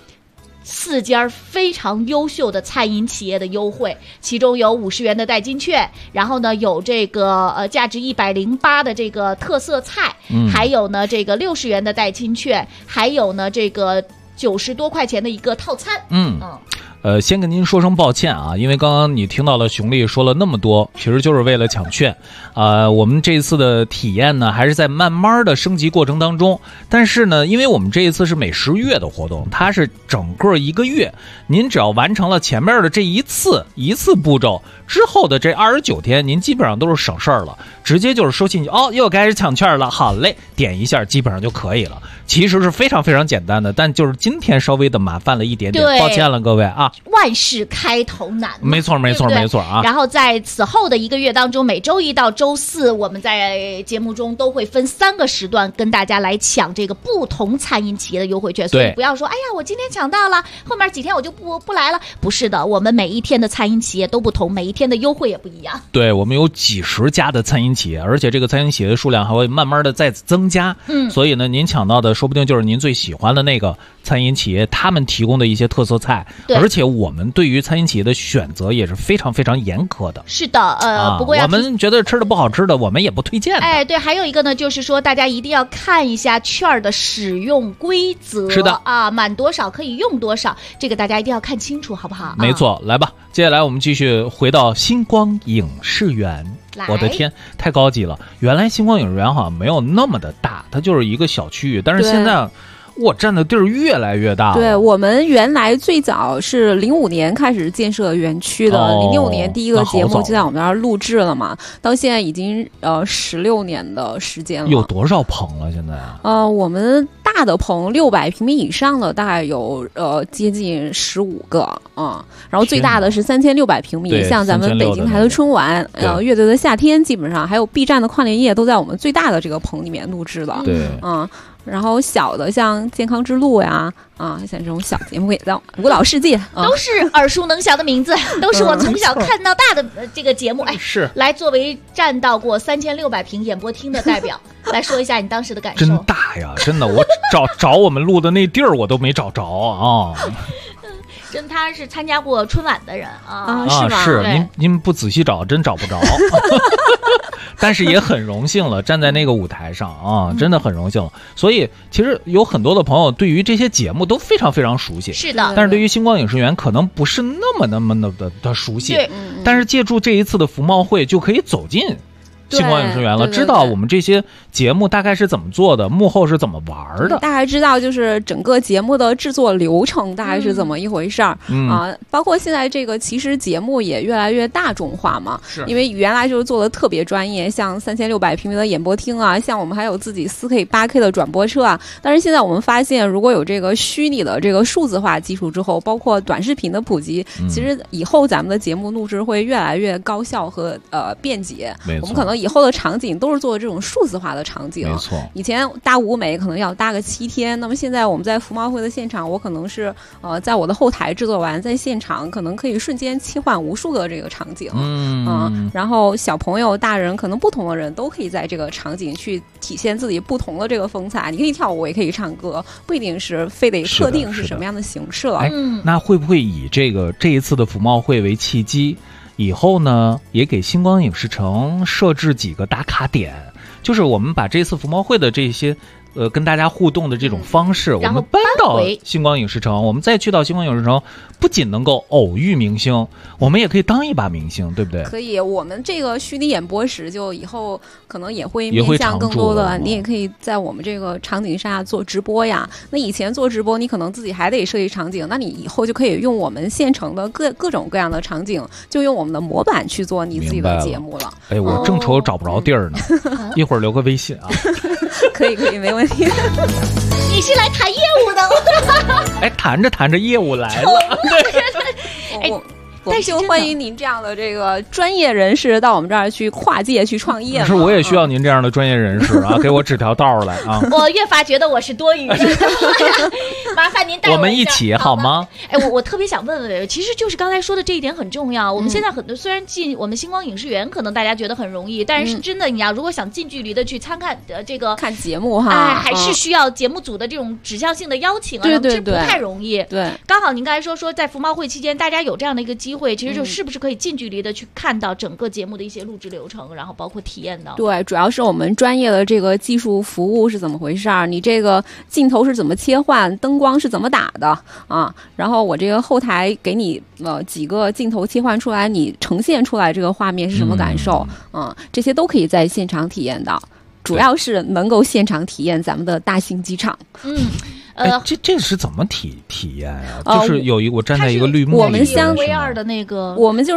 4家非常优秀的餐饮企业的优惠，其中有50元的代金券，然后呢有这个价值108的这个特色菜，还有呢这个60元的代金券，还有呢这个90多块钱的一个套餐。 先跟您说声抱歉啊，因为刚刚你听到了熊丽说了那么多，其实就是为了抢券。我们这一次的体验呢，还是在慢慢的升级过程当中。但是呢，因为我们这一次是美食月的活动，它是整个1个月，您只要完成了前面的这一次步骤之后的这29天，您基本上都是省事儿了，直接就是收信息又开始抢券了，好嘞，点一下基本上就可以了。其实是非常非常简单的，但就是今天稍微的麻烦了一点点，抱歉了各位啊。 吧？ 万事开头难， 没错啊。 然后在此后的1个月当中，每周一到周四，我们在节目中都会分3个时段跟大家来抢这个不同餐饮企业的优惠券，所以不要说哎呀我今天抢到了，后面几天我就不来了，不是的，我们每一天的餐饮企业都不同，每一天的优惠也不一样。 对，我们有几十家的餐饮企业，而且这个餐饮企业的数量还会慢慢的再增加。所以呢，您抢到的说不定就是您最喜欢的那个餐饮企业他们提供的一些特色菜，而且我们对于餐饮企业的选择也是非常非常严苛的。 是的，不过我们觉得吃的不好吃的，我们也不推荐的。 哎，对，还有一个呢，就是说大家一定要看一下券的使用规则。 是的啊，满多少可以用多少，这个大家一定要看清楚，好不好？ 没错，来吧，接下来我们继续回到星光影视园。我的天，太高级了！原来星光影视园好像没有那么的大，它就是一个小区域，但是现在我占的地儿越来越大了。 对，我们原来最早是05年开始建设园区的，06年第一个节目就在我们那儿录制了嘛，到现在已经16年的时间了。 有多少棚了现在啊？ 我们大的棚600平米以上的大概有接近15个啊，然后最大的是3600平米，像咱们北京台的春晚，乐队的夏天，基本上还有 B 站的跨年夜都在我们最大的这个棚里面录制的。 对， 然后小的像健康之路呀，像这种小节目也在舞蹈世界， 都是耳熟能详的名字，都是我从小看到大的这个节目。哎， 是来作为占到过3600平演播厅的代表，来说一下你当时的感受。 真大呀，真的，我找我们录的那地儿我都没找着啊。 真他是参加过春晚的人是吗？ 是您不仔细找真找不着。但是也很荣幸了，站在那个舞台上啊，真的很荣幸了。所以其实有很多的朋友对于这些节目都非常非常熟悉， 是的。 但是对于星光影视园可能不是那么的熟悉，但是借助这一次的服贸会就可以走进星光影视园了，知道我们这些节目大概是怎么做的，幕后是怎么玩的， 大概知道就是整个节目的制作流程大概是怎么一回事儿包括现在这个其实节目也越来越大众化嘛，因为原来就是做的特别专业，像3600平米的演播厅啊，像我们还有自己4K、8K 的转播车啊，但是现在我们发现，如果有这个虚拟的这个数字化技术之后，包括短视频的普及，其实以后咱们的节目录制会越来越高效和便捷。我们可能以后的场景都是做这种数字化的场景， 没错。 以前搭舞美可能要搭个7天，那么现在我们在服贸会的现场，我可能是在我的后台制作完，在现场可能可以瞬间切换无数个这个场景，然后小朋友、大人可能不同的人都可以在这个场景去体现自己不同的这个风采。你可以跳舞，也可以唱歌，不一定是非得特定是什么样的形式了。 那会不会以这一次的服贸会为契机？以后呢，也给星光影视城设置几个打卡点，就是我们把这次服贸会的这些跟大家互动的这种方式，我们搬到星光影视城，我们再去到星光影视城，不仅能够偶遇明星，我们也可以当一把明星，对不对？ 可以，我们这个虚拟演播室就以后可能也会面向更多的，你也可以在我们这个场景下做直播呀。那以前做直播，你可能自己还得设计场景，那你以后就可以用我们现成的各种各样的场景，就用我们的模板去做你自己的节目了。 哎，我正愁找不着地儿呢，一会儿留个微信啊。 可以，没问题。 你是来谈业务的？ 哎，谈着业务来了。 但是欢迎您这样的这个专业人士到我们这儿去跨界去创业。 是，我也需要您这样的专业人士啊，给我指条道来啊。 我越发觉得我是多余的，麻烦您带我们一起好吗？ 哎，我特别想问，其实就是刚才说的这一点很重要。我们现在很多虽然进我们星光影视园，可能大家觉得很容易，但是真的你要如果想近距离的去参看这个看节目哈， 还是需要节目组的这种指向性的邀请啊， 对， 这不太容易。 对， 刚好您刚才说在服贸会期间，大家有这样的一个机会，其实就是不是可以近距离的去看到整个节目的一些录制流程，然后包括体验到。 对，主要是我们专业的这个技术服务是怎么回事儿，你这个镜头是怎么切换，灯光是怎么打的啊？然后我这个后台给你几个镜头切换出来，你呈现出来这个画面是什么感受？这些都可以在现场体验到，主要是能够现场体验咱们的大型机场。 这是怎么体验啊？就是我站在一个绿幕里， 我们像 VR 的那个， 我们就是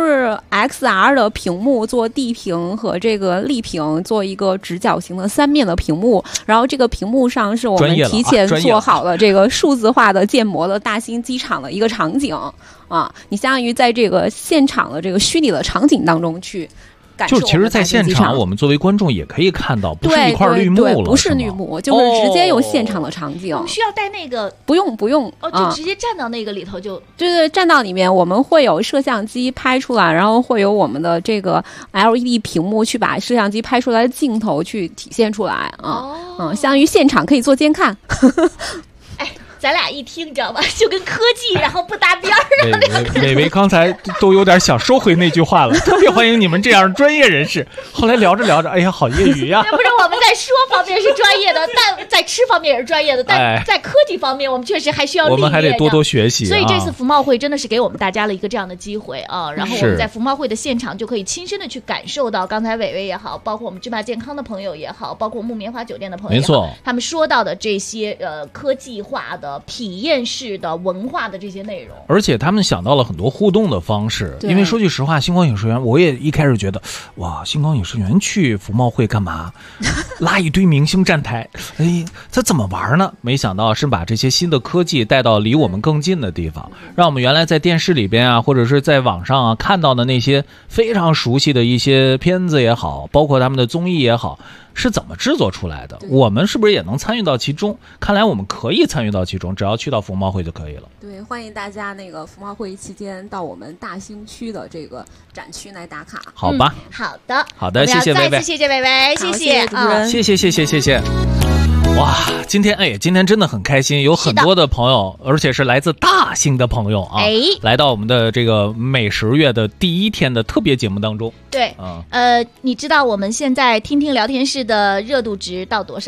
XR 的屏幕做地屏和这个立屏做一个直角形的3面的屏幕，然后这个屏幕上是我们提前做好了这个数字化的建模的大兴机场的一个场景啊，你相当于在这个现场的这个虚拟的场景当中去。 就是其实，在现场我们作为观众也可以看到，不是一块绿幕了， 不是绿幕，就是直接有现场的场景。 我们需要带那个？ 不用就直接站到那个里头就。 对，站到里面，我们会有摄像机拍出来，然后会有我们的这个 LED 屏幕去把摄像机拍出来的镜头去体现出来相当于现场可以做监看。 咱俩一听，你知道吧，就跟科技然后不搭边儿。 伟刚才都有点想收回那句话了，特别欢迎你们这样专业人士。后来聊着聊着，哎呀，好业余呀！ 不是我们在说方面是专业的，但在吃方面也是专业的，但在科技方面我们确实还需要历练。 我们还得多多学习。 所以这次服贸会真的是给我们大家了一个这样的机会啊！然后我们在服贸会的现场就可以亲身的去感受到，刚才伟伟也好，包括我们芝麻健康的朋友也好，包括木棉花酒店的朋友也好， 没错， 他们说到的这些科技化的。体验式的文化的这些内容， 而且他们想到了很多互动的方式。因为说句实话，星光影视园我也一开始觉得，哇，星光影视园去服贸会干嘛？拉一堆明星站台，这怎么玩呢？没想到是把这些新的科技带到离我们更近的地方，让我们原来在电视里边啊，或者是在网上啊看到的那些非常熟悉的一些片子也好，包括他们的综艺也好。是怎么制作出来的？我们是不是也能参与到其中？看来我们可以参与到其中，只要去到服贸会就可以了。 对，欢迎大家那个服贸会期间到我们大兴区的这个展区来打卡。 好吧，好的，谢谢薇薇， 再次谢谢薇薇，谢谢主持人， 谢谢。哇，今天真的很开心，有很多的朋友，而且是来自大兴的朋友啊，来到我们的这个美食月的第1天的特别节目当中。 对，你知道我们现在听聊天室的热度值到多少？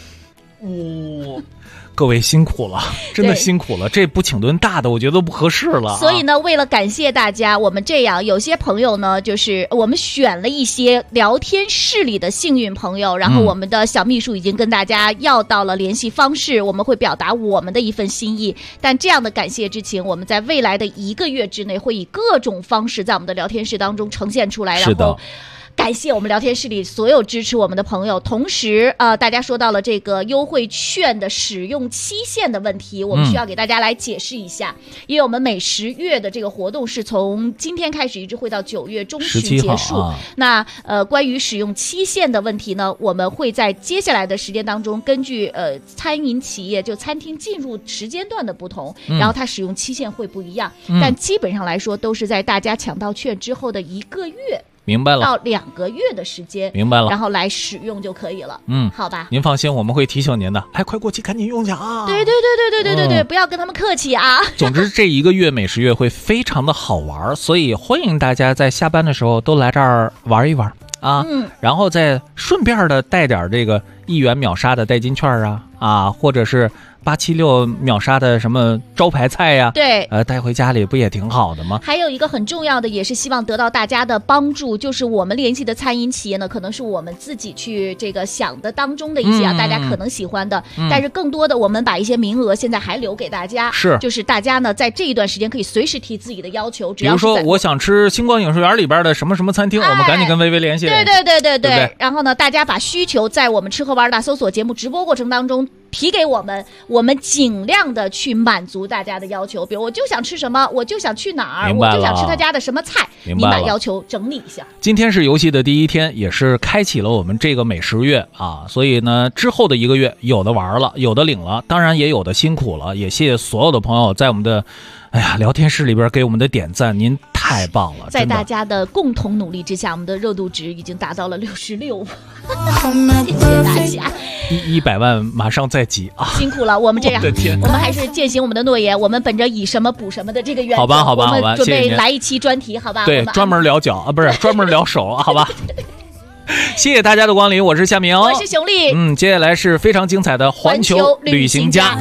各位辛苦了，真的辛苦了，这不请顿大的我觉得都不合适了。 所以呢，为了感谢大家，我们这样有些朋友呢，就是我们选了一些聊天室里的幸运朋友，然后我们的小秘书已经跟大家要到了联系方式，我们会表达我们的一份心意。但这样的感谢之情，我们在未来的1个月之内会以各种方式在我们的聊天室当中呈现出来，然后感谢我们聊天室里所有支持我们的朋友。同时大家说到了这个优惠券的使用期限的问题，我们需要给大家来解释一下，因为我们每10月的这个活动是从今天开始一直会到9月中旬结束。那关于使用期限的问题呢，我们会在接下来的时间当中根据餐饮企业就餐厅进入时间段的不同，然后它使用期限会不一样，但基本上来说都是在大家抢到券之后的1个月明白了， 到2个月的时间， 明白了， 然后来使用就可以了。好吧， 您放心，我们会提醒您的。快过去，赶紧用去啊！ 对，不要跟他们客气啊。 总之，这1个月美食月会非常的好玩，所以欢迎大家在下班的时候都来这儿玩一玩啊。然后再顺便的带点这个1元秒杀的代金券啊，或者是876秒杀的什么招牌菜呀， 对， 带回家里不也挺好的吗？ 还有一个很重要的，也是希望得到大家的帮助，就是我们联系的餐饮企业呢，可能是我们自己去这个想的当中的一些大家可能喜欢的，但是更多的我们把一些名额现在还留给大家，就是大家呢在这一段时间可以随时提自己的要求， 比如说我想吃星光影视园里边的什么什么餐厅，我们赶紧跟薇薇联系。 对。然后呢，大家把需求在我们吃喝玩大搜索节目直播过程当中提给我们，我们尽量的去满足大家的要求。比如我就想吃什么，我就想去哪儿，我就想吃他家的什么菜，你把要求整理一下。 今天是游戏的第1天，也是开启了我们这个美食月啊，所以呢，之后的1个月有的玩了，有的领了，当然也有的辛苦了。也谢谢所有的朋友在我们的聊天室里边给我们的点赞，您太棒了！ 在大家的共同努力之下，我们的热度值已经达到了66，谢谢大家 ！100万马上再集啊！ 辛苦了，我们这样，我们还是践行我们的诺言，我们本着以什么补什么的这个原则， 好吧， 我们准备来一期专题，好吧？ 对，专门聊脚啊，不是专门聊手，好吧？谢谢大家的光临，我是夏明， 我是熊丽， 接下来是非常精彩的环球旅行家。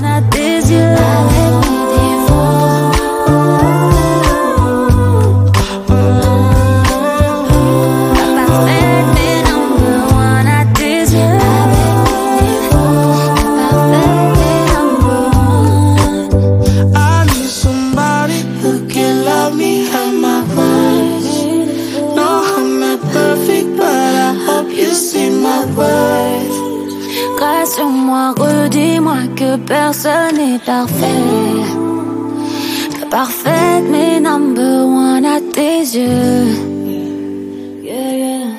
sur moi, redis-moi que personne n'est parfait. Que parfaite, mais number one à tes yeux. Yeah, yeah.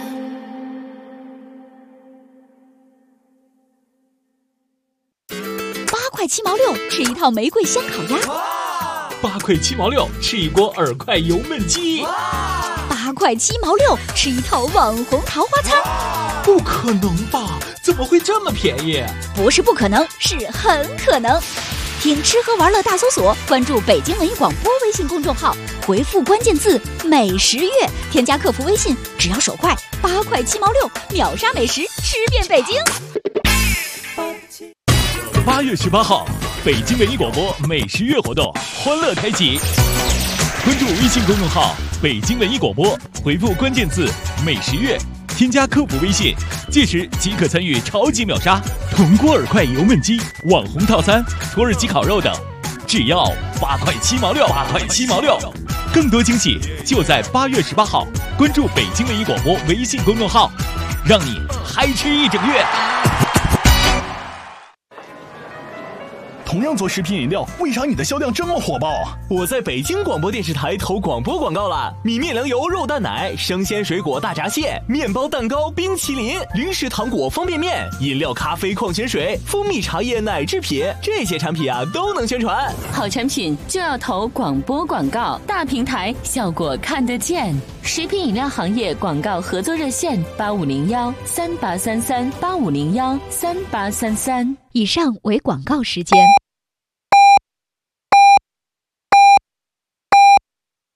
8块7毛6，吃一套玫瑰香烤鸭。 8块7毛6，吃一锅耳快油焖鸡。 8块7毛6，吃一套网红桃花餐。 不可能吧？怎么会这么便宜？ 不是不可能，是很可能。听吃喝玩乐大搜索，关注北京文艺广播微信公众号，回复关键字美食月，添加客服微信，只要手快，8块7毛6，秒杀美食，吃遍北京。 8月18号，北京文艺广播美食月活动欢乐开启。关注微信公众号北京文艺广播，回复关键字美食月，添加客服微信，届时即可参与超级秒杀铜锅耳快油焖鸡、网红套餐、土耳其烤肉等，只要8块7毛6，8块7毛6。更多惊喜就在8月18号，关注北京文艺广播微信公众号，让你嗨吃一整月。 同样做食品饮料，为啥你的销量这么火爆啊？ 我在北京广播电视台投广播广告了，米面粮油肉蛋奶、生鲜水果大闸蟹、面包蛋糕冰淇淋、零食糖果方便面、饮料咖啡矿泉水、蜂蜜茶叶奶制品，这些产品啊都能宣传。 好产品就要投广播广告，大平台效果看得见。食品饮料行业广告合作热线8501383385013833。 以上为广告时间。